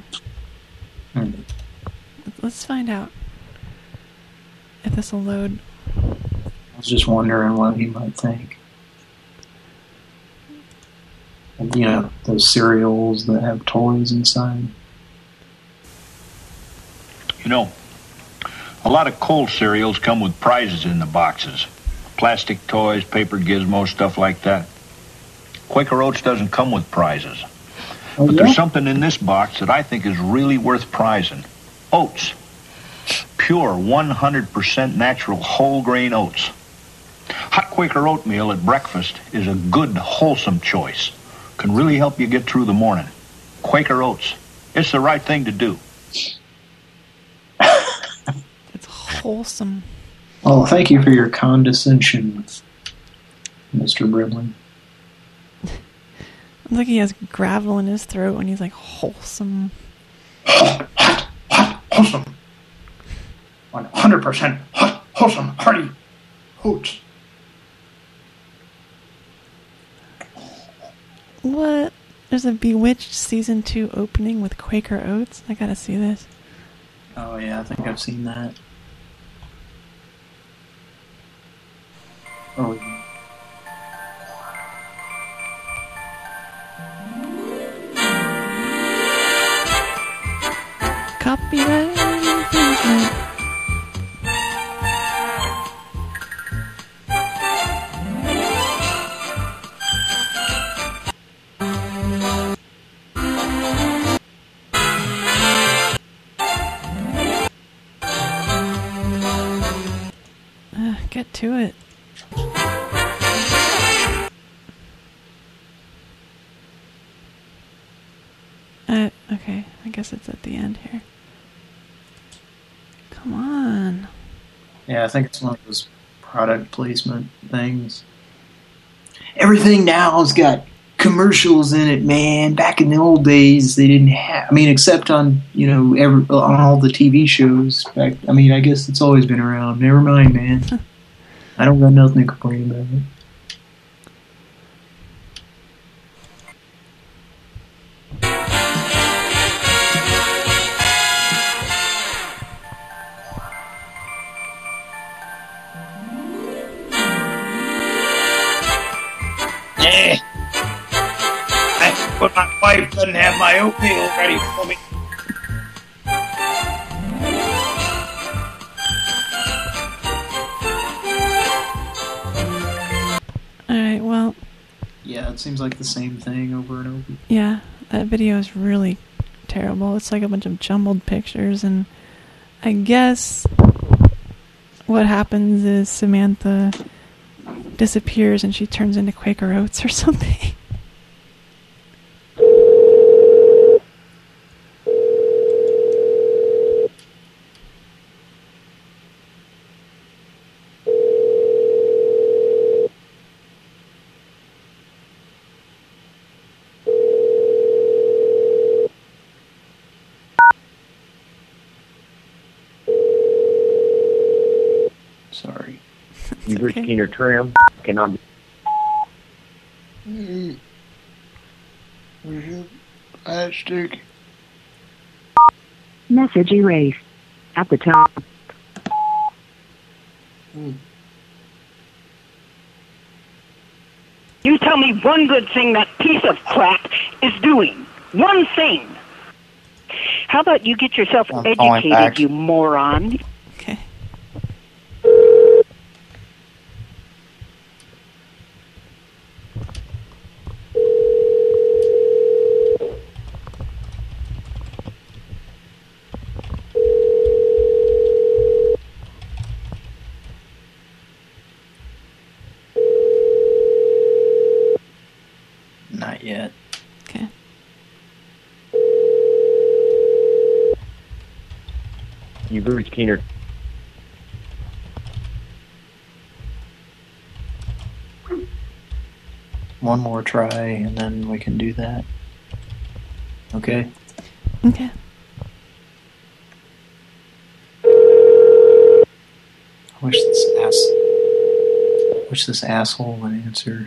Let's find out if this will load. I was just wondering what he might think. You know, those cereals that have toys inside. You know, a lot of cold cereals come with prizes in the boxes. Plastic toys, paper gizmos, stuff like that. Quaker Oats doesn't come with prizes. Oh, but yeah? there's something in this box that I think is really worth prizing. Oats. Pure, 100% natural whole grain oats. Hot Quaker oatmeal at breakfast is a good, wholesome choice. Can really help you get through the morning. Quaker Oats. It's the right thing to do. It's wholesome. Well, thank you for your condescension, Mr. Brimley. It's like he has gravel in his throat when he's like wholesome. Wholesome. 100% wholesome, hearty hoots. What? There's a Bewitched season 2 opening with Quaker Oats. I gotta see this. Oh yeah, I think I've seen that. Oh. Copyright infringement. Get to it. Okay, I guess it's at the end here. Come on. Yeah, I think it's one of those product placement things. Everything now's got commercials in it, man. Back in the old days, they didn't have. I mean, except on on all the TV shows. I guess it's always been around. Never mind, man. I don't got nothing to complain about. Yeah. But my wife doesn't have my oatmeal ready for me. Alright, well... Yeah, it seems like the same thing over and over. Yeah, that video is really terrible. It's like a bunch of jumbled pictures, and I guess what happens is Samantha disappears and she turns into Quaker Oats or something. Sorry. You've reached Keener Trim. Cannot be. Stick. Message erased. At the top. You tell me one good thing that piece of crap is doing. One thing. How about you get yourself educated, you moron? Okay. Not yet. Okay. You've reached Keener. One more try, and then we can do that. Okay? Okay. I wish this asshole would answer.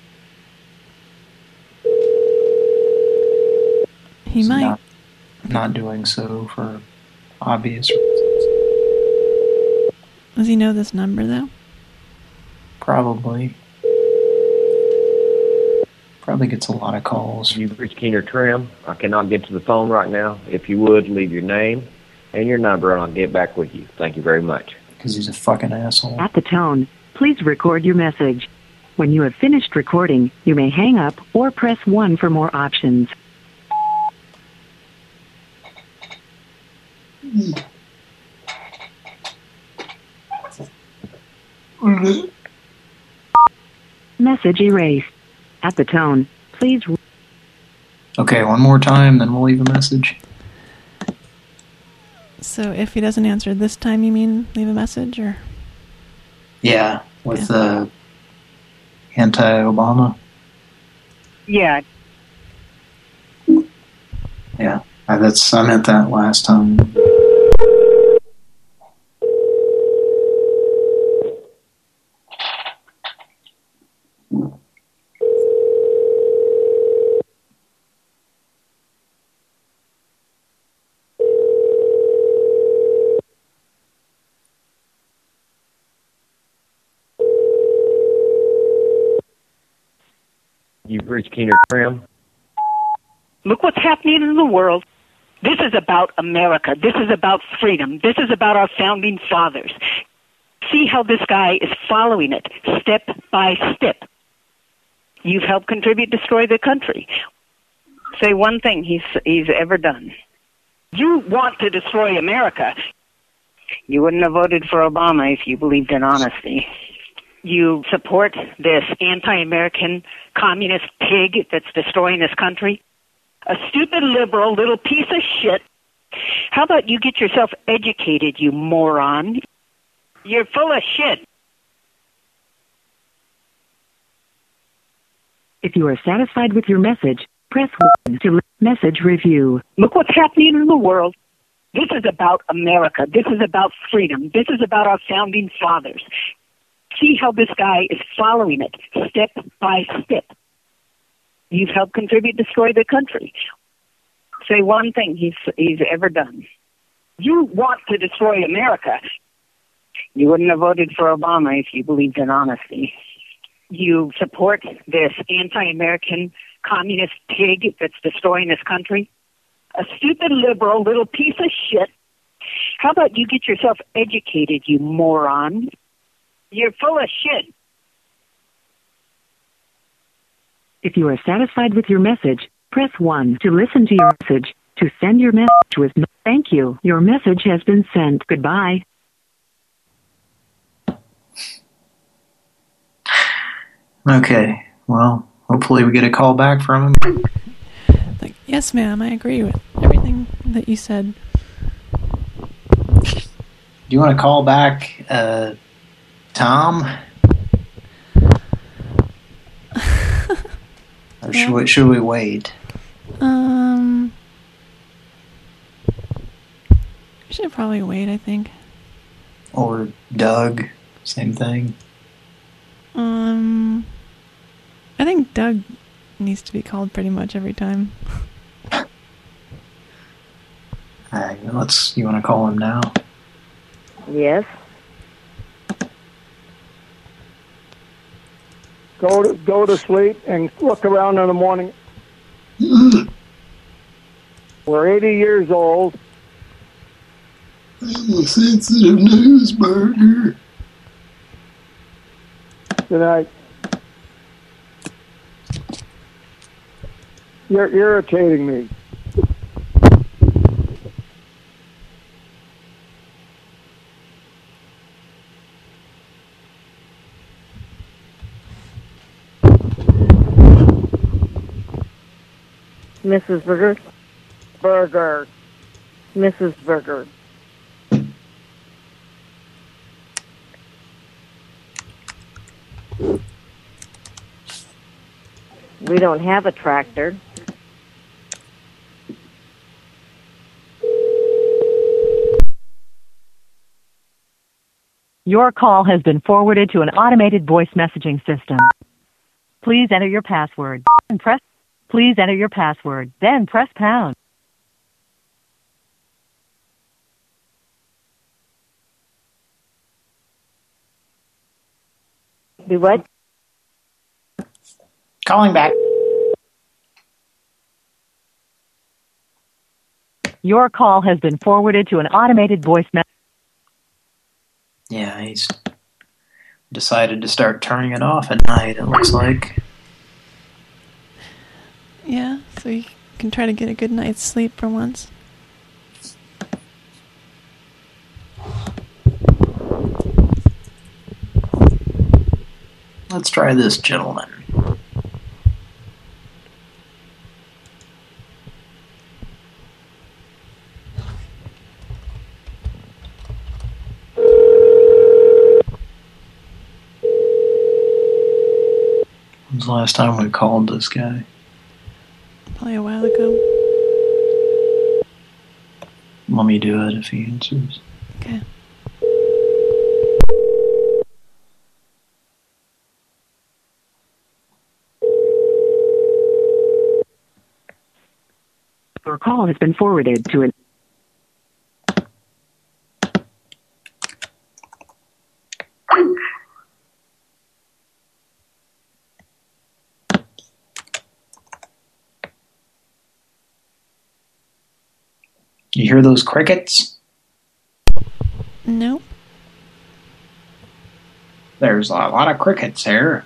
He might. Not doing so for obvious reasons. Does he know this number, though? Probably. Probably gets a lot of calls. You've reached Keener Trim. I cannot get to the phone right now. If you would, leave your name and your number, and I'll get back with you. Thank you very much. Because he's a fucking asshole. At the tone, please record your message. When you have finished recording, you may hang up or press 1 for more options. Message erased. At the tone, please... Okay, one more time, then we'll leave a message. So if he doesn't answer this time, you mean leave a message, or? Yeah, with anti-Obama. Yeah. Yeah, I meant that last time. You've reached Keener Trim. Look what's happening in the world. This is about America. This is about freedom. This is about our founding fathers. See how this guy is following it, step by step. You've helped contribute, destroy the country. Say one thing he's ever done. You want to destroy America. You wouldn't have voted for Obama if you believed in honesty. You support this anti-American communist pig that's destroying this country. A stupid liberal little piece of shit. How about you get yourself educated, you moron? You're full of shit. If you are satisfied with your message, press 1 to message review. Look what's happening in the world. This is about America. This is about freedom. This is about our founding fathers. See how this guy is following it, step by step. You've helped contribute, destroy the country. Say one thing he's ever done. You want to destroy America. You wouldn't have voted for Obama if you believed in honesty. You support this anti-American communist pig that's destroying this country. A stupid liberal little piece of shit. How about you get yourself educated, you moron? You're full of shit. If you are satisfied with your message, press 1 to listen to your message. To send your message with thank you. Your message has been sent. Goodbye. Okay, well, hopefully we get a call back from him. Like, yes, ma'am, I agree with everything that you said. Do you want to call back, Tom? Or should we wait? We should probably wait, I think. Or Doug, same thing. I think Doug needs to be called pretty much every time. Alright, you want to call him now? Yes. Go to sleep and look around in the morning. We're 80 years old. I'm a sensitive news burger. Good night. You're irritating me. Mrs. Burger? Burger. Mrs. Burger. We don't have a tractor. Your call has been forwarded to an automated voice messaging system. Please enter your password and Please enter your password, then press pound. Do what? Calling back. Your call has been forwarded to an automated voice message. Yeah, he's decided to start turning it off at night, it looks like. Yeah, so you can try to get a good night's sleep for once. Let's try this gentleman. was the last time we called this guy? Probably a while ago. Let me do it if he answers. Okay. Your call has been forwarded to an... You hear those crickets? No. There's a lot of crickets here.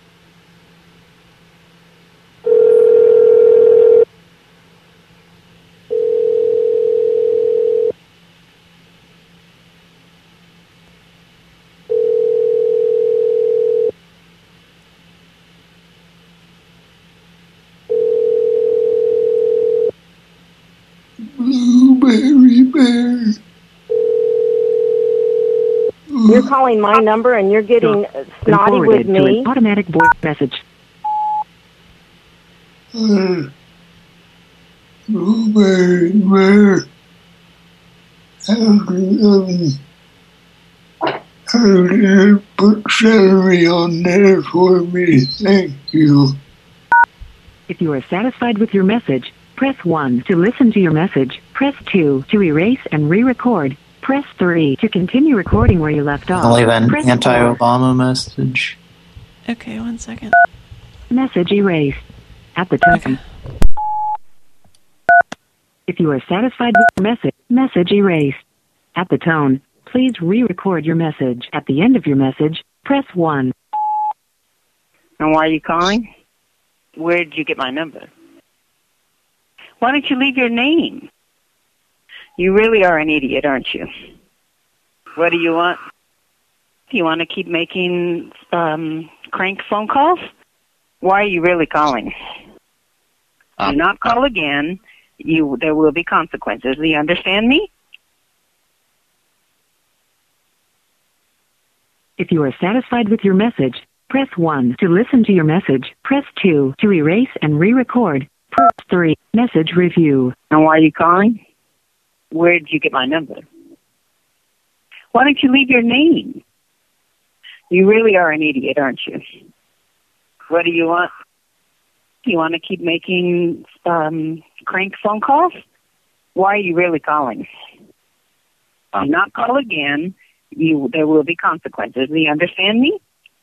Blueberry bear. You're calling my number and you're getting snotty with forwarded to me. an automatic voice message. Blueberry bear. How did you put celery on there for me? Thank you. If you are satisfied with your message, press 1 to listen to your message. Press 2 to erase and re-record. Press 3 to continue recording where you left off. I'll leave an Press anti-Obama message. Okay, 1 second. 4. Message erased. At the tone. If you are satisfied with your message erased. At the tone, please re-record your message. At the end of your message, press 1. And why are you calling? Where did you get my number? Why don't you leave your name? You really are an idiot, aren't you? What do you want? Do you want to keep making crank phone calls? Why are you really calling? Do not call again. There will be consequences. Do you understand me? If you are satisfied with your message, press 1 to listen to your message. Press 2 to erase and re-record. Press 3. Message review. And why are you calling? Where did you get my number? Why don't you leave your name? You really are an idiot, aren't you? What do you want? Do you want to keep making crank phone calls? Why are you really calling? Do not call again. There will be consequences. Do you understand me?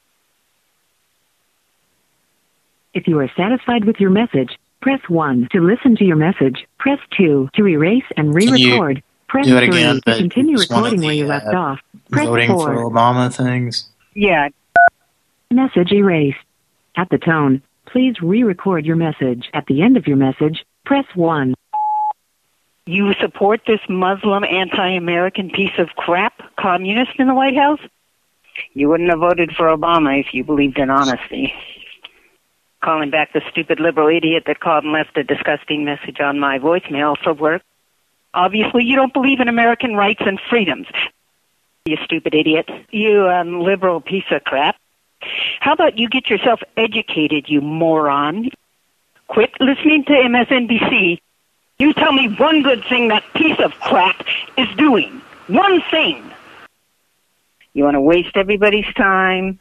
If you are satisfied with your message, press 1 to listen to your message. Press 2 to erase and re-record. Press do it 3 again, to but continue it's one of recording the, where you left off. Press Voting 4. for Obama things. Yeah. Message erased. At the tone, please re-record your message. At the end of your message, press 1. You support this Muslim anti-American piece of crap communist in the White House? You wouldn't have voted for Obama if you believed in honesty. Calling back the stupid liberal idiot that called and left a disgusting message on my voicemail for work. Obviously, you don't believe in American rights and freedoms. You stupid idiot. You liberal piece of crap. How about you get yourself educated, you moron? Quit listening to MSNBC. You tell me one good thing that piece of crap is doing. One thing. You want to waste everybody's time?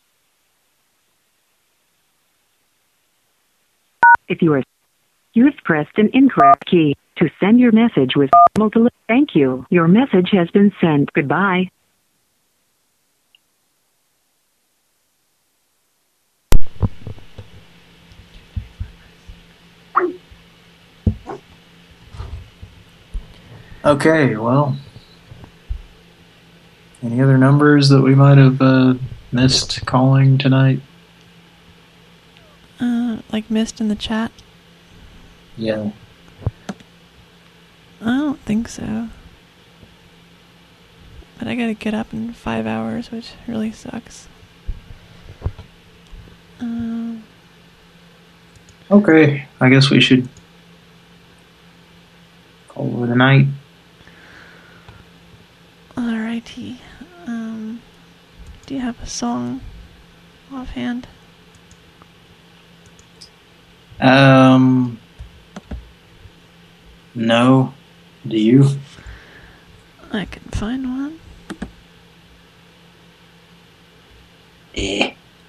If you have pressed an incorrect key. To send your message with multiple. Thank you. Your message has been sent. Goodbye. Okay, well, any other numbers that we might have missed calling tonight? Like missed in the chat? Yeah. I don't think so. But I gotta get up in 5 hours, which really sucks. Okay, I guess we should call it a night. Alrighty. Do you have a song offhand? No. Do you? I can find one. Eh.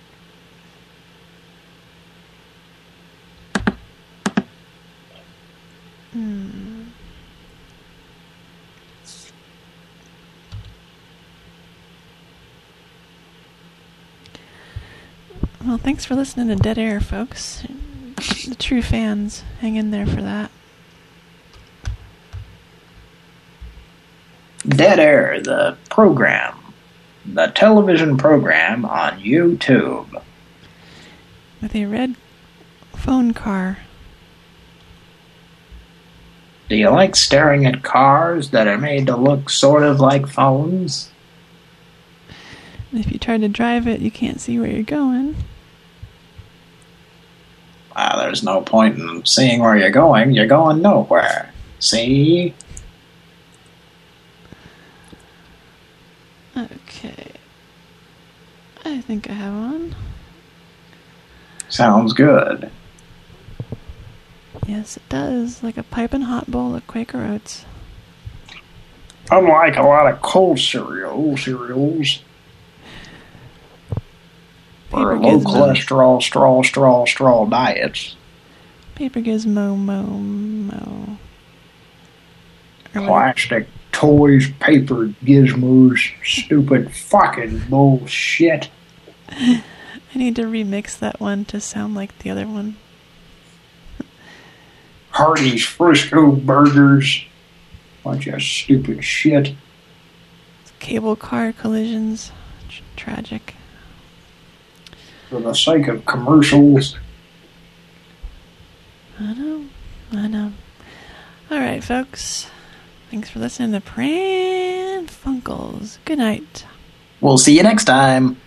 Well, thanks for listening to Dead Air, folks. The true fans, hang in there for that. Dead Air, the program. The television program on YouTube. With a red phone car. Do you like staring at cars that are made to look sort of like phones? And if you try to drive it, you can't see where you're going. Well, there's no point in seeing where you're going. You're going nowhere. See? Okay. I think I have one. Sounds good. Yes, it does. Like a piping hot bowl of Quaker Oats. Unlike a lot of cold cereals, or low cholesterol, straw diets. Paper Gizmo, mo. Plastic toys, paper gizmos, stupid fucking bullshit. I need to remix that one to sound like the other one. Hardee's Frisco burgers. Bunch of stupid shit. Cable car collisions. Tragic. For the sake of commercials. I know. Alright, folks. Thanks for listening to Pran Funkels. Good night. We'll see you next time.